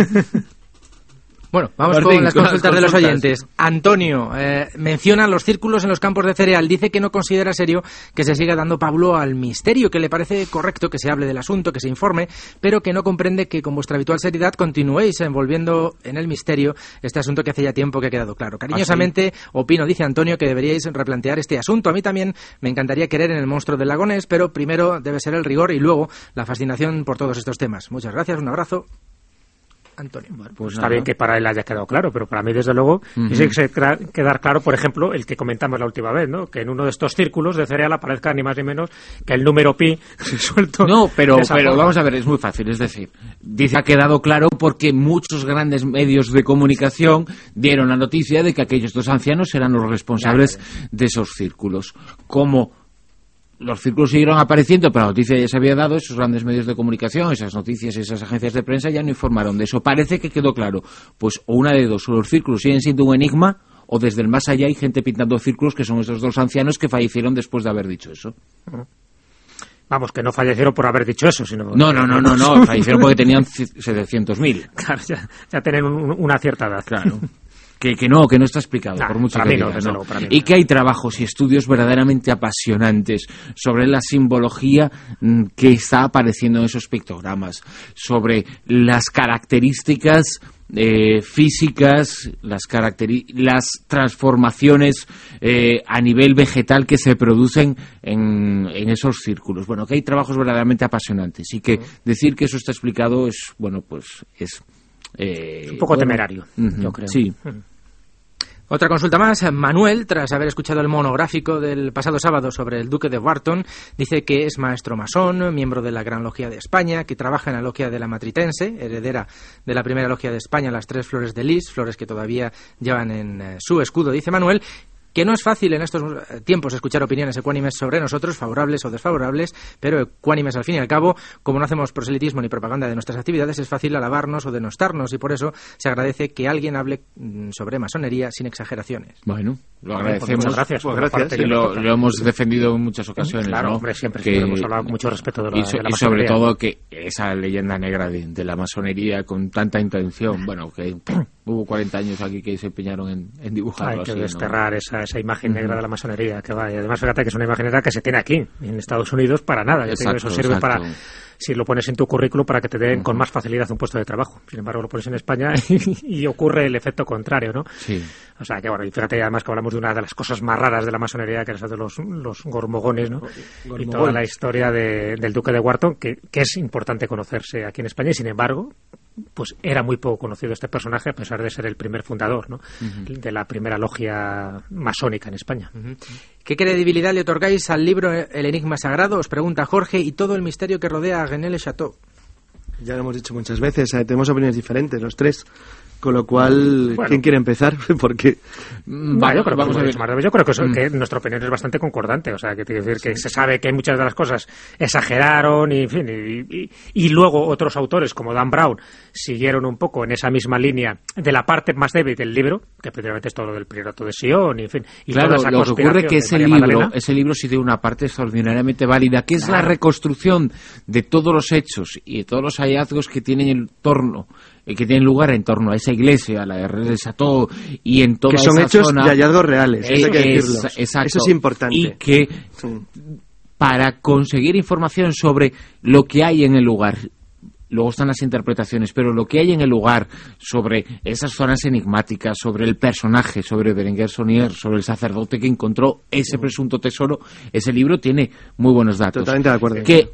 Bueno, vamos Martín, con las con consultas, las consultas de los oyentes. Antonio eh, menciona los círculos en los campos de cereal. Dice que no considera serio que se siga dando pablo al misterio, que le parece correcto que se hable del asunto, que se informe, pero que no comprende que con vuestra habitual seriedad continuéis envolviendo en el misterio este asunto que hace ya tiempo que ha quedado claro. Cariñosamente, ¿Ah, sí? opino, dice Antonio, que deberíais replantear este asunto. A mí también me encantaría creer en el monstruo del lagonés, pero primero debe ser el rigor y luego la fascinación por todos estos temas. Muchas gracias, un abrazo. Antonio. Bueno, pues está nada. Bien que para él haya quedado claro, pero para mí, desde luego, uh-huh. tiene que quedar claro, por ejemplo, el que comentamos la última vez, ¿no? Que en uno de estos círculos de cereal aparezca ni más ni menos que el número pi suelto. No, pero, pero vamos a ver, es muy fácil, es decir, dice ha quedado claro porque muchos grandes medios de comunicación dieron la noticia de que aquellos dos ancianos eran los responsables claro. de esos círculos. Como los círculos siguieron apareciendo, pero la noticia ya se había dado, esos grandes medios de comunicación, esas noticias, esas agencias de prensa ya no informaron de eso. Parece que quedó claro. Pues o una de dos, o los círculos siguen siendo un enigma, o desde el más allá hay gente pintando círculos que son esos dos ancianos que fallecieron después de haber dicho eso. Vamos, que no fallecieron por haber dicho eso, sino... No, no, no, no, no fallecieron porque tenían setecientos mil. Claro, ya, ya tienen un, una cierta edad. Claro. Que, que no, que no está explicado, nah, por mucho que digas, no, no. Luego, y que hay trabajos y estudios verdaderamente apasionantes sobre la simbología que está apareciendo en esos pictogramas, sobre las características eh, físicas, las, caracteri- las transformaciones eh, a nivel vegetal que se producen en, en esos círculos. Bueno, que hay trabajos verdaderamente apasionantes y que decir que eso está explicado es, bueno, pues es... Eh, un poco bueno, temerario, uh-huh, yo creo. Sí. Otra consulta más. Manuel, tras haber escuchado el monográfico del pasado sábado sobre el duque de Wharton, dice que es maestro masón, miembro de la Gran Logia de España, que trabaja en la Logia de la Matritense, heredera de la primera Logia de España, las tres flores de lis, flores que todavía llevan en eh, su escudo, dice Manuel, que no es fácil en estos tiempos escuchar opiniones ecuánimes sobre nosotros, favorables o desfavorables, pero ecuánimes al fin y al cabo, como no hacemos proselitismo ni propaganda de nuestras actividades, es fácil alabarnos o denostarnos, y por eso se agradece que alguien hable sobre masonería sin exageraciones. Bueno, lo agradecemos. Muchas gracias. Pues gracias. Sí, lo, lo hemos defendido en muchas ocasiones. Claro, ¿no? hombre, siempre, que, siempre hemos hablado con mucho respeto de la, y, so, de la y sobre masonería. todo que esa leyenda negra de, de la masonería con tanta intención, bueno, que hubo cuarenta años aquí que se empeñaron en, en dibujarlo. Hay que así, desterrar ¿no? esa, esa imagen negra de la masonería que va. Y además, fíjate que es una imagen negra que se tiene aquí, en Estados Unidos, para nada. Yo Exacto, te digo, eso sirve exacto. para, si lo pones en tu currículo, para que te den uh-huh. con más facilidad un puesto de trabajo. Sin embargo, lo pones en España y, y ocurre el efecto contrario, ¿no? Sí. O sea, que bueno, y fíjate además que hablamos de una de las cosas más raras de la masonería, que es de los, los gormogones, ¿no? Gormogón. Y toda la historia de, del duque de Wharton, que, que es importante conocerse aquí en España, y sin embargo, pues era muy poco conocido este personaje, a pesar de ser el primer fundador, ¿no? Uh-huh. De la primera logia masónica en España. Uh-huh. ¿Qué credibilidad le otorgáis al libro El Enigma Sagrado? Os pregunta Jorge, y todo el misterio que rodea a René Le Chateau. Ya lo hemos dicho muchas veces, eh, tenemos opiniones diferentes, los tres. Con lo cual, bueno, ¿quién quiere empezar? Porque bueno, yo creo, vamos a ver. Yo creo que, eso, mm. que nuestra opinión es bastante concordante. O sea, que tiene que decir que sí. se sabe que muchas de las cosas exageraron y, en fin, y, y, y luego otros autores como Dan Brown siguieron un poco en esa misma línea de la parte más débil del libro, que precisamente es todo lo del priorato de Sion y, en fin, y claro, toda esa lo que ocurre es que ese libro, Magdalena. ese libro sí tiene una parte extraordinariamente válida, que es claro. la reconstrucción de todos los hechos y de todos los hallazgos que tienen en torno que tienen lugar en torno a esa iglesia, a la de René Le Chateau, y en toda esa zona... Que son hechos zona, y hallazgos reales, eso hay que decirlo. Exacto. Eso es importante. Y que sí. para conseguir información sobre lo que hay en el lugar, luego están las interpretaciones, pero lo que hay en el lugar sobre esas zonas enigmáticas, sobre el personaje, sobre Berenguer Saunier, sobre el sacerdote que encontró ese presunto tesoro, ese libro tiene muy buenos datos. Totalmente de acuerdo. Que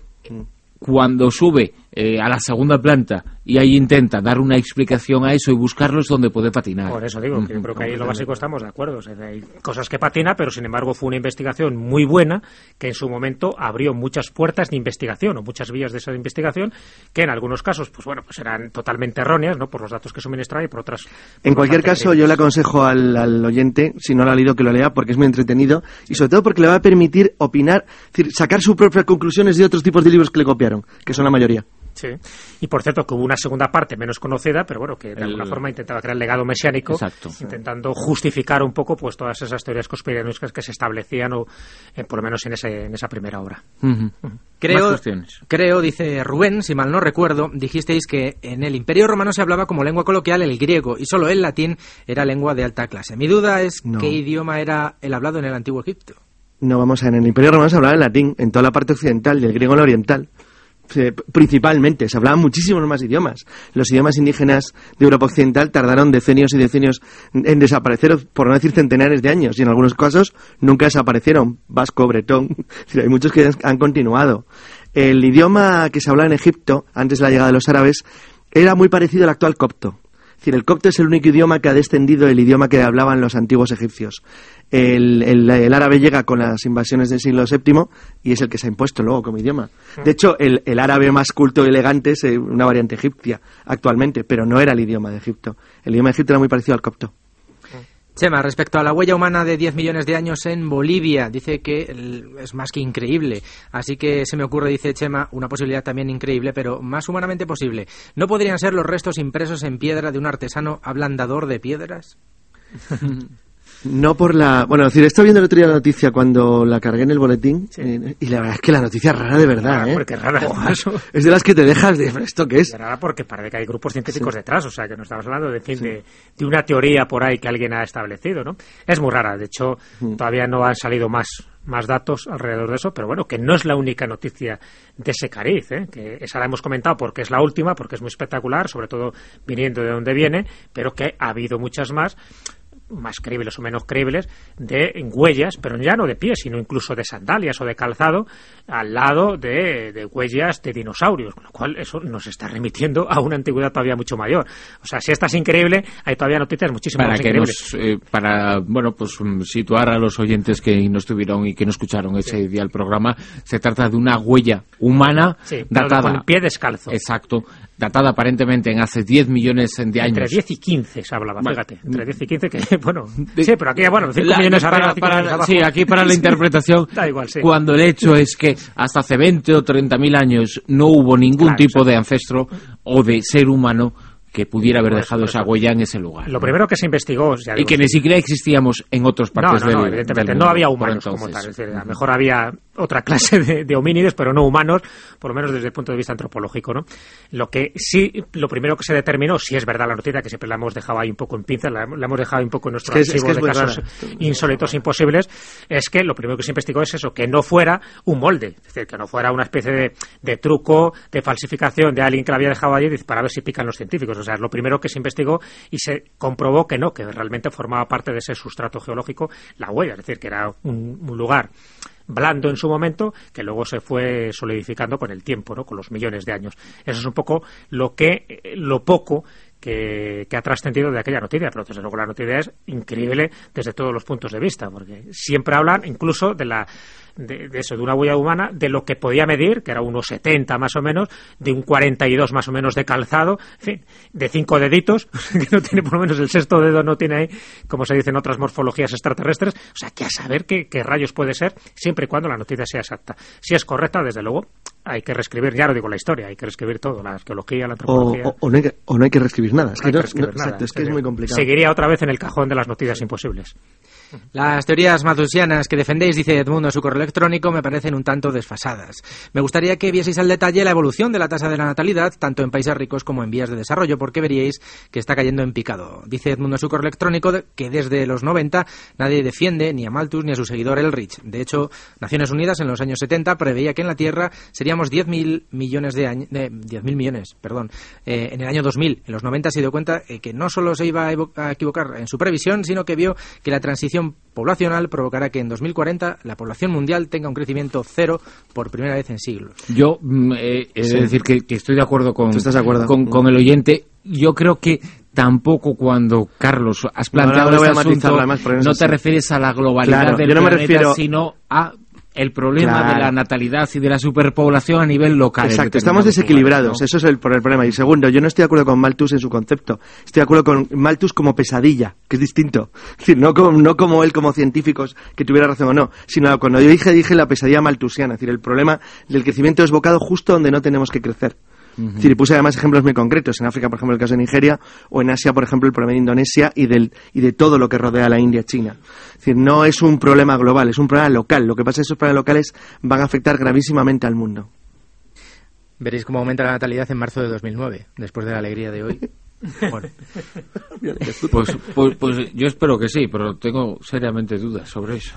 cuando sube eh, a la segunda planta y ahí intenta dar una explicación a eso y buscarlo, es donde puede patinar. Por eso digo, que yo creo que ahí lo básico estamos de acuerdo. O sea, hay cosas que patina, pero sin embargo fue una investigación muy buena que en su momento abrió muchas puertas de investigación o muchas vías de esa investigación que en algunos casos, pues bueno, pues eran totalmente erróneas, ¿no? Por los datos que suministraba y por otras... Por en cualquier caso, yo le aconsejo al, al oyente, si no lo ha leído, que lo lea porque es muy entretenido y sobre todo porque le va a permitir opinar, es decir, sacar sus propias conclusiones de otros tipos de libros que le copiaron, que son la mayoría. Sí, y por cierto que hubo una segunda parte menos conocida, pero bueno, que de el... alguna forma intentaba crear el legado mesiánico, exacto, intentando justificar un poco pues todas esas teorías conspiranoicas que se establecían, o eh, por lo menos en, ese, en esa primera obra. Uh-huh. Uh-huh. Creo, creo, dice Rubén, si mal no recuerdo, dijisteis que en el Imperio Romano se hablaba como lengua coloquial el griego y solo el latín era lengua de alta clase. Mi duda es no. qué idioma era el hablado en el Antiguo Egipto. No, vamos a ver, en el Imperio Romano se hablaba el latín, en toda la parte occidental y el griego en la oriental. Principalmente, se hablaban muchísimos más idiomas. Los idiomas indígenas de Europa Occidental tardaron decenios y decenios en desaparecer, por no decir centenares de años, y en algunos casos nunca desaparecieron. Vasco, bretón, hay muchos que han continuado. El idioma que se hablaba en Egipto, antes de la llegada de los árabes, era muy parecido al actual copto. Es decir, el copto es el único idioma que ha descendido del idioma que hablaban los antiguos egipcios. El, el, el árabe llega con las invasiones del siglo séptimo y es el que se ha impuesto luego como idioma. De hecho, el, el árabe más culto y elegante es una variante egipcia actualmente, pero no era el idioma de Egipto. El idioma de Egipto era muy parecido al copto. Chema, respecto a la huella humana de diez millones de años en Bolivia, dice que es más que increíble. Así que se me ocurre, dice Chema, una posibilidad también increíble, pero más humanamente posible. ¿No podrían ser los restos impresos en piedra de un artesano ablandador de piedras? No por la... Bueno, es decir, estaba viendo el otro día la noticia cuando la cargué en el boletín, sí. eh, y la verdad es que la noticia es rara de verdad, rara, ¿eh? Porque rara, eso. Es de las que te dejas de... ¿Esto qué es? Es rara porque parece que hay grupos científicos sí. detrás, o sea, que no estamos hablando de, fin, sí. de, de una teoría por ahí que alguien ha establecido, ¿no? Es muy rara, de hecho, sí. todavía no han salido más... más datos alrededor de eso, pero bueno, que no es la única noticia de ese cariz, ¿eh? Que esa la hemos comentado porque es la última, porque es muy espectacular, sobre todo viniendo de donde viene, pero que ha habido muchas más, más creíbles o menos creíbles, de huellas, pero ya no de pies, sino incluso de sandalias o de calzado, al lado de, de huellas de dinosaurios, con lo cual eso nos está remitiendo a una antigüedad todavía mucho mayor. O sea, si esta es increíble, hay todavía noticias muchísimo más increíbles. Nos, eh, para, bueno, pues situar a los oyentes que no estuvieron y que no escucharon ese sí. día el programa, se trata de una huella humana sí, datada con el pie descalzo. Exacto, datada aparentemente en hace diez millones de años. Entre diez y quince se hablaba, bueno, fíjate, entre diez y quince que, bueno, sí, pero aquí, bueno, cinco la, millones para, arriba, para, millones abajo. Sí, aquí para la interpretación, da igual, sí. Cuando el hecho es que hasta hace veinte o treinta mil años no hubo ningún claro, tipo sí. de ancestro o de ser humano que pudiera haber dejado por esa huella en ese lugar. Lo primero que se investigó... Ya digo, y que ni siquiera existíamos en otras partes no, no, no, del, evidentemente del no mundo, había humanos como tal. Es decir, a lo mejor había otra clase de, de homínidos, pero no humanos, por lo menos desde el punto de vista antropológico, ¿no? Lo que sí, lo primero que se determinó, si es verdad la noticia, que siempre la hemos dejado ahí un poco en pinzas, la, la hemos dejado un poco en nuestro es que archivo es, es que de casos rara. insólitos imposibles, es que lo primero que se investigó es eso, que no fuera un molde, es decir, que no fuera una especie de, de truco, de falsificación de alguien que la había dejado allí para ver si pican los científicos. O sea, es lo primero que se investigó y se comprobó que no, que realmente formaba parte de ese sustrato geológico la huella, es decir, que era un, un lugar blando en su momento, que luego se fue solidificando con el tiempo, ¿no? Con los millones de años. Eso es un poco lo que, lo poco que, que ha trascendido de aquella noticia, pero desde luego la noticia es increíble desde todos los puntos de vista, porque siempre hablan incluso de la De, de eso, de una huella humana, de lo que podía medir, que era unos setenta más o menos, de un cuarenta y dos más o menos de calzado, en fin, de cinco deditos, que no tiene por lo menos el sexto dedo, no tiene ahí, como se dice en otras morfologías extraterrestres, o sea, que a saber qué, qué rayos puede ser, siempre y cuando la noticia sea exacta. Si es correcta, desde luego, hay que reescribir, ya no digo la historia, hay que reescribir todo, la arqueología, la antropología... O, o, o, no, hay que, o no hay que reescribir nada, es que, no no, reescribir no, nada, exacto, es que es muy complicado. Seguiría otra vez en el cajón de las noticias imposibles. Las teorías malthusianas que defendéis, dice Edmundo en su correo electrónico, me parecen un tanto desfasadas. Me gustaría que vieseis al detalle la evolución de la tasa de la natalidad, tanto en países ricos como en vías de desarrollo, porque veríais que está cayendo en picado. Dice Edmundo en su correo electrónico que desde los noventa nadie defiende ni a Malthus ni a su seguidor Eldridge. De hecho, Naciones Unidas en los años setenta preveía que en la Tierra seríamos diez mil millones de años, eh, diez mil millones, perdón, eh, en el año dos mil. En los noventa se dio cuenta eh, que no solo se iba a, a equivocar en su previsión, sino que vio que la transición poblacional provocará que en dos mil cuarenta la población mundial tenga un crecimiento cero por primera vez en siglos. Yo eh, he sí. de decir que, que estoy de acuerdo con, ¿Tú estás de acuerdo? Con, con el oyente. Yo creo que tampoco cuando, Carlos, has planteado no, no, no este asunto, más, no te refieres a la globalidad claro, del yo no me planeta, refiero... sino a el problema claro. de la natalidad y de la superpoblación a nivel local. Exacto, estamos desequilibrados, lugares, ¿no? Eso es el, por el problema. Y segundo, yo no estoy de acuerdo con Malthus en su concepto, estoy de acuerdo con Malthus como pesadilla, que es distinto. Es decir, no como, no como él como científicos, que tuviera razón o no, sino cuando yo dije, dije la pesadilla malthusiana, es decir, el problema del crecimiento desbocado justo donde no tenemos que crecer. Uh-huh. Es decir, puse además ejemplos muy concretos, en África, por ejemplo, el caso de Nigeria, o en Asia, por ejemplo, el problema de Indonesia y, del, y de todo lo que rodea a la India China. Es decir, no es un problema global, es un problema local. Lo que pasa es que esos problemas locales van a afectar gravísimamente al mundo. Veréis cómo aumenta la natalidad en marzo de dos mil nueve, después de la alegría de hoy. Bueno. pues, pues, pues yo espero que sí, pero tengo seriamente dudas sobre eso.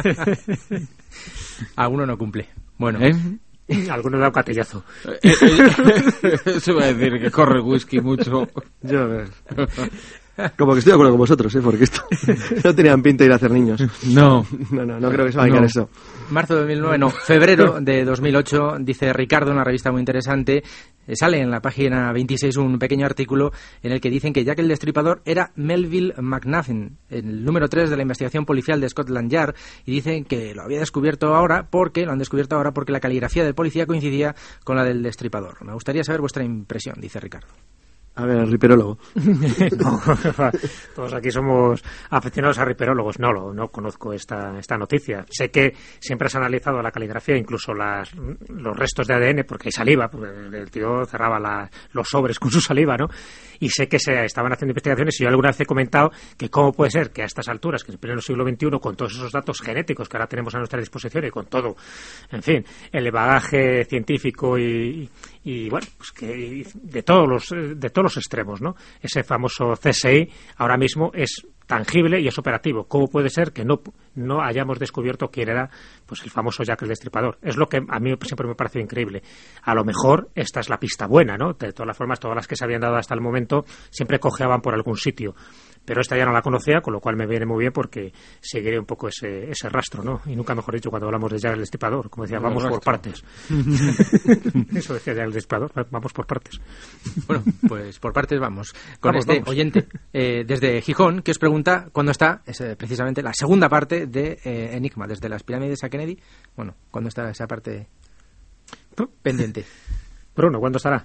Alguno no cumple. Bueno, ¿Eh? Alguno da un catillazo. Eso va a decir que corre whisky mucho. Yo, como que estoy de acuerdo con vosotros, ¿eh? Porque esto no tenían pinta de ir a hacer niños. No. No, no, no creo que se vaya a no. eso. Marzo de dos mil nueve, no, febrero de dos mil ocho, dice Ricardo, una revista muy interesante, sale en la página veintiséis un pequeño artículo en el que dicen que Jack el Destripador era Melville McNaughton, el número tres de la investigación policial de Scotland Yard, y dicen que lo había descubierto ahora porque, lo han descubierto ahora porque la caligrafía del policía coincidía con la del Destripador. Me gustaría saber vuestra impresión, dice Ricardo. A ver, el riperólogo. No, todos aquí somos aficionados a riperólogos. No, no, no conozco esta, esta noticia. Sé que siempre has analizado la caligrafía, incluso las, los restos de A D N, porque hay saliva, porque el tío cerraba la, los sobres con su saliva, ¿no? Y sé que se estaban haciendo investigaciones y yo alguna vez he comentado que cómo puede ser que a estas alturas, que en el pleno siglo veintiuno, con todos esos datos genéticos que ahora tenemos a nuestra disposición y con todo, en fin, el bagaje científico y, y bueno, pues que de todos los de todos los extremos, ¿no? Ese famoso C S I ahora mismo es tangible y es operativo. ¿Cómo puede ser que no, no hayamos descubierto quién era pues el famoso Jack el Destripador? Es lo que a mí siempre me pareció increíble. A lo mejor esta es la pista buena, ¿no? De todas las formas, todas las que se habían dado hasta el momento siempre cojeaban por algún sitio. pero esta ya no la conocía, con lo cual me viene muy bien porque seguiré un poco ese, ese rastro, ¿no? Y nunca mejor dicho cuando hablamos de Jack el Destripador, como decía, El vamos rastro. por partes. Eso decía Jack el Destripador, vamos por partes. Bueno, pues por partes vamos. Con Vamos, este vamos. oyente eh, desde Gijón, que os pregunta cuándo está es, eh, precisamente la segunda parte de eh, Enigma, desde las pirámides a Kennedy. Bueno, ¿cuándo está esa parte pendiente? Bruno, ¿cuándo estará?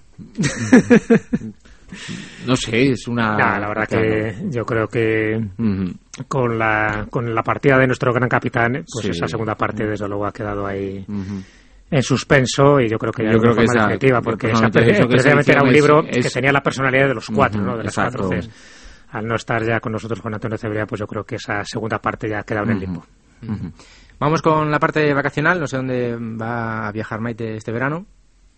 No sé, es una... Nah, la verdad que yo creo que uh-huh. con la con la partida de nuestro gran capitán, pues sí. esa segunda parte desde luego ha quedado ahí uh-huh. en suspenso, y yo creo que ya yo creo de que forma esa, definitiva, porque esa, precisamente era un libro es, que tenía la personalidad de los cuatro, uh-huh, ¿no? De las exacto. cuatro Cs. Al no estar ya con nosotros Juan Antonio Cebrián, pues yo creo que esa segunda parte ya ha quedado uh-huh. en el limbo. Uh-huh. Vamos con la parte vacacional, no sé dónde va a viajar Maite este verano.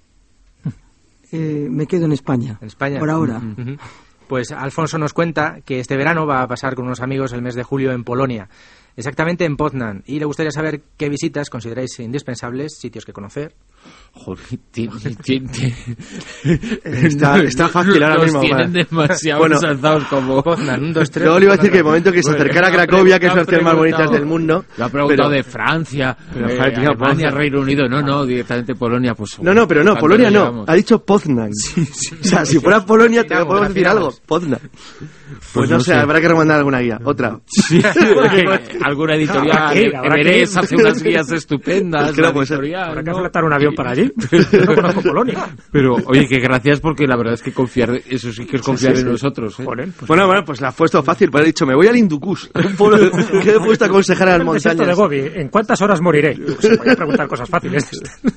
Eh, me quedo en España. En España. Por ahora. Uh-huh. Pues Alfonso nos cuenta que este verano va a pasar con unos amigos el mes de julio en Polonia, exactamente en Poznan, y le gustaría saber qué visitas consideráis indispensables, sitios que conocer. Joder, t- t- t- está, está fácil ahora los mismo. Tienen vale. demasiado bueno, alzados como Poznan, un, dos, tres. Yo le iba a decir que el momento que se acercara a Cracovia, que es una de las ciudades más bonitas del mundo. Lo ha preguntado pero, de Francia, pero, eh, tío, Alemania, Reino Unido. No, no, directamente Polonia. Pues, no, no, pero no, Polonia no. Llegamos. Ha dicho Poznan. Sí, sí, o sea, si fuera Polonia, te podemos decir algo. Poznan. Pues, pues no, no sé, sé, habrá que remandar alguna guía. Otra. Sí, alguna editorial. Everest hace unas guías estupendas. Creo que habrá que fletar un avión para allí. No conozco Polonia. Pero, oye, que gracias, porque la verdad es que confiar, eso sí que es confiar sí, sí, en sí. nosotros. ¿eh? Joder, pues bueno, bueno, pues la ha puesto fácil, pues he dicho, me voy al Hindukush. ¿Qué he puesto a aconsejar a las montañas? De Gobi, ¿en cuántas horas moriré? Pues voy a preguntar cosas fáciles.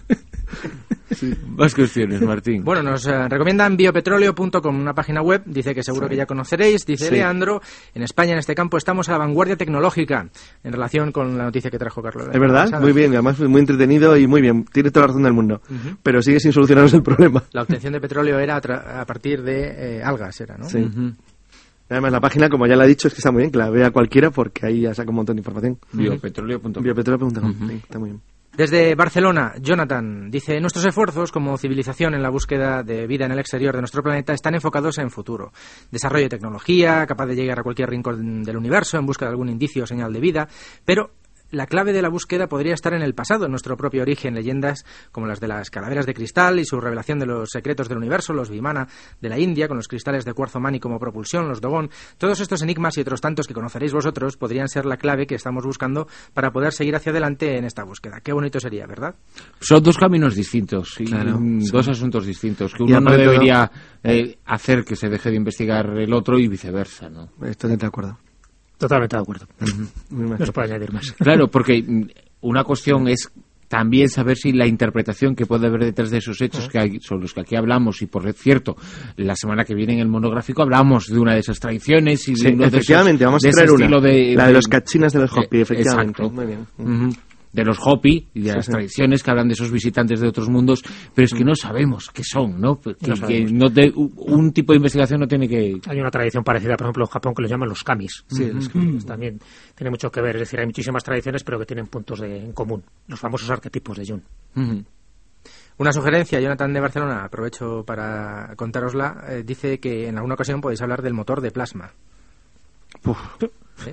Sí. Más cuestiones, Martín. Bueno, nos eh, recomiendan biopetróleo punto com, una página web, dice que seguro sí. que ya conoceréis, dice sí. Leandro, en España en este campo estamos a la vanguardia tecnológica, en relación con la noticia que trajo Carlos. Es verdad, pasada. Muy bien, además muy entretenido y muy bien, tiene toda la razón del mundo, uh-huh. pero sigue sin solucionarnos el problema. La obtención de petróleo era a, tra- a partir de eh, algas, era, ¿no? Sí. Uh-huh. Además, la página, como ya la he dicho, es que está muy bien, que la vea cualquiera, porque ahí ya saca un montón de información. biopetróleo punto com. biopetróleo punto com, uh-huh. sí, está muy bien. Desde Barcelona, Jonathan dice: nuestros esfuerzos como civilización en la búsqueda de vida en el exterior de nuestro planeta están enfocados en futuro. Desarrollo de tecnología, capaz de llegar a cualquier rincón del universo en busca de algún indicio o señal de vida, pero la clave de la búsqueda podría estar en el pasado, en nuestro propio origen. Leyendas como las de las calaveras de cristal y su revelación de los secretos del universo, los Vimana de la India, con los cristales de cuarzo mani como propulsión, los Dogon. Todos estos enigmas y otros tantos que conoceréis vosotros podrían ser la clave que estamos buscando para poder seguir hacia adelante en esta búsqueda. Qué bonito sería, ¿verdad? Son dos caminos distintos, y claro, dos sí. asuntos distintos, que uno no debería eh, hacer que se deje de investigar el otro y viceversa, ¿no? Estoy de acuerdo. Totalmente de acuerdo. Uh-huh. No se puede añadir más. Claro, porque una cuestión es también saber si la interpretación que puede haber detrás de esos hechos uh-huh. que hay, sobre los que aquí hablamos, y por cierto, la semana que viene en el monográfico hablamos de una de esas tradiciones y de sí, uno efectivamente, de esos, vamos de a traer ese una, de, la de, de los cachinas de los Hopi, eh, efectivamente. Exacto. Muy bien. Uh-huh. De los Hopi y de sí, las sí. tradiciones que hablan de esos visitantes de otros mundos, pero es que no sabemos qué son, ¿no? Que, no que no te, un tipo de investigación no tiene que... Hay una tradición parecida, por ejemplo, en Japón, que los llaman los kamis. Sí, los kamis también tiene mucho que ver, es decir, hay muchísimas tradiciones, pero que tienen puntos de, en común, los famosos arquetipos de Jung. Uh-huh. Una sugerencia, Jonathan de Barcelona, aprovecho para contárosla, eh, dice que en alguna ocasión podéis hablar del motor de plasma. Uf. ¿Sí?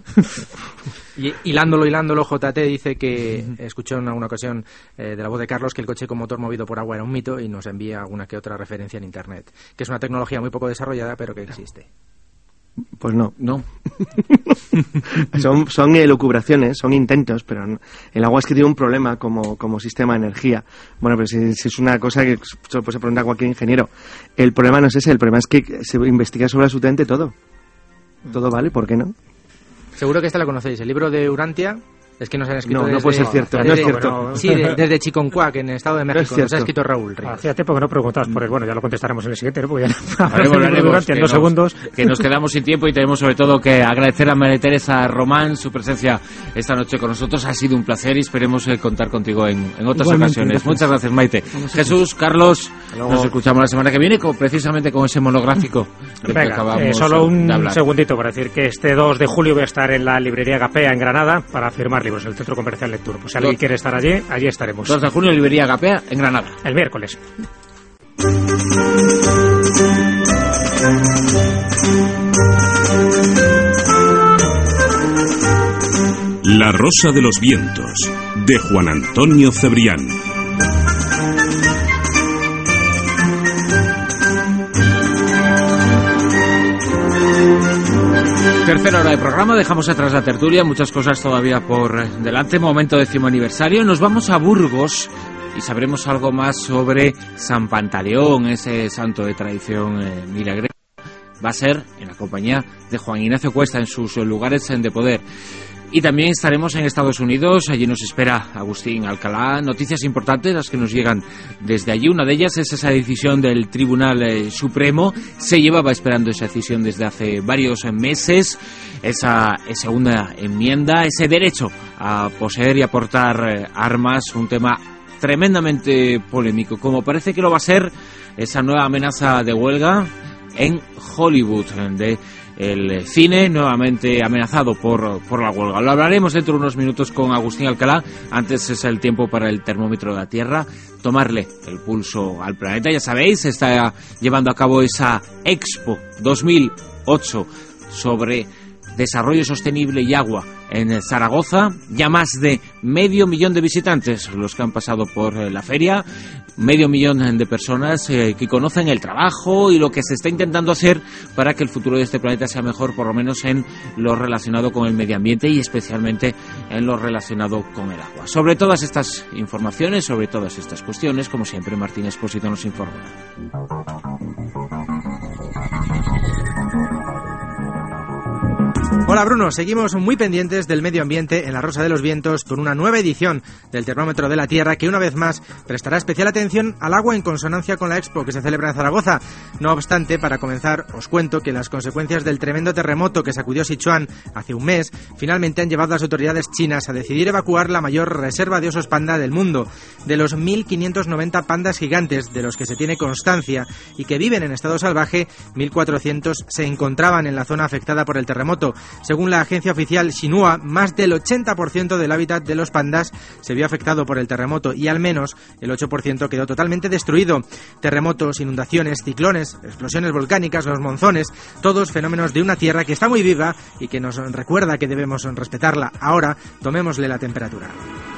Y hilándolo, hilándolo, J T dice que escuchó en alguna ocasión eh, de la voz de Carlos que el coche con motor movido por agua era un mito, y nos envía alguna que otra referencia en Internet, que es una tecnología muy poco desarrollada, pero que existe. Pues no. No. son son elucubraciones, son intentos, pero no. El agua es que tiene un problema como, como sistema de energía. Bueno, pero si, si es una cosa que solo puede preguntar a cualquier ingeniero. El problema no es ese, el problema es que se investiga sobre absolutamente todo. Todo vale, ¿por qué no? Seguro que esta la conocéis, el libro de Urantia. Es que nos han escrito No, desde, no puede ser cierto, desde, no es cierto. Bueno, sí, de, desde Chiconcuac, en el Estado de México, no nos ha escrito Raúl Ríos. Hacía tiempo que no preguntabas por él. Bueno, ya lo contestaremos en el siguiente, ¿no? Porque ya haremos, haremos, en dos segundos. Que nos quedamos sin tiempo, y tenemos sobre todo que agradecer a María Teresa Román su presencia esta noche con nosotros. Ha sido un placer y esperemos eh, contar contigo en, en otras Igualmente, ocasiones. Gracias. Muchas gracias, Maite. Jesús, Carlos, nos escuchamos la semana que viene con, precisamente con ese monográfico. Venga, eh, solo un segundito para decir que este dos de julio voy a estar en la librería Gapea en Granada para firmar libros en el Centro Comercial Lectura. Pues si alguien quiere estar allí, allí estaremos. dos de junio, librería Gapea en Granada. El miércoles. La rosa de los vientos, de Juan Antonio Cebrián. Tercera hora de programa, dejamos atrás la tertulia, muchas cosas todavía por delante, momento décimo aniversario. Nos vamos a Burgos y sabremos algo más sobre San Pantaleón, ese santo de tradición eh, milagrera. Va a ser en la compañía de Juan Ignacio Cuesta en sus lugares de poder. Y también estaremos en Estados Unidos, allí nos espera Agustín Alcalá. Noticias importantes las que nos llegan desde allí. Una de ellas es esa decisión del Tribunal eh, Supremo. Se llevaba esperando esa decisión desde hace varios meses. Esa segunda enmienda, ese derecho a poseer y a portar eh, armas, un tema tremendamente polémico. Como parece que lo va a ser esa nueva amenaza de huelga en Hollywood, de el cine nuevamente amenazado por, por la huelga. Lo hablaremos dentro de unos minutos con Agustín Alcalá. Antes es el tiempo para el termómetro de la Tierra, tomarle el pulso al planeta. Ya sabéis, se está llevando a cabo esa Expo dos mil ocho sobre desarrollo sostenible y agua en Zaragoza. Ya más de medio millón de visitantes los que han pasado por la feria, medio millón de personas eh, que conocen el trabajo y lo que se está intentando hacer para que el futuro de este planeta sea mejor, por lo menos en lo relacionado con el medio ambiente y especialmente en lo relacionado con el agua. Sobre todas estas informaciones, sobre todas estas cuestiones, como siempre, Martín Expósito nos informa. Hola Bruno, seguimos muy pendientes del medio ambiente en La Rosa de los Vientos con una nueva edición del Termómetro de la Tierra que una vez más prestará especial atención al agua en consonancia con la Expo que se celebra en Zaragoza. No obstante, para comenzar os cuento que las consecuencias del tremendo terremoto que sacudió Sichuan hace un mes finalmente han llevado a las autoridades chinas a decidir evacuar la mayor reserva de osos panda del mundo. De los mil quinientos noventa pandas gigantes de los que se tiene constancia y que viven en estado salvaje, mil cuatrocientos se encontraban en la zona afectada por el terremoto. Según la agencia oficial Xinhua, más del ochenta por ciento del hábitat de los pandas se vio afectado por el terremoto y al menos el ocho por ciento quedó totalmente destruido. Terremotos, inundaciones, ciclones, explosiones volcánicas, los monzones, todos fenómenos de una tierra que está muy viva y que nos recuerda que debemos respetarla. Ahora, tomémosle la temperatura.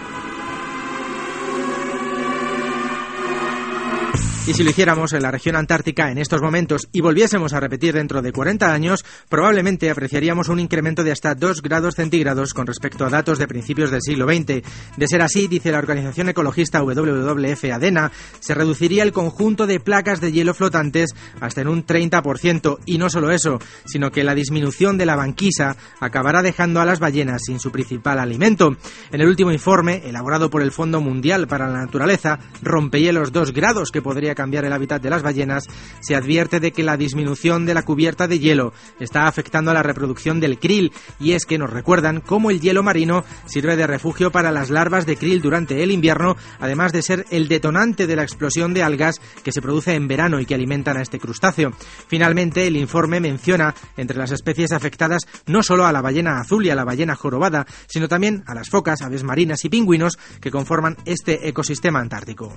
Y si lo hiciéramos en la región antártica en estos momentos y volviésemos a repetir dentro de cuarenta años, probablemente apreciaríamos un incremento de hasta dos grados centígrados con respecto a datos de principios del siglo veinte. De ser así, dice la organización ecologista W W F ADENA, se reduciría el conjunto de placas de hielo flotantes hasta en un treinta por ciento. Y no solo eso, sino que la disminución de la banquisa acabará dejando a las ballenas sin su principal alimento. En el último informe, elaborado por el Fondo Mundial para la Naturaleza, rompehielos dos grados que podría cambiar el hábitat de las ballenas, se advierte de que la disminución de la cubierta de hielo está afectando a la reproducción del krill, y es que nos recuerdan cómo el hielo marino sirve de refugio para las larvas de krill durante el invierno, además de ser el detonante de la explosión de algas que se produce en verano y que alimentan a este crustáceo. Finalmente, el informe menciona entre las especies afectadas no solo a la ballena azul y a la ballena jorobada, sino también a las focas, aves marinas y pingüinos que conforman este ecosistema antártico.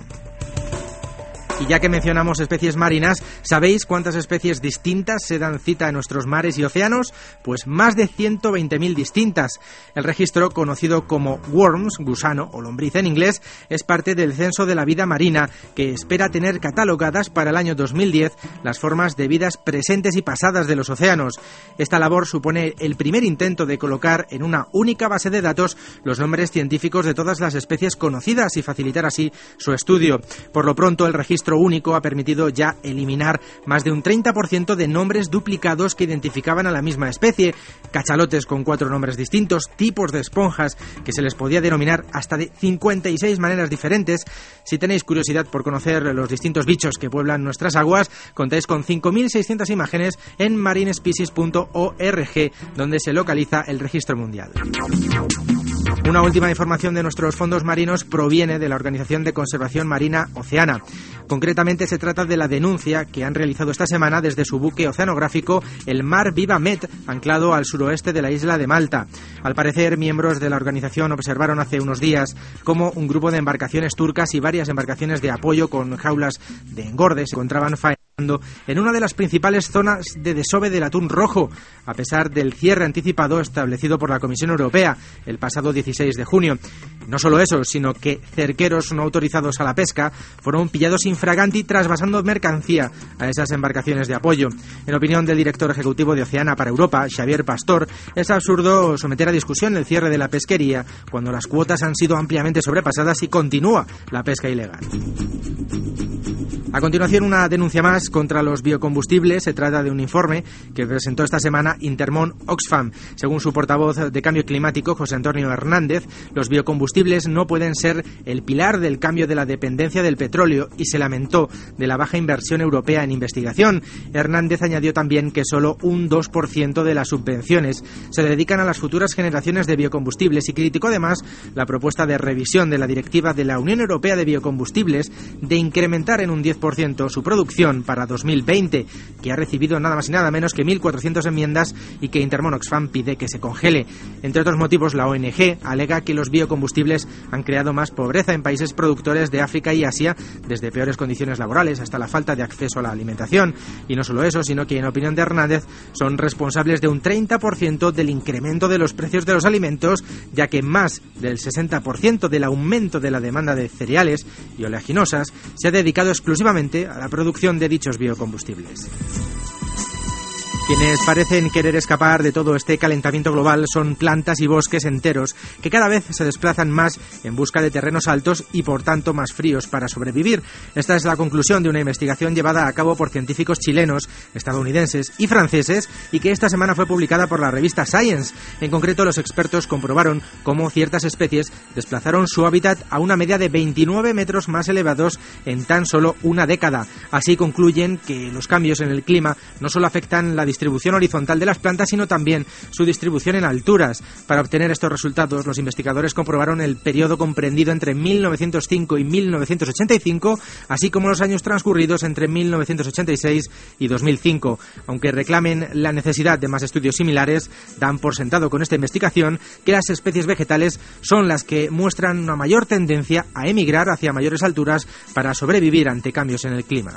Y ya que mencionamos especies marinas, ¿sabéis cuántas especies distintas se dan cita en nuestros mares y océanos? Pues más de ciento veinte mil distintas. El registro, conocido como WORMS, gusano o lombriz en inglés, es parte del Censo de la Vida Marina, que espera tener catalogadas para el año dos mil diez las formas de vidas presentes y pasadas de los océanos. Esta labor supone el primer intento de colocar en una única base de datos los nombres científicos de todas las especies conocidas y facilitar así su estudio. Por lo pronto, el registro único ha permitido ya eliminar más de un treinta por ciento de nombres duplicados que identificaban a la misma especie, cachalotes con cuatro nombres distintos, tipos de esponjas que se les podía denominar hasta de cincuenta y seis maneras diferentes. Si tenéis curiosidad por conocer los distintos bichos que pueblan nuestras aguas, contáis con cinco mil seiscientas imágenes en marine species punto org, donde se localiza el registro mundial. Una última información de nuestros fondos marinos proviene de la Organización de Conservación Marina Oceana. Concretamente se trata de la denuncia que han realizado esta semana desde su buque oceanográfico, el Mar Viva Met, anclado al suroeste de la isla de Malta. Al parecer, miembros de la organización observaron hace unos días cómo un grupo de embarcaciones turcas y varias embarcaciones de apoyo con jaulas de engorde se encontraban faenando en una de las principales zonas de desove del atún rojo, a pesar del cierre anticipado establecido por la Comisión Europea el pasado dieciséis de junio. No solo eso, sino que cerqueros no autorizados a la pesca fueron pillados infraganti trasvasando mercancía a esas embarcaciones de apoyo. En opinión del director ejecutivo de Oceana para Europa, Xavier Pastor, es absurdo someter a discusión el cierre de la pesquería cuando las cuotas han sido ampliamente sobrepasadas y continúa la pesca ilegal. A continuación, una denuncia más contra los biocombustibles. Se trata de un informe que presentó esta semana Intermon Oxfam. Según su portavoz de Cambio Climático, José Antonio Hernández, los biocombustibles no pueden ser el pilar del cambio de la dependencia del petróleo y se lamentó de la baja inversión europea en investigación. Hernández añadió también que solo un dos por ciento de las subvenciones se dedican a las futuras generaciones de biocombustibles y criticó además la propuesta de revisión de la Directiva de la Unión Europea de Biocombustibles de incrementar en un diez por ciento su producción para dos mil veinte, que ha recibido nada más y nada menos que mil cuatrocientas enmiendas y que Intermon Oxfam pide que se congele. Entre otros motivos, la O N G alega que los biocombustibles han creado más pobreza en países productores de África y Asia, desde peores condiciones laborales hasta la falta de acceso a la alimentación. Y no solo eso, sino que en opinión de Hernández son responsables de un treinta por ciento del incremento de los precios de los alimentos, ya que más del sesenta por ciento del aumento de la demanda de cereales y oleaginosas se ha dedicado exclusivamente a la producción de dichos biocombustibles. Quienes parecen querer escapar de todo este calentamiento global son plantas y bosques enteros que cada vez se desplazan más en busca de terrenos altos y por tanto más fríos para sobrevivir. Esta es la conclusión de una investigación llevada a cabo por científicos chilenos, estadounidenses y franceses y que esta semana fue publicada por la revista Science. En concreto, los expertos comprobaron cómo ciertas especies desplazaron su hábitat a una media de veintinueve metros más elevados en tan solo una década. Así concluyen que los cambios en el clima no solo afectan la distribución horizontal de las plantas, sino también su distribución en alturas. Para obtener estos resultados, los investigadores comprobaron el periodo comprendido entre mil novecientos cinco y mil novecientos ochenta y cinco, así como los años transcurridos entre mil novecientos ochenta y seis y dos mil cinco. Aunque reclamen la necesidad de más estudios similares, dan por sentado con esta investigación que las especies vegetales son las que muestran una mayor tendencia a emigrar hacia mayores alturas para sobrevivir ante cambios en el clima.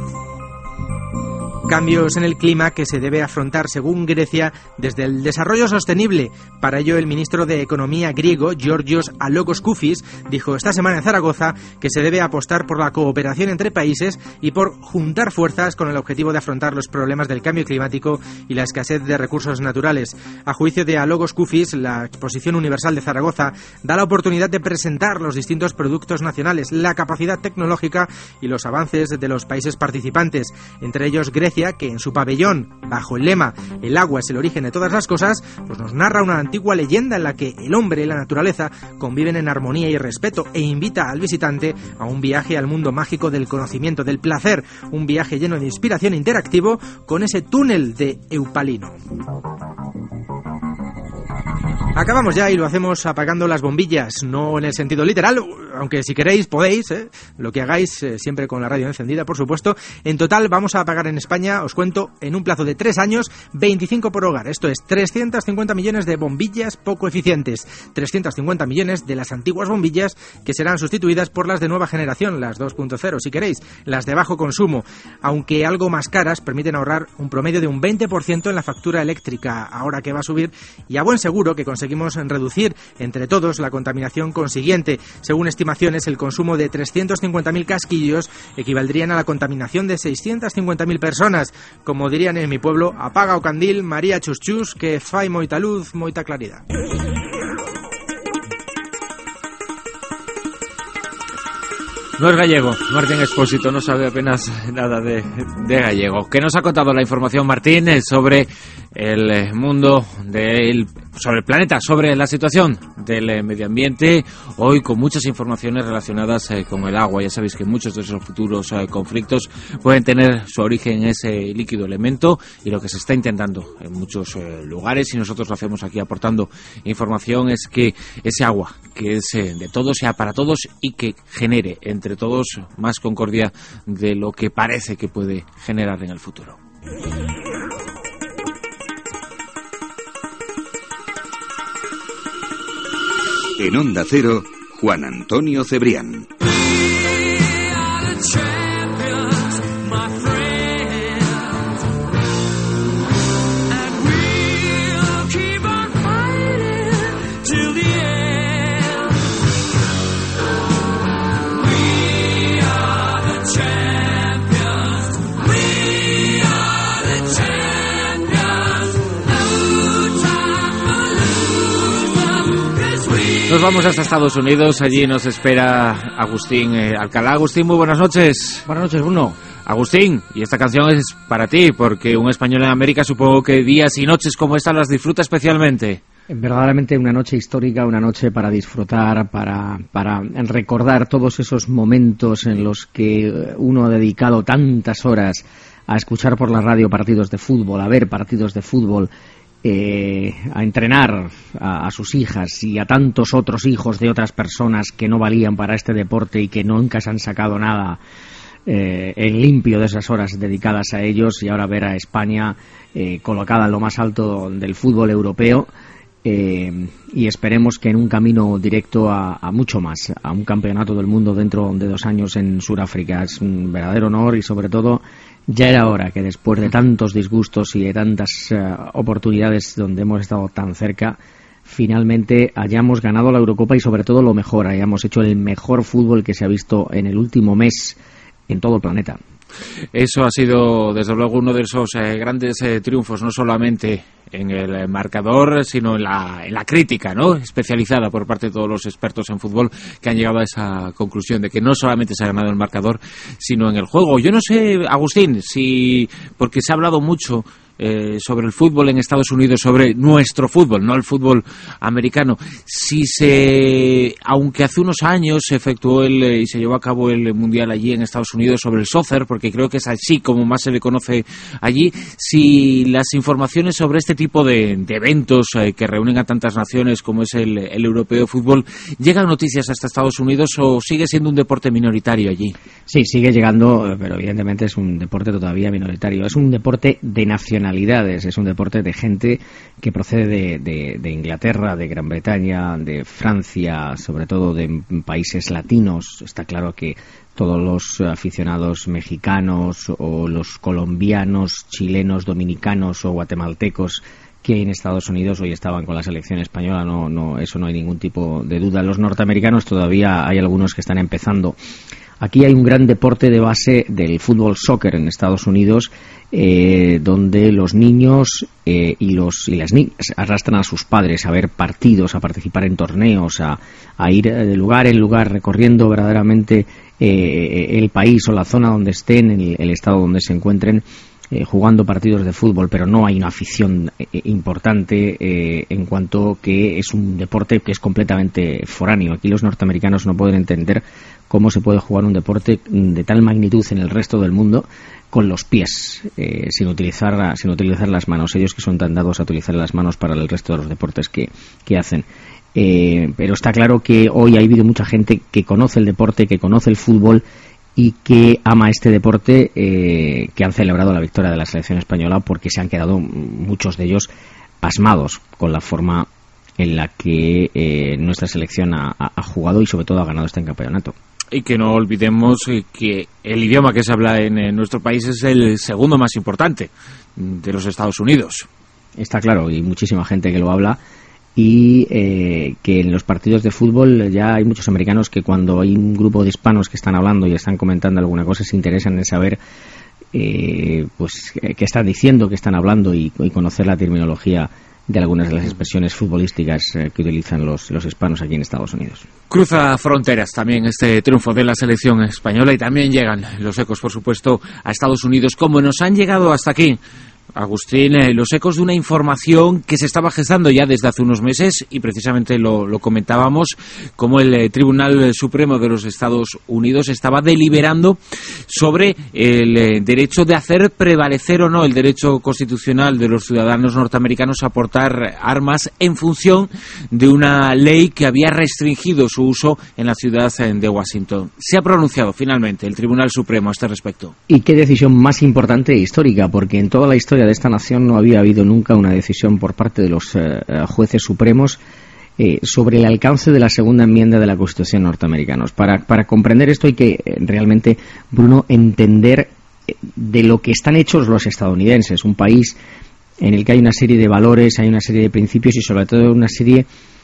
Cambios en el clima que se debe afrontar, según Grecia, desde el desarrollo sostenible. Para ello, el ministro de Economía griego, Georgios Alogoskoufis, dijo esta semana en Zaragoza que se debe apostar por la cooperación entre países y por juntar fuerzas con el objetivo de afrontar los problemas del cambio climático y la escasez de recursos naturales. A juicio de Alogoskoufis, la Exposición Universal de Zaragoza da la oportunidad de presentar los distintos productos nacionales, la capacidad tecnológica y los avances de los países participantes, entre ellos Grecia, que en su pabellón, bajo el lema "El agua es el origen de todas las cosas", pues nos narra una antigua leyenda en la que el hombre y la naturaleza conviven en armonía y respeto e invita al visitante a un viaje al mundo mágico del conocimiento, del placer, un viaje lleno de inspiración interactivo con ese túnel de Eupalino. Acabamos ya y lo hacemos apagando las bombillas, no en el sentido literal, aunque si queréis podéis, ¿eh? Lo que hagáis eh, siempre con la radio encendida, por supuesto. En total vamos a apagar en España, os cuento, en un plazo de tres años, veinticinco por hogar. Esto es trescientos cincuenta millones de bombillas poco eficientes, trescientos cincuenta millones de las antiguas bombillas que serán sustituidas por las de nueva generación, las dos punto cero si queréis, las de bajo consumo, aunque algo más caras, permiten ahorrar un promedio de un veinte por ciento en la factura eléctrica, ahora que va a subir, y a buen seguro que conseguimos reducir entre todos la contaminación consiguiente. Según estimaciones, el consumo de trescientos cincuenta mil casquillos equivaldrían a la contaminación de seiscientas cincuenta mil personas. Como dirían en mi pueblo, apaga o candil, María chus chus, que fai moita luz, moita claridad. No es gallego, Martín Expósito no sabe apenas nada de, de gallego. ¿Qué nos ha contado la información, Martín, sobre el mundo del, sobre el planeta, sobre la situación del medio ambiente? Hoy con muchas informaciones relacionadas eh, con el agua. Ya sabéis que muchos de esos futuros eh, conflictos pueden tener su origen en ese líquido elemento y lo que se está intentando en muchos eh, lugares, y nosotros lo hacemos aquí aportando información, es que ese agua, que es eh, de todos, sea para todos y que genere entre todos más concordia de lo que parece que puede generar en el futuro. En Onda Cero, Juan Antonio Cebrián. Nos vamos hasta Estados Unidos, allí nos espera Agustín eh, Alcalá. Agustín, muy buenas noches. Buenas noches, Bruno. Agustín, y esta canción es para ti, porque un español en América supongo que días y noches como esta las disfruta especialmente. Verdaderamente una noche histórica, una noche para disfrutar, para, para recordar todos esos momentos en los que uno ha dedicado tantas horas a escuchar por la radio partidos de fútbol, a ver partidos de fútbol, eh, a entrenar a, a sus hijas y a tantos otros hijos de otras personas que no valían para este deporte y que nunca se han sacado nada eh, en limpio de esas horas dedicadas a ellos, y ahora ver a España eh, colocada en lo más alto del fútbol europeo. Eh, y esperemos que en un camino directo a, a mucho más, a un campeonato del mundo dentro de dos años en Sudáfrica. Es un verdadero honor y sobre todo ya era hora que después de tantos disgustos y de tantas uh, oportunidades donde hemos estado tan cerca, finalmente hayamos ganado la Eurocopa y sobre todo lo mejor, hayamos hecho el mejor fútbol que se ha visto en el último mes en todo el planeta. Eso ha sido, desde luego, uno de esos eh, grandes eh, triunfos, no solamente en el marcador, sino en la, en la crítica, ¿no?, especializada por parte de todos los expertos en fútbol, que han llegado a esa conclusión de que no solamente se ha ganado el marcador, sino en el juego. Yo no sé, Agustín, si, porque se ha hablado mucho Eh, sobre el fútbol en Estados Unidos, sobre nuestro fútbol, no el fútbol americano, si se, aunque hace unos años se efectuó el, y se llevó a cabo el mundial allí en Estados Unidos sobre el soccer, porque creo que es así como más se le conoce allí, si las informaciones sobre este tipo de, de eventos eh, que reúnen a tantas naciones como es el, el europeo de fútbol, llegan noticias hasta Estados Unidos o sigue siendo un deporte minoritario allí. Sí, sigue llegando, pero evidentemente es un deporte todavía minoritario, es un deporte de nacionalidad. Es un deporte de gente que procede de, de, de Inglaterra, de Gran Bretaña, de Francia, sobre todo de países latinos. Está claro que todos los aficionados mexicanos o los colombianos, chilenos, dominicanos o guatemaltecos que hay en Estados Unidos hoy estaban con la selección española, no, no, eso no hay ningún tipo de duda. Los norteamericanos todavía hay algunos que están empezando. Aquí hay un gran deporte de base del fútbol soccer en Estados Unidos, eh, donde los niños eh, y, los, y las niñas arrastran a sus padres a ver partidos, a participar en torneos, a, a ir de lugar en lugar recorriendo verdaderamente eh, el país o la zona donde estén, el, el estado donde se encuentren, Eh, jugando partidos de fútbol, pero no hay una afición eh, importante eh, en cuanto que es un deporte que es completamente foráneo. Aquí los norteamericanos no pueden entender cómo se puede jugar un deporte de tal magnitud en el resto del mundo con los pies, eh, sin utilizar sin utilizar las manos. Ellos que son tan dados a utilizar las manos para el resto de los deportes que, que hacen. Eh, pero está claro que hoy ha habido mucha gente que conoce el deporte, que conoce el fútbol y que ama este deporte, eh, que han celebrado la victoria de la selección española porque se han quedado muchos de ellos pasmados con la forma en la que eh, nuestra selección ha, ha jugado y sobre todo ha ganado este campeonato. Y que no olvidemos que el idioma que se habla en, en nuestro país es el segundo más importante de los Estados Unidos. Está claro, y muchísima gente que lo habla. Y eh, que en los partidos de fútbol ya hay muchos americanos que cuando hay un grupo de hispanos que están hablando y están comentando alguna cosa se interesan en saber eh, pues qué están diciendo, qué están hablando y, y conocer la terminología de algunas de las expresiones futbolísticas eh, que utilizan los, los hispanos aquí en Estados Unidos. Cruza fronteras también este triunfo de la selección española y también llegan los ecos, por supuesto, a Estados Unidos, como nos han llegado hasta aquí. Agustín, eh, los ecos de una información que se estaba gestando ya desde hace unos meses y precisamente lo, lo comentábamos, como el eh, Tribunal Supremo de los Estados Unidos estaba deliberando sobre el eh, derecho de hacer prevalecer o no el derecho constitucional de los ciudadanos norteamericanos a portar armas en función de una ley que había restringido su uso en la ciudad de Washington. Se ha pronunciado finalmente el Tribunal Supremo a este respecto. ¿Y qué decisión más importante e histórica? Porque en toda la historia de esta nación no había habido nunca una decisión por parte de los eh, jueces supremos eh, sobre el alcance de la segunda enmienda de la Constitución norteamericana. Para, para comprender esto hay que eh, realmente, Bruno, entender eh, de lo que están hechos los estadounidenses, un país en el que hay una serie de valores, hay una serie de principios y sobre todo una serie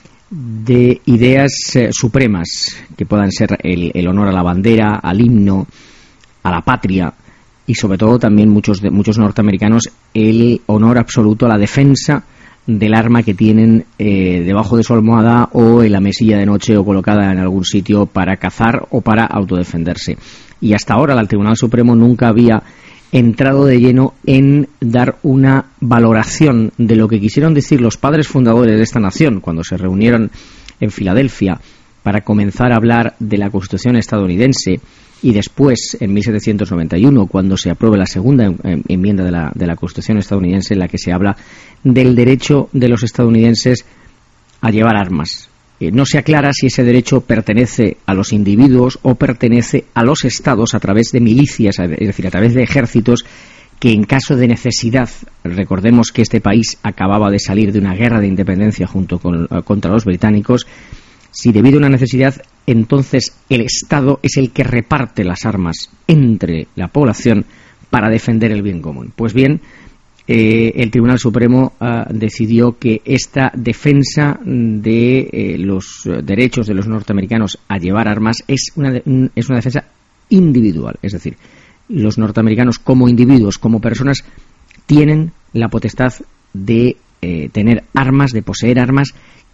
de ideas eh, supremas que puedan ser el, el honor a la bandera, al himno, a la patria, y sobre todo también muchos de, muchos norteamericanos el honor absoluto a la defensa del arma que tienen eh, debajo de su almohada o en la mesilla de noche o colocada en algún sitio para cazar o para autodefenderse. Y hasta ahora el Tribunal Supremo nunca había entrado de lleno en dar una valoración de lo que quisieron decir los padres fundadores de esta nación cuando se reunieron en Filadelfia para comenzar a hablar de la Constitución estadounidense, y después, en mil setecientos noventa y uno, cuando se apruebe la segunda enmienda de la, de la Constitución estadounidense, en la que se habla del derecho de los estadounidenses a llevar armas. Eh, no se aclara si ese derecho pertenece a los individuos o pertenece a los estados a través de milicias, es decir, a través de ejércitos que en caso de necesidad, recordemos que este país acababa de salir de una guerra de independencia junto con, contra los británicos, si debido a una necesidad, entonces el Estado es el que reparte las armas entre la población para defender el bien común. Pues bien, eh, el Tribunal Supremo uh, decidió que esta defensa de eh, los derechos de los norteamericanos a llevar armas es una, de, un, es una defensa individual. Es decir, los norteamericanos como individuos, como personas, tienen la potestad de eh, tener armas, de poseer armas,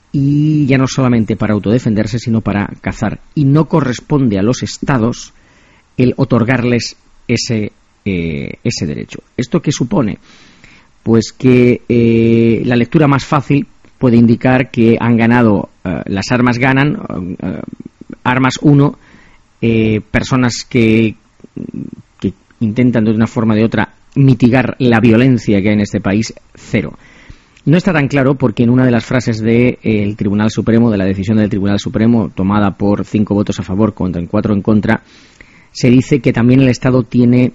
y ya no solamente para autodefenderse, sino para cazar. Y no corresponde a los estados el otorgarles ese, eh, ese derecho. ¿Esto qué supone? Pues que eh, la lectura más fácil puede indicar que han ganado, eh, las armas ganan, eh, armas uno, eh, personas que, que intentan de una forma o de otra mitigar la violencia que hay en este país, cero. No está tan claro porque en una de las frases del eh, Tribunal Supremo, de la decisión del Tribunal Supremo, tomada por cinco votos a favor contra cuatro en contra, se dice que también el Estado tiene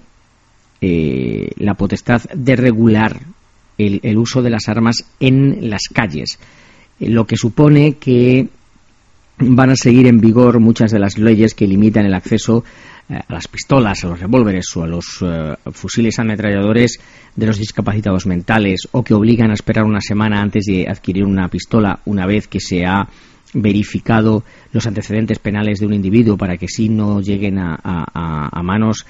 eh, la potestad de regular el, el uso de las armas en las calles, eh, lo que supone que van a seguir en vigor muchas de las leyes que limitan el acceso a las pistolas, a los revólveres o a los uh, fusiles ametralladores de los discapacitados mentales, o que obligan a esperar una semana antes de adquirir una pistola una vez que se ha verificado los antecedentes penales de un individuo para que sí no lleguen a, a, a manos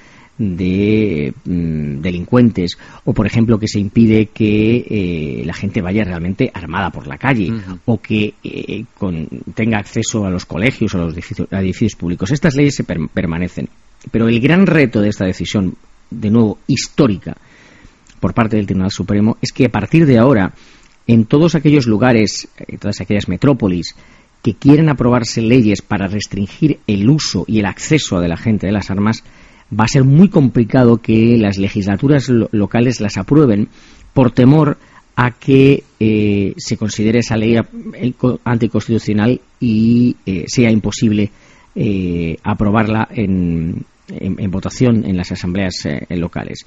de mm, delincuentes, o por ejemplo que se impide que eh, la gente vaya realmente armada por la calle, uh-huh. o que eh, con, tenga acceso a los colegios o a los edificios, a edificios públicos. Estas leyes se per- permanecen. Pero el gran reto de esta decisión, de nuevo histórica, por parte del Tribunal Supremo, es que a partir de ahora, en todos aquellos lugares, en todas aquellas metrópolis que quieren aprobarse leyes para restringir el uso y el acceso de la gente de las armas, va a ser muy complicado que las legislaturas lo- locales las aprueben por temor a que eh, se considere esa ley anticonstitucional y eh, sea imposible eh, aprobarla en, en, en votación en las asambleas eh, locales.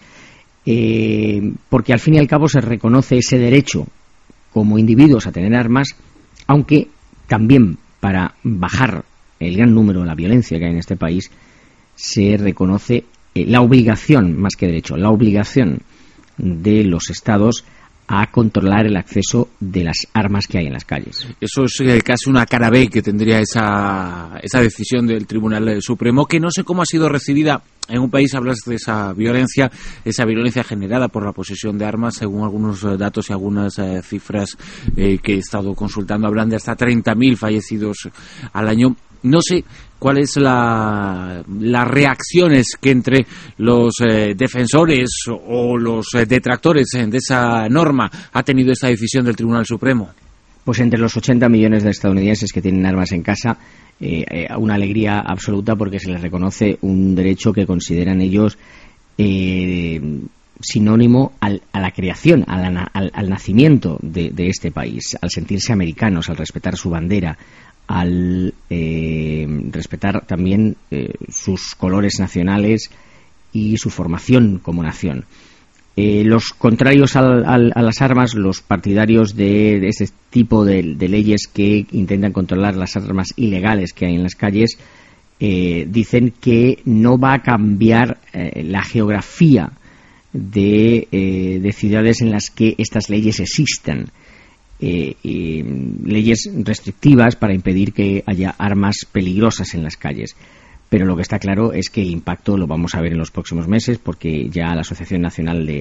Eh, porque al fin y al cabo se reconoce ese derecho como individuos a tener armas, aunque también para bajar el gran número de la violencia que hay en este país se reconoce eh, la obligación, más que derecho, la obligación de los estados a controlar el acceso de las armas que hay en las calles. Eso es eh, casi una cara B que tendría esa, esa decisión del Tribunal Supremo, que no sé cómo ha sido recibida en un país. Hablas de esa violencia, esa violencia generada por la posesión de armas. Según algunos eh, datos y algunas eh, cifras eh, que he estado consultando, hablan de hasta treinta mil fallecidos al año. No sé cuál es la, las reacciones que entre los eh, defensores o los eh, detractores de esa norma ha tenido esta decisión del Tribunal Supremo. Pues entre los ochenta millones de estadounidenses que tienen armas en casa, eh, eh, una alegría absoluta porque se les reconoce un derecho que consideran ellos eh, sinónimo al, a la creación, a la, al, al nacimiento de, de este país, al sentirse americanos, al respetar su bandera, al eh, respetar también eh, sus colores nacionales y su formación como nación. Eh, los contrarios al, al, a las armas, los partidarios de, de ese tipo de, de leyes que intentan controlar las armas ilegales que hay en las calles, eh, dicen que no va a cambiar eh, la geografía de, eh, de ciudades en las que estas leyes existan. Eh, eh, leyes restrictivas para impedir que haya armas peligrosas en las calles. Pero lo que está claro es que el impacto lo vamos a ver en los próximos meses, porque ya la Asociación Nacional de,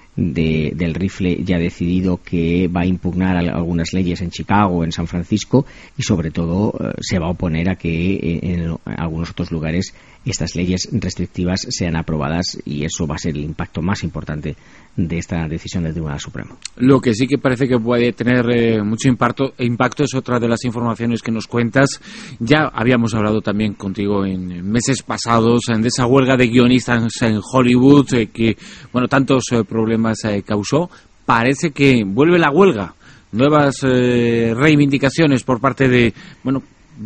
de, del rifle ya ha decidido que va a impugnar algunas leyes en Chicago, en San Francisco, y sobre todo eh, se va a oponer a que en, en algunos otros lugares estas leyes restrictivas sean aprobadas, y eso va a ser el impacto más importante de esta decisión del Tribunal Supremo. Lo que sí que parece que puede tener eh, mucho impacto, impacto es otra de las informaciones que nos cuentas. Ya habíamos hablado también contigo en meses pasados de esa huelga de guionistas en Hollywood eh, que, bueno, tantos eh, problemas eh, causó. Parece que vuelve la huelga, nuevas eh, reivindicaciones por parte de, bueno,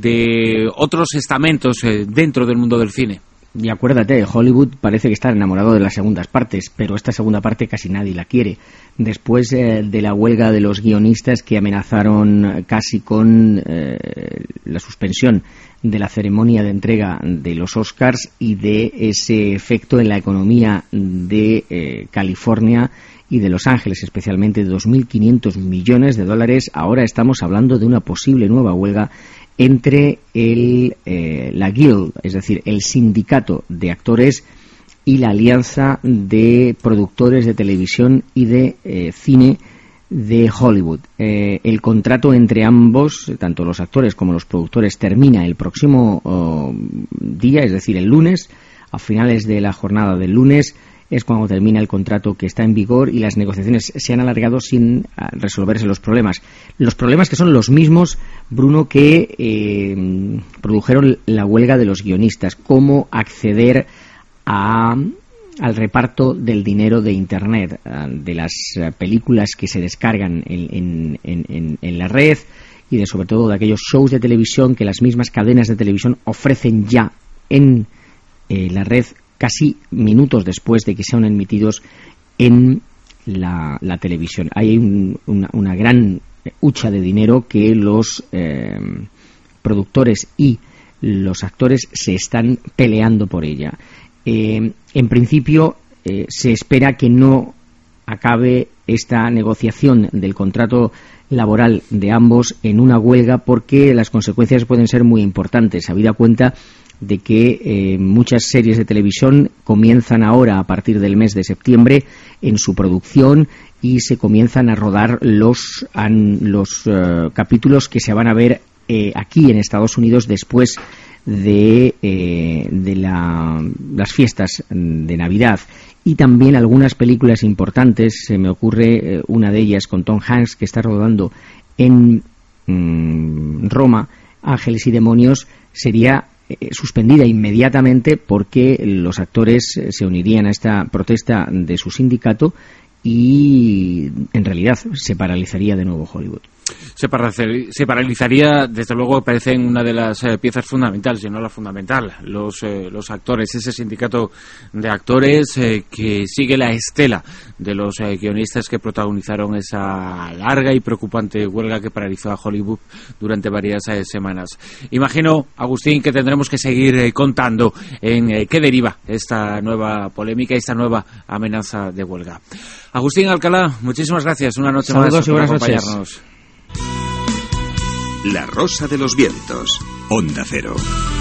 de otros estamentos eh, dentro del mundo del cine. Y acuérdate, Hollywood parece que está enamorado de las segundas partes, pero esta segunda parte casi nadie la quiere. Después eh, de la huelga de los guionistas que amenazaron casi con eh, la suspensión de la ceremonia de entrega de los Oscars y de ese efecto en la economía de eh, California y de Los Ángeles, especialmente de dos mil quinientos millones de dólares, ahora estamos hablando de una posible nueva huelga entre el, eh, la Guild, es decir, el sindicato de actores, y la alianza de productores de televisión y de eh, cine de Hollywood. Eh, el contrato entre ambos, tanto los actores como los productores, termina el próximo oh, día, es decir, el lunes. A finales de la jornada del lunes es cuando termina el contrato que está en vigor, y las negociaciones se han alargado sin resolverse los problemas. Los problemas que son los mismos, Bruno, que eh, produjeron la huelga de los guionistas. Cómo acceder a, al reparto del dinero de Internet, de las películas que se descargan en, en, en, en la red, y de sobre todo de aquellos shows de televisión que las mismas cadenas de televisión ofrecen ya en eh, la red casi minutos después de que sean emitidos en la, la televisión. Hay un, una, una gran hucha de dinero que los eh, productores y los actores se están peleando por ella. Eh, en principio eh, se espera que no acabe esta negociación del contrato laboral de ambos en una huelga, porque las consecuencias pueden ser muy importantes, habida cuenta de que eh, muchas series de televisión comienzan ahora a partir del mes de septiembre en su producción, y se comienzan a rodar los, an, los uh, capítulos que se van a ver eh, aquí en Estados Unidos después de, eh, de la, las fiestas de Navidad. Y también algunas películas importantes, se me ocurre eh, una de ellas con Tom Hanks, que está rodando en mm, Roma, Ángeles y Demonios, sería eh, suspendida inmediatamente porque los actores eh, se unirían a esta protesta de su sindicato, y en realidad se paralizaría de nuevo Hollywood. Se, se paralizaría, desde luego, parece una de las eh, piezas fundamentales, si no la fundamental, los, eh, los actores, ese sindicato de actores eh, que sigue la estela de los eh, guionistas que protagonizaron esa larga y preocupante huelga que paralizó a Hollywood durante varias eh, semanas. Imagino, Agustín, que tendremos que seguir eh, contando en eh, qué deriva esta nueva polémica, esta nueva amenaza de huelga. Agustín Alcalá, muchísimas gracias, una noche Saludos más y por buenas acompañarnos. Noches. La Rosa de los Vientos, Onda Cero.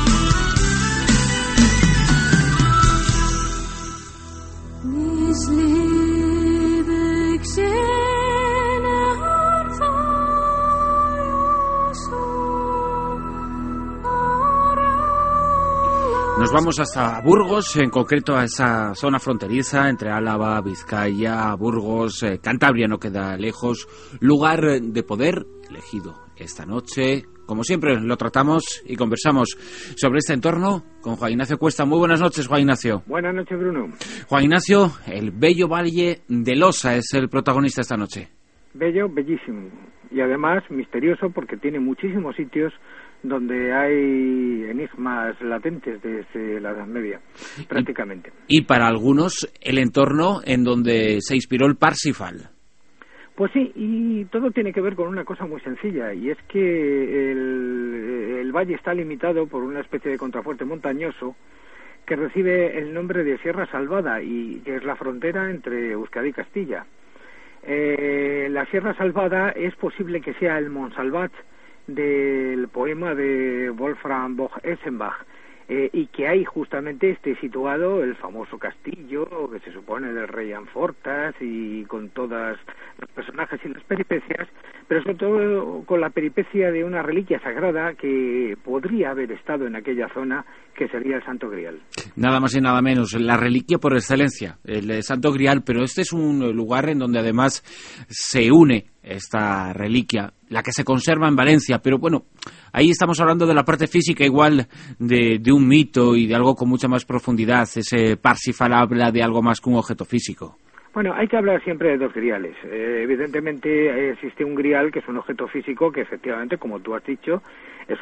Nos vamos hasta Burgos, en concreto a esa zona fronteriza entre Álava, Vizcaya, Burgos, eh, Cantabria no queda lejos, lugar de poder elegido esta noche. Como siempre lo tratamos y conversamos sobre este entorno con Juan Ignacio Cuesta. Muy buenas noches, Juan Ignacio. Buenas noches, Bruno. Juan Ignacio, el bello valle de Losa es el protagonista esta noche. Bello, bellísimo, y además misterioso, porque tiene muchísimos sitios donde hay enigmas latentes desde la Edad Media, prácticamente. Y, y para algunos, el entorno en donde se inspiró el Parsifal. Pues sí, y todo tiene que ver con una cosa muy sencilla, y es que el, el valle está limitado por una especie de contrafuerte montañoso que recibe el nombre de Sierra Salvada, y que es la frontera entre Euskadi y Castilla. Eh, la Sierra Salvada es posible que sea el Montsalvat del poema de Wolfram von Eschenbach. Eh, y que ahí justamente esté situado el famoso castillo que se supone del rey Anfortas, y con todos los personajes y las peripecias, pero sobre todo con la peripecia de una reliquia sagrada que podría haber estado en aquella zona, que sería el Santo Grial. Nada más y nada menos, la reliquia por excelencia, el Santo Grial, pero este es un lugar en donde además se une esta reliquia, la que se conserva en Valencia, pero bueno, ahí estamos hablando de la parte física, igual de, de un mito y de algo con mucha más profundidad. Ese Parsifal habla de algo más que un objeto físico. Bueno, hay que hablar siempre de dos griales. Eh, evidentemente eh, existe un grial que es un objeto físico que efectivamente, como tú has dicho, es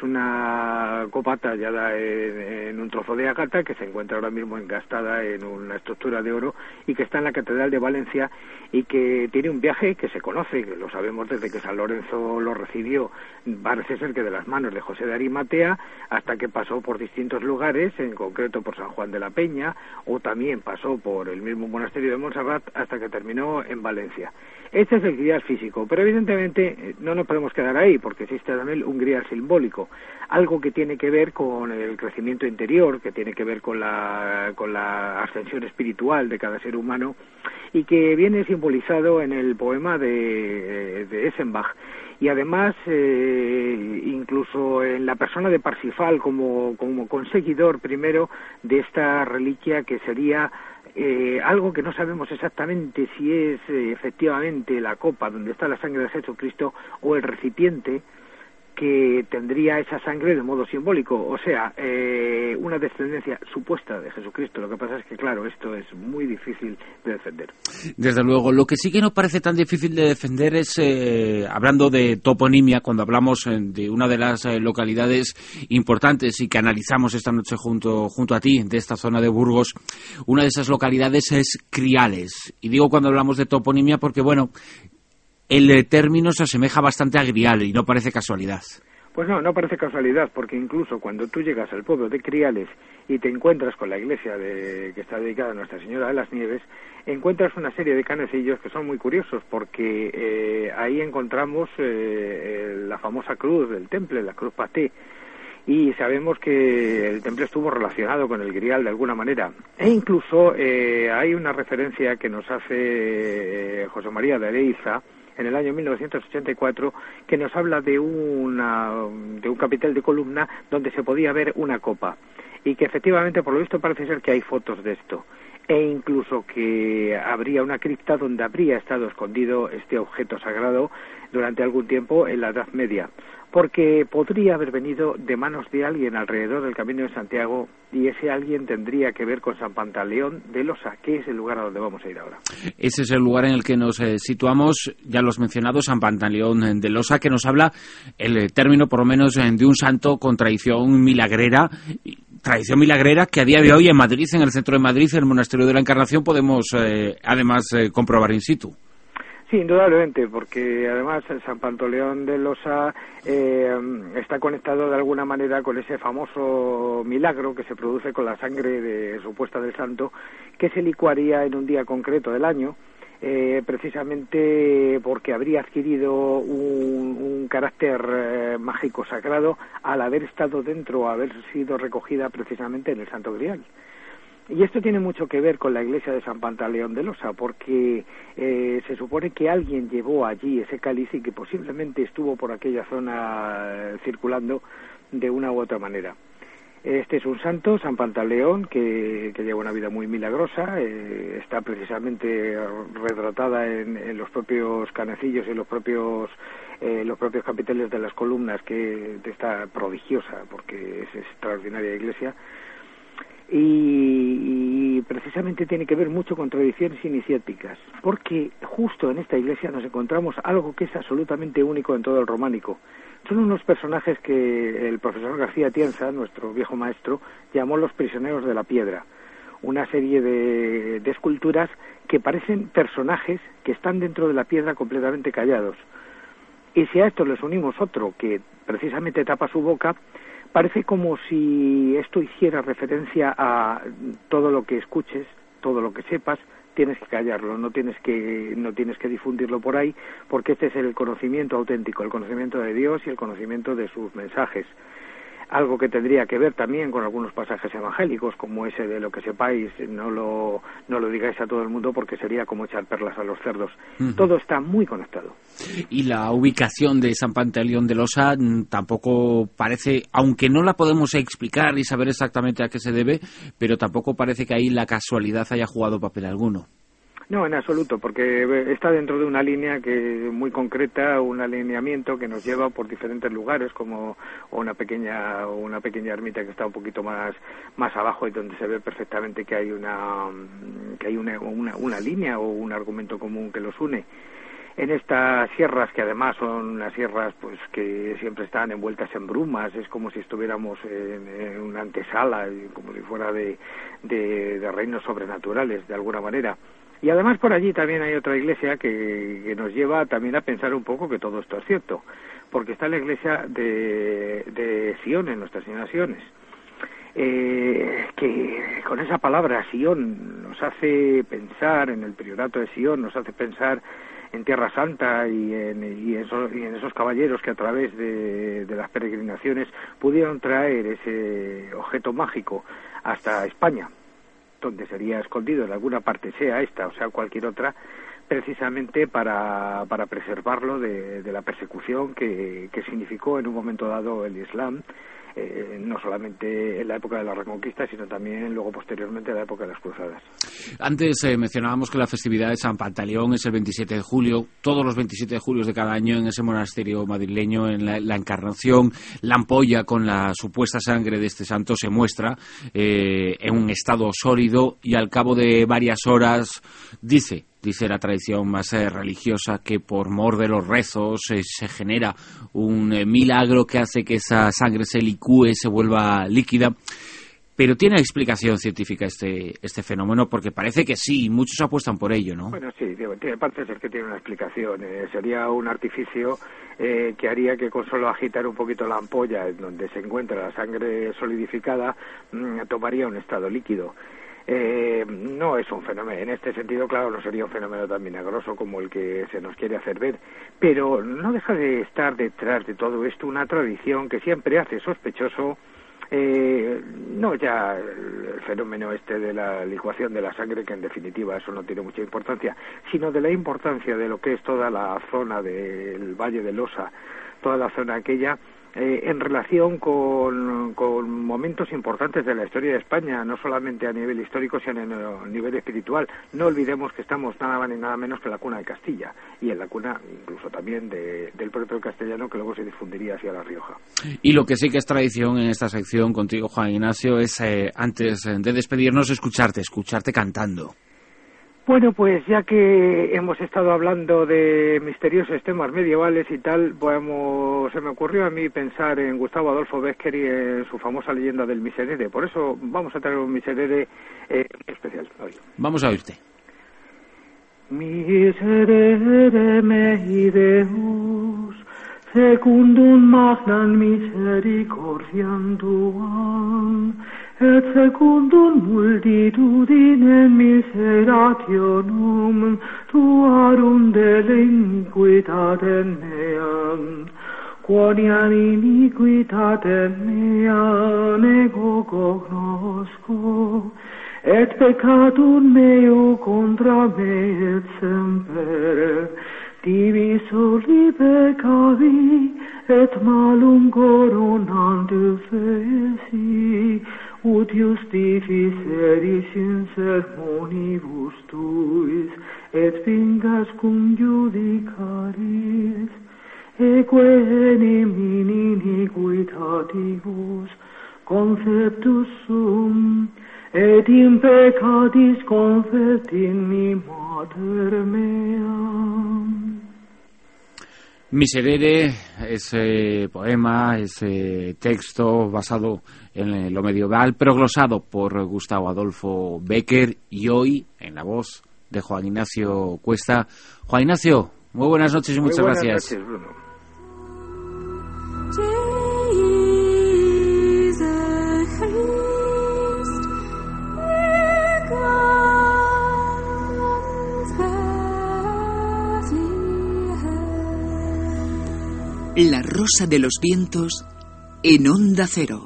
una copa tallada en, en un trozo de ágata que se encuentra ahora mismo engastada en una estructura de oro y que está en la Catedral de Valencia, y que tiene un viaje que se conoce, que lo sabemos desde que San Lorenzo lo recibió, parece ser que de las manos de José de Arimatea, hasta que pasó por distintos lugares, en concreto por San Juan de la Peña, o también pasó por el mismo monasterio de Montserrat, hasta que terminó en Valencia. Este es el grial físico, pero evidentemente no nos podemos quedar ahí, porque existe también un grial simbólico, algo que tiene que ver con el crecimiento interior, que tiene que ver con la, con la ascensión espiritual de cada ser humano, y que viene simbolizado en el poema de, de Essenbach. Y además, eh, incluso en la persona de Parsifal como, como conseguidor primero de esta reliquia, que sería eh, algo que no sabemos exactamente si es eh, efectivamente la copa donde está la sangre de Jesucristo o el recipiente que tendría esa sangre de modo simbólico, o sea, eh, una descendencia supuesta de Jesucristo. Lo que pasa es que, claro, esto es muy difícil de defender. Desde luego, lo que sí que no parece tan difícil de defender es, eh, hablando de toponimia, cuando hablamos eh, de una de las eh, localidades importantes y que analizamos esta noche junto, junto a ti, de esta zona de Burgos, una de esas localidades es Criales. Y digo cuando hablamos de toponimia porque, bueno, el término se asemeja bastante a Grial y no parece casualidad. Pues no, no parece casualidad, porque incluso cuando tú llegas al pueblo de Criales y te encuentras con la iglesia de, que está dedicada a Nuestra Señora de las Nieves, encuentras una serie de canecillos que son muy curiosos, porque eh, ahí encontramos eh, la famosa cruz del Temple, la cruz Paté, y sabemos que el Temple estuvo relacionado con el Grial de alguna manera. E incluso eh, hay una referencia que nos hace eh, José María de Areiza, en el año mil novecientos ochenta y cuatro, que nos habla de una de un capitel de columna donde se podía ver una copa, y que efectivamente, por lo visto, parece ser que hay fotos de esto, e incluso que habría una cripta donde habría estado escondido este objeto sagrado durante algún tiempo en la Edad Media, porque podría haber venido de manos de alguien alrededor del Camino de Santiago, y ese alguien tendría que ver con San Pantaleón de Losa, que es el lugar a donde vamos a ir ahora. Ese es el lugar en el que nos eh, situamos, ya lo has mencionado, San Pantaleón de Losa, que nos habla el término, por lo menos, de un santo con tradición milagrera, tradición milagrera que a día de hoy en Madrid, en el centro de Madrid, en el Monasterio de la Encarnación, podemos eh, además eh, comprobar in situ. Sí, indudablemente, porque además el San Pantaleón de Losa eh, está conectado de alguna manera con ese famoso milagro que se produce con la sangre de, supuesta del santo, que se licuaría en un día concreto del año, eh, precisamente porque habría adquirido un, un carácter eh, mágico sagrado al haber estado dentro, haber sido recogida precisamente en el Santo Grial. Y esto tiene mucho que ver con la iglesia de San Pantaleón de Losa, porque eh, se supone que alguien llevó allí ese cáliz y que posiblemente estuvo por aquella zona eh, circulando de una u otra manera. Este es un santo, San Pantaleón, que, que lleva una vida muy milagrosa, eh, está precisamente retratada en, en los propios canecillos y los propios eh, los propios capiteles de las columnas, que está prodigiosa, porque es extraordinaria iglesia. Y, y precisamente tiene que ver mucho con tradiciones iniciáticas, porque justo en esta iglesia nos encontramos algo que es absolutamente único en todo el románico. Son unos personajes que el profesor García Tienza, nuestro viejo maestro, llamó los prisioneros de la piedra, una serie de, de esculturas que parecen personajes que están dentro de la piedra completamente callados. Y si a esto les unimos otro que precisamente tapa su boca, parece como si esto hiciera referencia a todo lo que escuches, todo lo que sepas, tienes que callarlo, no tienes que no tienes que difundirlo por ahí, porque este es el conocimiento auténtico, el conocimiento de Dios y el conocimiento de sus mensajes. algo que tendría que ver también con algunos pasajes evangélicos, como ese de lo que sepáis, no lo, no lo digáis a todo el mundo porque sería como echar perlas a los cerdos. Uh-huh. Todo está muy conectado. Y la ubicación de San Pantaleón de Losa tampoco parece, aunque no la podemos explicar y saber exactamente a qué se debe, pero tampoco parece que ahí la casualidad haya jugado papel alguno. No, en absoluto, porque está dentro de una línea que muy concreta, un alineamiento que nos lleva por diferentes lugares, como una pequeña una pequeña ermita que está un poquito más más abajo y donde se ve perfectamente que hay una que hay una, una, una línea o un argumento común que los une. En estas sierras, que además son unas sierras pues que siempre están envueltas en brumas, es como si estuviéramos en, en una antesala, como si fuera de, de, de reinos sobrenaturales, de alguna manera. Y además por allí también hay otra iglesia que, que nos lleva también a pensar un poco que todo esto es cierto, porque está la iglesia de, de Sion, en Nuestra Señora Siones, eh, que con esa palabra Sion nos hace pensar en el priorato de Sion, nos hace pensar en Tierra Santa y en, y en, esos, y en esos caballeros que a través de, de las peregrinaciones pudieron traer ese objeto mágico hasta España, donde sería escondido en alguna parte, sea esta o sea cualquier otra, precisamente para, para preservarlo de, de la persecución que, que significó en un momento dado el Islam, eh, no solamente en la época de la Reconquista, sino también luego posteriormente en la época de las Cruzadas. Antes eh, mencionábamos que la festividad de San Pantaleón es el veintisiete de julio, todos los veintisiete de julio de cada año en ese monasterio madrileño, en la, la Encarnación, la ampolla con la supuesta sangre de este santo se muestra eh, en un estado sólido y al cabo de varias horas dice... Dice la tradición más eh, religiosa que por mor de los rezos eh, se genera un eh, milagro que hace que esa sangre se licúe, se vuelva líquida. Pero tiene explicación científica este este fenómeno, porque parece que sí, muchos apuestan por ello, ¿no? Bueno, sí, tiene, parece ser que tiene una explicación. Eh, sería un artificio eh, que haría que con solo agitar un poquito la ampolla en donde se encuentra la sangre solidificada, mmm, tomaría un estado líquido. Eh, no es un fenómeno, en este sentido, claro, no sería un fenómeno tan milagroso como el que se nos quiere hacer ver, pero no deja de estar detrás de todo esto una tradición que siempre hace sospechoso, eh, no ya el fenómeno este de la licuación de la sangre, que en definitiva eso no tiene mucha importancia, sino de la importancia de lo que es toda la zona del Valle de Losa, toda la zona aquella, Eh, en relación con, con momentos importantes de la historia de España, no solamente a nivel histórico, sino a nivel espiritual. No olvidemos que estamos nada más ni nada menos que en la cuna de Castilla, y en la cuna incluso también de, del propio castellano, que luego se difundiría hacia La Rioja. Y lo que sí que es tradición en esta sección contigo, Juan Ignacio, es eh, antes de despedirnos escucharte, escucharte cantando. Bueno, pues ya que hemos estado hablando de misteriosos temas medievales y tal, pues se me ocurrió a mí pensar en Gustavo Adolfo Bécquer y en su famosa leyenda del Miserere. Por eso vamos a traer un Miserere eh, especial hoy. Vamos a oírte. Miserere mei Deus, secundum magnam misericordiam tuam, et secundum multitudinem miserationum tuarum delinquitatem meam, quoniam iniquitatem meam ego cognosco, et peccatum meo contra me et semper, divi soli peccavi, et malum coronandum feci, ut justificeris in sermonibus tuis, et vingas cum judicaris, eque enim in iniquitatibus conceptus sum, et in peccatis confetim mi mater meam. Miserere, ese poema, ese texto basado en lo medieval, pero glosado por Gustavo Adolfo Bécquer, y hoy en la voz de Juan Ignacio Cuesta. Juan Ignacio, muy buenas noches y muy muchas buenas gracias. Noches, Bruno. La rosa de los vientos en Onda Cero.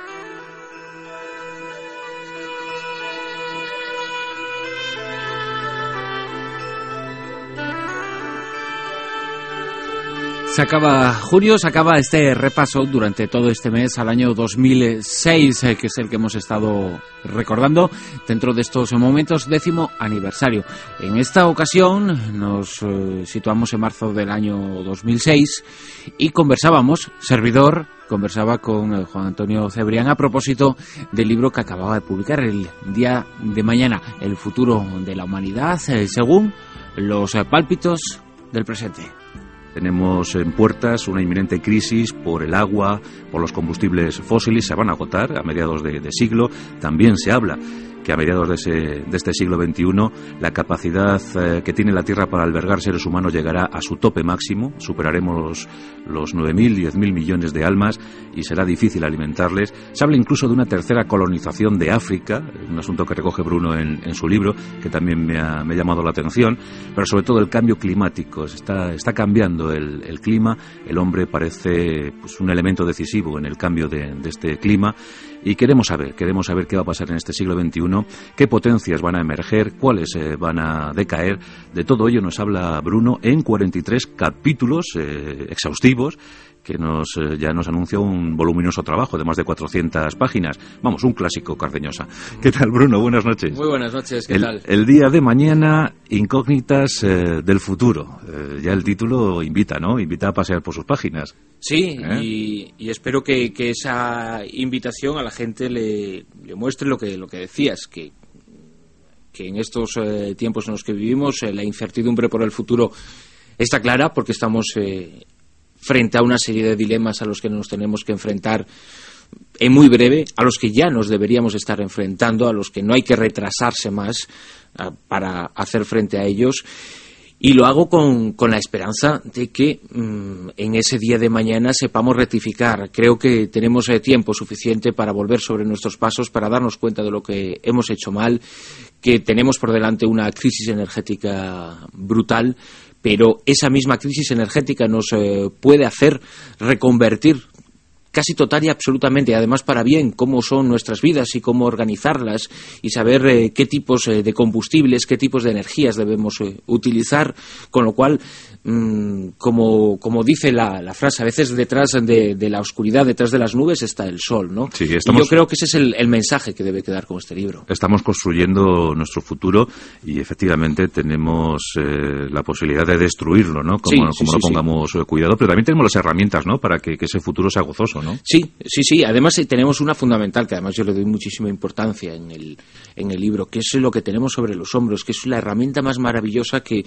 Se acaba junio, se acaba este repaso durante todo este mes al año dos mil seis, eh, que es el que hemos estado recordando dentro de estos momentos, décimo aniversario. En esta ocasión nos eh, situamos en marzo del año dos mil seis y conversábamos, servidor, conversaba con eh, Juan Antonio Cebrián a propósito del libro que acababa de publicar el día de mañana, El futuro de la humanidad, eh, según los eh, pálpitos del presente. Tenemos en puertas una inminente crisis por el agua, por los combustibles fósiles, se van a agotar a mediados de, de siglo. También se habla que a mediados de, ese, de este siglo veintiuno la capacidad eh, que tiene la Tierra para albergar seres humanos llegará a su tope máximo, superaremos los, los nueve mil, diez mil millones de almas y será difícil alimentarles. Se habla incluso de una tercera colonización de África, un asunto que recoge Bruno en, en su libro, que también me ha, me ha llamado la atención, pero sobre todo el cambio climático. Está, está cambiando el, el clima, el hombre parece pues, un elemento decisivo en el cambio de, de este clima. Y queremos saber, queremos saber qué va a pasar en este siglo veintiuno, qué potencias van a emerger, cuáles eh, van a decaer. De todo ello nos habla Bruno en cuarenta y tres capítulos eh, exhaustivos, que nos eh, ya nos anuncia un voluminoso trabajo de más de cuatrocientas páginas. Vamos, un clásico Cardeñosa. ¿Qué tal, Bruno? Buenas noches. Muy buenas noches, ¿qué el, tal? El día de mañana, incógnitas eh, del futuro. Eh, ya el título invita, ¿no? Invita a pasear por sus páginas. Sí, ¿Eh? y, y espero que, que esa invitación a la gente le, le muestre lo que, lo que decías, que, que en estos eh, tiempos en los que vivimos eh, la incertidumbre por el futuro está clara, porque estamos eh, frente a una serie de dilemas a los que nos tenemos que enfrentar en muy breve, a los que ya nos deberíamos estar enfrentando, a los que no hay que retrasarse más uh, para hacer frente a ellos. Y lo hago con, con la esperanza de que mmm, en ese día de mañana sepamos rectificar. Creo que tenemos eh, tiempo suficiente para volver sobre nuestros pasos, para darnos cuenta de lo que hemos hecho mal, que tenemos por delante una crisis energética brutal, pero esa misma crisis energética nos eh, puede hacer reconvertir casi total y absolutamente, además para bien, cómo son nuestras vidas y cómo organizarlas y saber eh, qué tipos eh, de combustibles, qué tipos de energías debemos eh, utilizar, con lo cual, mmm, como, como dice la, la frase, a veces detrás de, de la oscuridad, detrás de las nubes está el sol, ¿no? Sí, estamos, y yo creo que ese es el, el mensaje que debe quedar con este libro. Estamos construyendo nuestro futuro y efectivamente tenemos eh, la posibilidad de destruirlo, ¿no? Como, sí, como sí, no sí, pongamos sí. cuidado, pero también tenemos las herramientas, ¿no? Para que, que ese futuro sea gozoso, ¿no? Sí, sí, sí. Además eh, tenemos una fundamental que además yo le doy muchísima importancia en el, en el libro, que es lo que tenemos sobre los hombros, que es la herramienta más maravillosa que,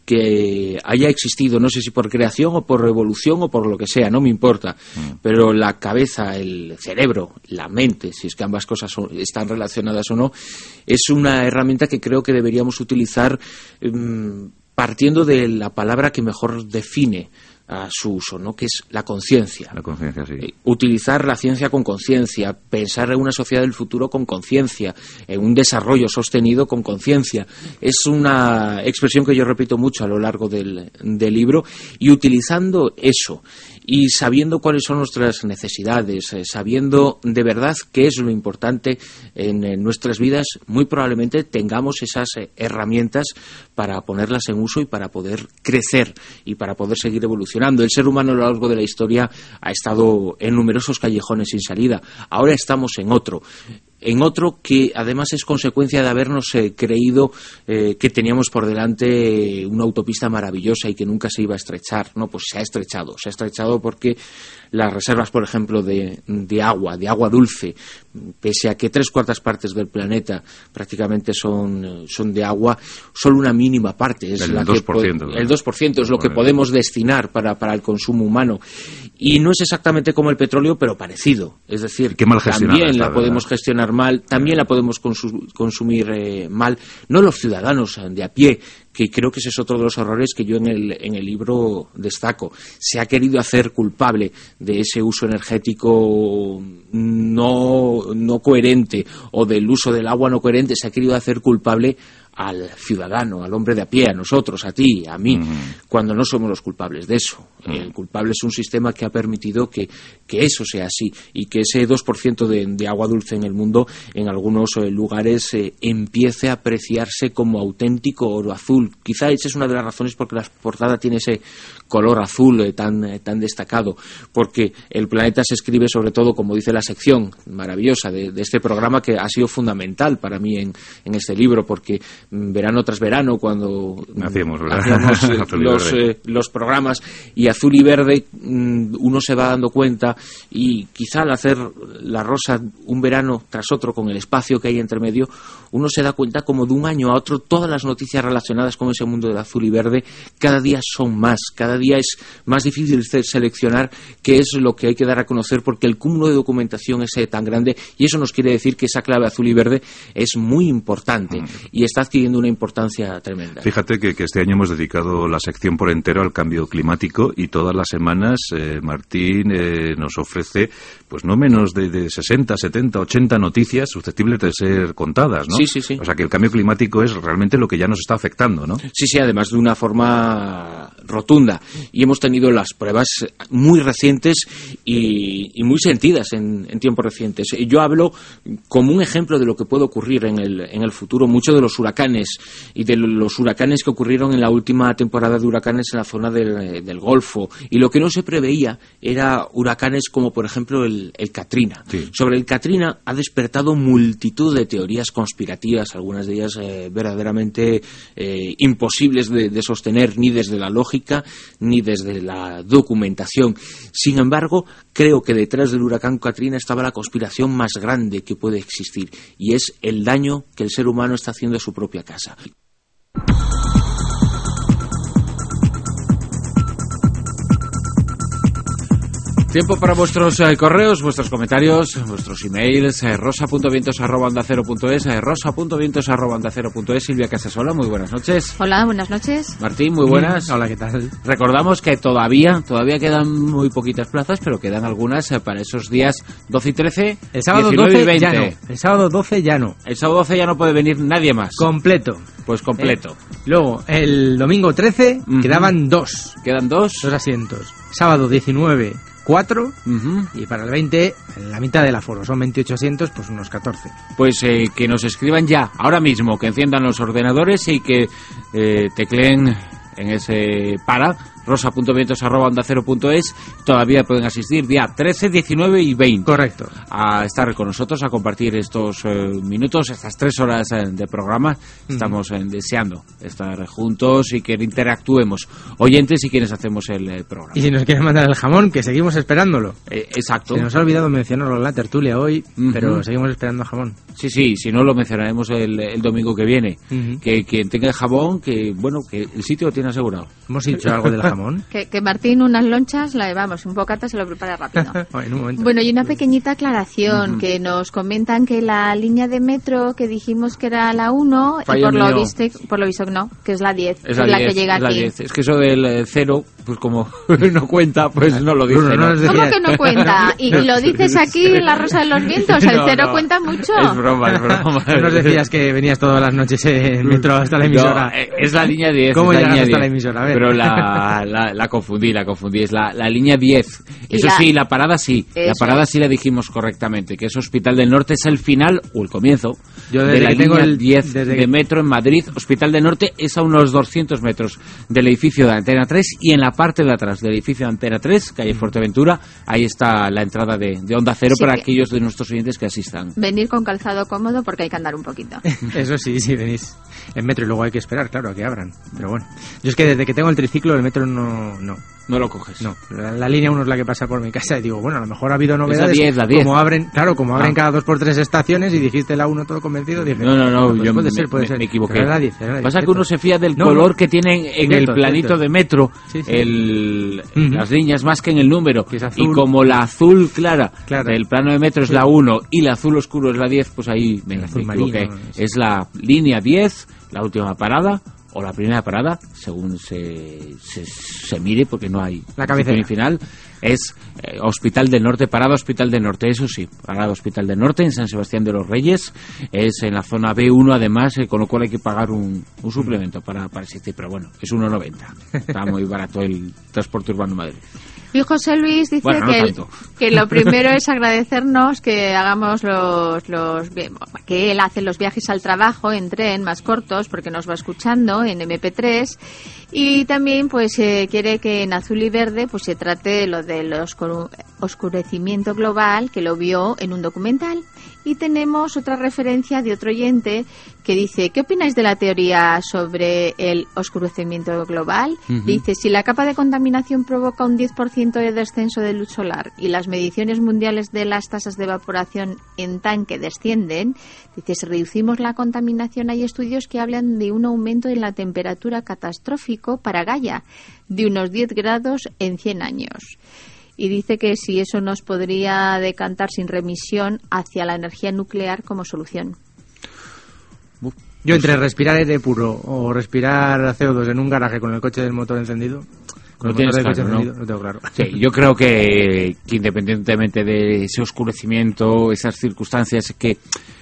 que haya existido, no sé si por creación o por revolución o por lo que sea, no me importa, mm. pero la cabeza, el cerebro, la mente, si es que ambas cosas son, están relacionadas o no, es una herramienta que creo que deberíamos utilizar mmm, partiendo de la palabra que mejor define a su uso, ¿no? Que es la conciencia. La conciencia, sí. Eh, utilizar la ciencia con conciencia, pensar en una sociedad del futuro con conciencia, en un desarrollo sostenido con conciencia. Es una expresión que yo repito mucho a lo largo del, del libro, y utilizando eso y sabiendo cuáles son nuestras necesidades, eh, sabiendo de verdad qué es lo importante en, en nuestras vidas, muy probablemente tengamos esas eh, herramientas para ponerlas en uso y para poder crecer y para poder seguir evolucionando. El ser humano a lo largo de la historia ha estado en numerosos callejones sin salida. Ahora estamos en otro. En otro que además es consecuencia de habernos eh, creído eh, que teníamos por delante una autopista maravillosa y que nunca se iba a estrechar, ¿no? Pues se ha estrechado, se ha estrechado porque las reservas, por ejemplo, de, de agua, de agua dulce, pese a que tres cuartas partes del planeta prácticamente son, son de agua, solo una mínima parte es el la dos por ciento, que el dos por ciento es lo que podemos destinar para, para el consumo humano. Y no es exactamente como el petróleo, pero parecido. Es decir, Qué mal también la ¿verdad? podemos gestionar mal, también la podemos consu- consumir eh, mal, no los ciudadanos de a pie, que creo que ese es otro de los errores que yo en el, en el libro destaco. Se ha querido hacer culpable de ese uso energético no, no coherente o del uso del agua no coherente, se ha querido hacer culpable al ciudadano, al hombre de a pie, a nosotros, a ti, a mí, mm. cuando no somos los culpables de eso. Mm. El culpable es un sistema que ha permitido que, que eso sea así y que ese dos por ciento de, de agua dulce en el mundo en algunos eh, lugares eh, empiece a apreciarse como auténtico oro azul. Quizá esa es una de las razones por que la portada tiene ese color azul eh, tan, eh, tan destacado, porque el planeta se escribe sobre todo, como dice la sección maravillosa de, de este programa, que ha sido fundamental para mí en, en este libro, porque verano tras verano, cuando hacíamos, hacíamos los, eh, los programas, y azul y verde, uno se va dando cuenta, y quizá al hacer la rosa un verano tras otro, con el espacio que hay entre medio, uno se da cuenta como de un año a otro todas las noticias relacionadas con ese mundo del azul y verde cada día son más, cada día es más difícil seleccionar qué es lo que hay que dar a conocer, porque el cúmulo de documentación es tan grande, y eso nos quiere decir que esa clave azul y verde es muy importante mm. y está adquiriendo una importancia tremenda. Fíjate que, que este año hemos dedicado la sección por entero al cambio climático, y todas las semanas eh, Martín eh, nos ofrece pues no menos de, de sesenta, setenta, ochenta noticias susceptibles de ser contadas, ¿no? Sí, sí, sí. O sea que el cambio climático es realmente lo que ya nos está afectando, ¿no? Sí, sí, además de una forma rotunda, y hemos tenido las pruebas muy recientes y, y muy sentidas en, en tiempos recientes. Yo hablo como un ejemplo de lo que puede ocurrir en el, en el futuro, mucho de los huracanes, y de los huracanes que ocurrieron en la última temporada de huracanes en la zona del, del Golfo, y lo que no se preveía era huracanes como por ejemplo el, el Katrina. Sí. Sobre el Katrina ha despertado multitud de teorías conspirativas, algunas de ellas eh, verdaderamente eh, imposibles de, de sostener ni desde la lógica ni desde la documentación. Sin embargo, creo que detrás del huracán Katrina estaba la conspiración más grande que puede existir, y es el daño que el ser humano está haciendo a su propia casa. Tiempo para vuestros eh, correos, vuestros comentarios, vuestros emails, eh, rosa punto vientos arroba onda cero punto es, eh, rosa punto vientos arroba onda cero punto es. Silvia Casasola, muy buenas noches. Hola, buenas noches. Martín, muy buenas. Hola, ¿qué tal? Recordamos que todavía todavía quedan muy poquitas plazas, pero quedan algunas eh, para esos días doce y trece, el sábado diecinueve doce y veinte. Ya no. El sábado doce ya no. El sábado doce ya no puede venir nadie más. Completo. Pues completo. Eh, luego, el domingo trece uh-huh. quedaban dos. Quedan dos. Dos asientos. Sábado diecinueve, cuatro, uh-huh. y para el veinte, la mitad del aforo, son veintiocho asientos, pues unos catorce. Pues eh, que nos escriban ya, ahora mismo, que enciendan los ordenadores y que eh, tecleen en ese para rosa punto vientos arroba onda cero punto es. Todavía pueden asistir día trece, diecinueve y veinte. Correcto. A estar con nosotros, a compartir estos eh, minutos, estas tres horas eh, de programa. Estamos eh, deseando estar juntos y que interactuemos, oyentes y quienes hacemos el eh, programa. Y si nos quieren mandar el jamón, que seguimos esperándolo. Eh, exacto. Se nos ha olvidado mencionarlo en la tertulia hoy, uh-huh. pero seguimos esperando jamón. Sí, sí, si no lo mencionaremos el, el domingo que viene. Uh-huh. Que quien tenga el jamón, que bueno, que el sitio lo tiene asegurado. Hemos dicho algo del jamón. Que, que Martín unas lonchas, la vamos, un bocata se lo prepara rápido. En un momento. Bueno, y una pequeñita aclaración, uh-huh. que nos comentan que la línea de metro que dijimos que era la uno, y por lo, visto, por lo visto no, que es la diez, es la, es la diez, que llega es aquí. La diez. Es que eso del cero, pues como no cuenta, pues no lo dice. Bruno, no, ¿no? ¿Cómo que no cuenta? Y lo dices aquí en la Rosa de los Vientos, el no, cero no. cuenta mucho. Es broma, es broma. No nos decías que venías todas las noches en metro hasta la emisora. No, es la línea diez. ¿Cómo llegas hasta diez. la emisora? A ver. Pero la, la, la confundí, la confundí. Es la, la línea diez. Eso la... sí, la parada sí. Eso. La parada sí la dijimos correctamente, que es Hospital del Norte, es el final o el comienzo Yo de la línea tengo el diez desde... de metro en Madrid. Hospital del Norte es a unos doscientos metros del edificio de Antena tres, y en la parte de atrás del edificio de Antena tres, calle Fuerteventura, ahí está la entrada de, de Onda Cero, sí, para aquellos de nuestros oyentes que asistan. Venir con calzado cómodo porque hay que andar un poquito. Eso sí, sí, venís en metro y luego hay que esperar, claro, a que abran. Pero bueno, yo es que desde que tengo el triciclo, el metro no... no. No lo coges. No, la, la línea uno es la que pasa por mi casa y digo, bueno, a lo mejor ha habido novedades. Es la diez, la diez. Como abren, claro, como abren ah. cada dos por tres estaciones y dijiste la uno todo convencido, dije, no, no, no, pues yo puede me, ser, puede me, ser. me equivoqué. Era la diez, era la diez, pasa cierto. Que uno se fía del no, color no. que tienen en cierto, el planito cierto. de metro, sí, sí. El, uh-huh. las líneas más que en el número. Que es y como la azul clara claro. del plano de metro es sí. la uno y la azul oscuro es la diez, pues ahí me, me equivoqué. Marino, es... es la línea diez, la última parada, o la primera parada, según se, se, se mire, porque no hay la cabecera final. es eh, Hospital del Norte, Parada Hospital del Norte, eso sí, Parada Hospital del Norte, en San Sebastián de los Reyes, es en la zona B uno además, eh, con lo cual hay que pagar un, un suplemento para, para asistir, pero bueno, es uno noventa, está muy barato el transporte urbano Madrid. Y José Luis dice bueno, no que, el, que lo primero es agradecernos que hagamos los, los que él hace los viajes al trabajo en tren más cortos porque nos va escuchando en eme pe tres y también pues eh, quiere que en Azul y Verde pues se trate lo del oscur- oscurecimiento global, que lo vio en un documental. Y tenemos otra referencia de otro oyente que dice, ¿qué opináis de la teoría sobre el oscurecimiento global? Uh-huh. Dice, si la capa de contaminación provoca un diez por ciento de descenso de luz solar y las mediciones mundiales de las tasas de evaporación en tanque descienden, dice, si reducimos la contaminación, hay estudios que hablan de un aumento en la temperatura catastrófico para Gaia, de unos diez grados en cien años. Y dice que si eso nos podría decantar sin remisión hacia la energía nuclear como solución. Yo entre respirar aire puro o respirar ce o dos en un garaje con el coche del motor encendido... Lo tienes claro, ¿no? Lo tengo claro. Sí, yo creo que, que independientemente de ese oscurecimiento, esas circunstancias, que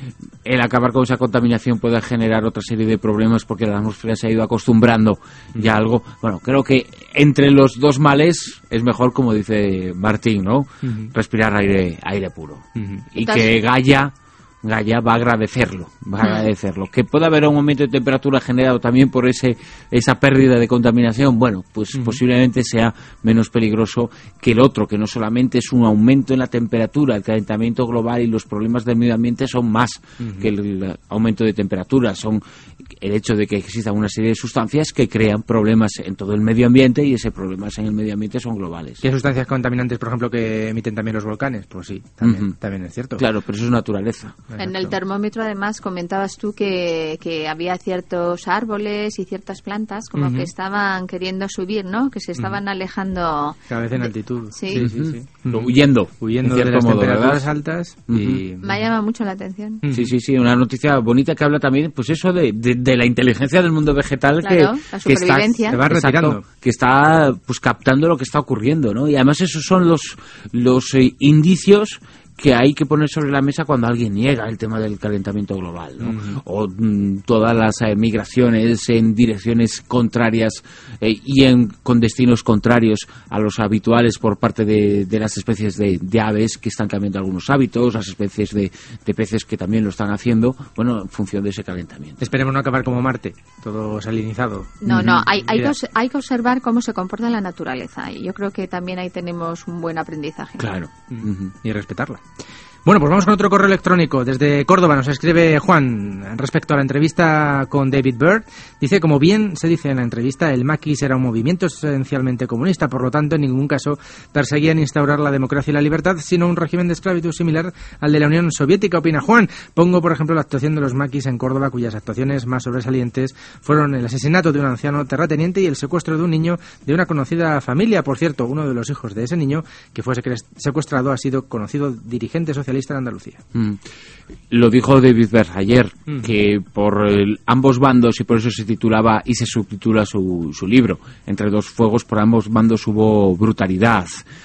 el acabar con esa contaminación pueda generar otra serie de problemas porque la atmósfera se ha ido acostumbrando ya a algo. Bueno, creo que entre los dos males es mejor, como dice Martín, ¿no? Uh-huh. Respirar aire aire puro. Uh-huh. Y Entonces, que Gaia... Gaia va a agradecerlo, va a agradecerlo. Que pueda haber un aumento de temperatura generado también por ese esa pérdida de contaminación, bueno, pues uh-huh. posiblemente sea menos peligroso que el otro, que no solamente es un aumento en la temperatura, el calentamiento global y los problemas del medio ambiente son más uh-huh. que el aumento de temperatura, son el hecho de que existan una serie de sustancias que crean problemas en todo el medio ambiente y esos problemas en el medio ambiente son globales. ¿Y hay sustancias contaminantes, por ejemplo, que emiten también los volcanes? Pues sí, también, uh-huh. también es cierto. Claro, pero eso es naturaleza. En el termómetro, además, comentabas tú que, que había ciertos árboles y ciertas plantas como uh-huh. que estaban queriendo subir, ¿no? Que se estaban uh-huh. alejando... Cada vez en altitud. Sí, sí, sí. sí. Uh-huh. Huyendo. Huyendo de las modo, temperaturas ¿verdad? Altas. Uh-huh. Y... Me llama mucho la atención. Uh-huh. Sí, sí, sí. Una noticia bonita que habla también, pues eso, de, de, de la inteligencia del mundo vegetal. Claro, que, la supervivencia. Que está, se va retirando. Exacto, que está pues captando lo que está ocurriendo, ¿no? Y además esos son los, los eh, indicios que hay que poner sobre la mesa cuando alguien niega el tema del calentamiento global, ¿no? Uh-huh. O mm, todas las eh, migraciones en direcciones contrarias eh, y en, con destinos contrarios a los habituales por parte de, de las especies de, de aves que están cambiando algunos hábitos, las especies de, de peces que también lo están haciendo, bueno, en función de ese calentamiento. Esperemos no acabar como Marte, todo salinizado. No, uh-huh. no, hay, hay, que, hay que observar cómo se comporta la naturaleza y yo creo que también ahí tenemos un buen aprendizaje. Claro, uh-huh. y respetarla. Bueno, pues vamos con otro correo electrónico. Desde Córdoba nos escribe Juan respecto a la entrevista con David Byrd. Dice, como bien se dice en la entrevista, el maquis era un movimiento esencialmente comunista, por lo tanto en ningún caso perseguían instaurar la democracia y la libertad, sino un régimen de esclavitud similar al de la Unión Soviética, opina Juan. Pongo, por ejemplo, la actuación de los maquis en Córdoba, cuyas actuaciones más sobresalientes fueron el asesinato de un anciano terrateniente y el secuestro de un niño de una conocida familia. Por cierto, uno de los hijos de ese niño que fue secuestrado ha sido conocido dirigente socialista en Andalucía. Mm. Lo dijo David Byrd ayer, mm. que por el, ambos bandos, y por eso se titulaba y se subtitula su, su libro, Entre dos fuegos, por ambos bandos hubo brutalidad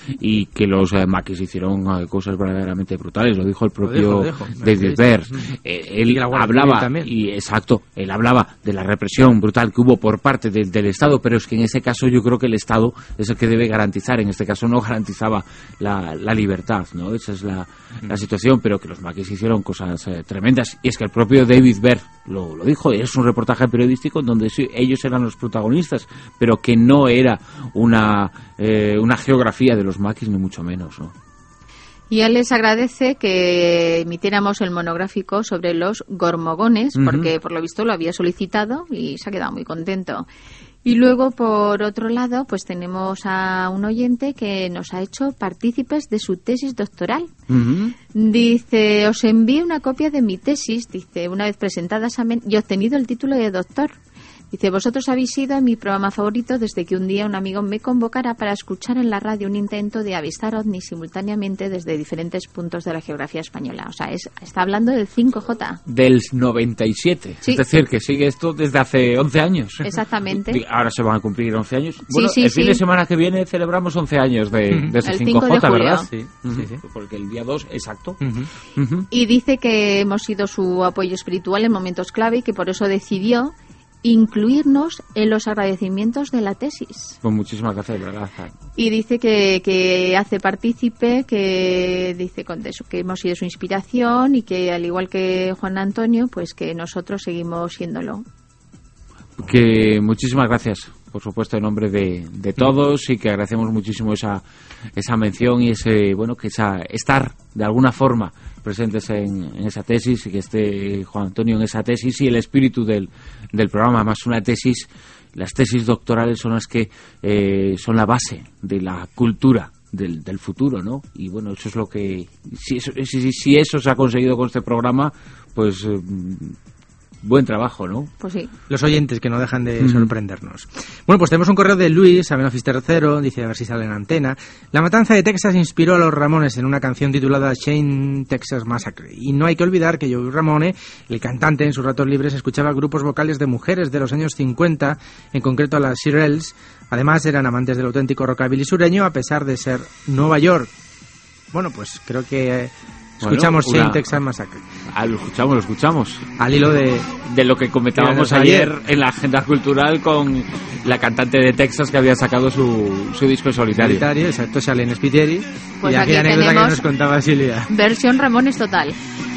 y que los eh, maquis hicieron eh, cosas verdaderamente brutales. Lo dijo el propio lo dejo, lo dejo. David Byrd. Mm. Eh, él hablaba, y exacto, él hablaba de la represión brutal que hubo por parte de, del Estado, pero es que en ese caso yo creo que el Estado es el que debe garantizar. En este caso no garantizaba la, la libertad, ¿no? Esa es la, mm. la situación, pero que los maquis hicieron cosas eh, tremendas, y es que el propio David Byrd lo, lo dijo, es un reportaje periodístico donde sí, ellos eran los protagonistas, pero que no era una, eh, una geografía de los maquis, ni mucho menos, ¿no? Y él les agradece que emitiéramos el monográfico sobre los gormogones, uh-huh. porque por lo visto lo había solicitado y se ha quedado muy contento. Y luego, por otro lado, pues tenemos a un oyente que nos ha hecho partícipes de su tesis doctoral. Uh-huh. Dice, os envío una copia de mi tesis, dice, una vez presentada examen y obtenido el título de doctor. Dice, vosotros habéis sido mi programa favorito desde que un día un amigo me convocara para escuchar en la radio un intento de avistar ovnis simultáneamente desde diferentes puntos de la geografía española. O sea, es, está hablando del cinco J. Del noventa y siete. Sí. Es decir, que sigue esto desde hace once años. Exactamente. Ahora se van a cumplir once años. Bueno, sí, sí, el fin sí. de semana que viene celebramos once años de, de ese el cinco J, ¿verdad? Sí, uh-huh. sí, sí. Porque el día dos, exacto. Uh-huh. Uh-huh. Y dice que hemos sido su apoyo espiritual en momentos clave y que por eso decidió incluirnos en los agradecimientos de la tesis. Con muchísimas gracias, ¿verdad? Y dice que, que hace partícipe, que dice con eso, que hemos sido su inspiración y que al igual que Juan Antonio, pues que nosotros seguimos siéndolo. Que muchísimas gracias, por supuesto, en nombre de, de todos, y que agradecemos muchísimo esa esa mención y ese, bueno, que esa estar de alguna forma presentes en, en esa tesis, y que esté Juan Antonio en esa tesis y el espíritu del, del programa. Además, una tesis, las tesis doctorales son las que eh, son la base de la cultura del, del futuro, ¿no? Y bueno, eso es lo que, si eso, si, si eso se ha conseguido con este programa, pues eh, buen trabajo, ¿no? Pues sí. Los oyentes que no dejan de mm. sorprendernos. Bueno, pues tenemos un correo de Luis, Abenofis tercero, dice a ver si sale en antena. La matanza de Texas inspiró a los Ramones en una canción titulada Chain Texas Massacre. Y no hay que olvidar que Joey Ramone, el cantante, en sus ratos libres escuchaba grupos vocales de mujeres de los años cincuenta, en concreto a las Shirelles. Además, eran amantes del auténtico rockabilly sureño, a pesar de ser Nueva York. Bueno, pues creo que... Eh, Escuchamos bueno, Chain Texas Massacre. Ah, lo escuchamos, lo escuchamos. Al hilo de... De lo que comentábamos ayer, ayer en la agenda cultural con la cantante de Texas que había sacado su, su disco en solitario. Solitario, exacto, sale en Spiteri. Pues y aquí aquella anécdota tenemos que nos contaba Silvia. Versión Ramones total.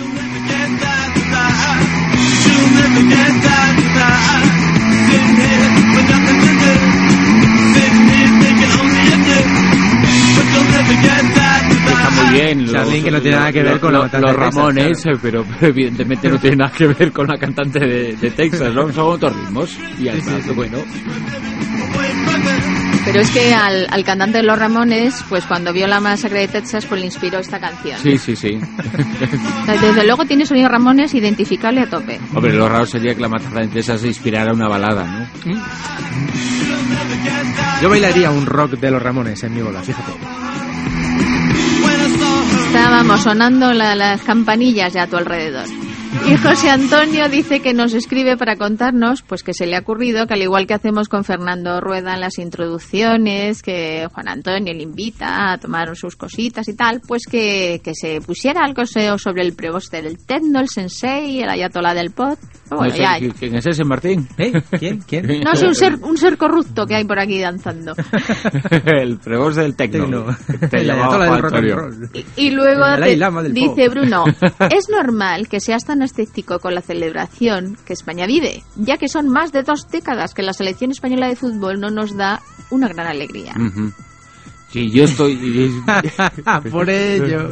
Está muy bien. Charlene, que no tiene nada que ver lo, con lo, la cantante los de Texas, Ramones, claro. pero, pero evidentemente no tiene nada que ver con la cantante de, de Texas, ¿no? Son otros ritmos. Y ya está, sí, sí. Bueno. Pero es que al, al cantante de los Ramones, pues cuando vio la masacre de Texas, pues le inspiró esta canción. Sí, sí, sí. O sea, desde luego tiene sonido Ramones identificable a tope. Hombre, lo raro sería que la matanza de Texas se inspirara una balada, ¿no? ¿Mm? Yo bailaría un rock de los Ramones en mi boda, fíjate. Estábamos sonando la, las campanillas ya a tu alrededor. Y José Antonio dice que nos escribe para contarnos pues que se le ha ocurrido que al igual que hacemos con Fernando Rueda en las introducciones, que Juan Antonio le invita a tomar sus cositas y tal, pues que, que se pusiera algo sobre el preboste del techno, el sensei, el ayatolá del pop. Bueno, no sé, ya. ¿Quién es ese, Martín? ¿Eh? ¿Quién? ¿Quién? No sé, un ser, un ser corrupto que hay por aquí danzando. El preboste del techno. Te llamaba Juan Antonio. Y, y luego te, dice pop. Bruno, es normal que seas tan escéptico con la celebración que España vive, ya que son más de dos décadas que la selección española de fútbol no nos da una gran alegría. Uh-huh. Sí, yo estoy... Por ello.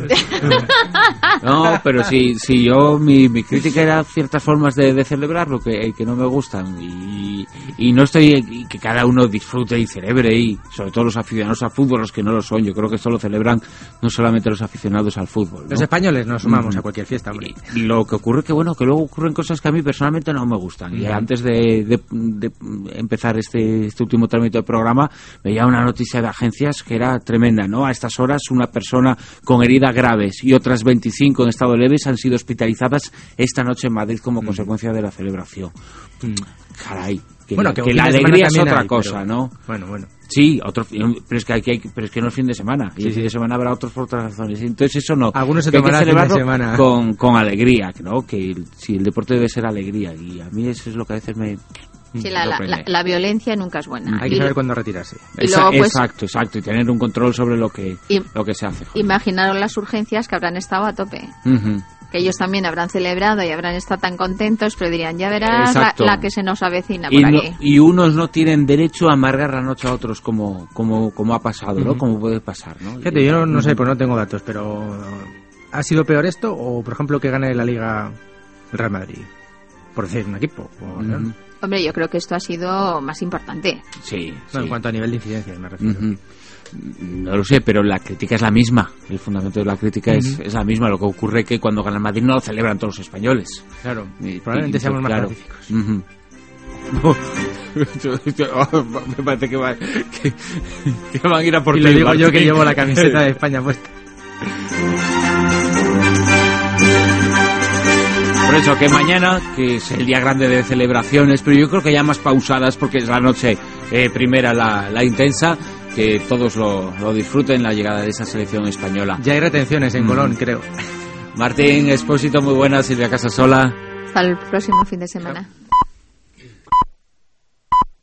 No, pero si, si yo, mi, mi crítica era ciertas formas de, de celebrarlo que, que no me gustan, y, y no estoy... y que cada uno disfrute y celebre, y sobre todo los aficionados al fútbol, los que no lo son. Yo creo que esto lo celebran no solamente los aficionados al fútbol, ¿no? Los españoles nos sumamos mm. a cualquier fiesta, hombre. Y lo que ocurre que, bueno, que luego ocurren cosas que a mí personalmente no me gustan. Mm. Y antes de, de, de empezar este, este último trámite del programa, veía una noticia de agencias que era tremenda, ¿no? A estas horas una persona con heridas graves y otras veinticinco en estado leves han sido hospitalizadas esta noche en Madrid como mm. consecuencia de la celebración. Mm. Caray, que, bueno, la, que, que la alegría es otra hay, cosa, pero... ¿no? Bueno, bueno. Sí, otro, pero es que aquí hay, pero es que no es fin de semana, y sí, el fin de semana habrá otros por otras razones. Entonces eso no. Algunos se que tomarán fin de semana con con alegría, ¿no? Que el, sí, el deporte debe ser alegría, y a mí eso es lo que a veces me Sí, la, la, la, la violencia nunca es buena. Hay que saber cuándo retirarse. Esa, luego, pues, exacto, exacto, y tener un control sobre lo que y, lo que se hace. Joder. Imaginaros las urgencias que habrán estado a tope. Uh-huh. Que ellos también habrán celebrado y habrán estado tan contentos, pero dirían, ya verás la, la que se nos avecina por y aquí. No, y unos no tienen derecho a amargar la noche a otros como como como ha pasado, ¿no? Uh-huh. Como puede pasar, ¿no? Fíjate, yo no, no sé, pues no tengo datos, pero ¿ha sido peor esto o, por ejemplo, que gane la Liga el Real Madrid? Por decir un equipo. O, ¿no? Uh-huh. Hombre, yo creo que esto ha sido más importante. Sí, no, sí. En cuanto a nivel de incidencias, me refiero. Uh-huh. No lo sé, pero la crítica es la misma. El fundamento de la crítica uh-huh. es, es la misma. Lo que ocurre es que cuando gana el Madrid no lo celebran todos los españoles. Claro, y, probablemente y, seamos más claro. pacíficos. Uh-huh. Me parece que, va, que, que van a ir a por ti. Y lo digo yo que llevo la camiseta de España puesta. Por eso que mañana, que es el día grande de celebraciones, pero yo creo que ya más pausadas, porque es la noche eh, primera, la, la intensa, que todos lo, lo disfruten, la llegada de esa selección española. Ya hay retenciones en mm. Colón, creo. Martín Expósito, muy buena. Silvia Casasola. Hasta el próximo fin de semana.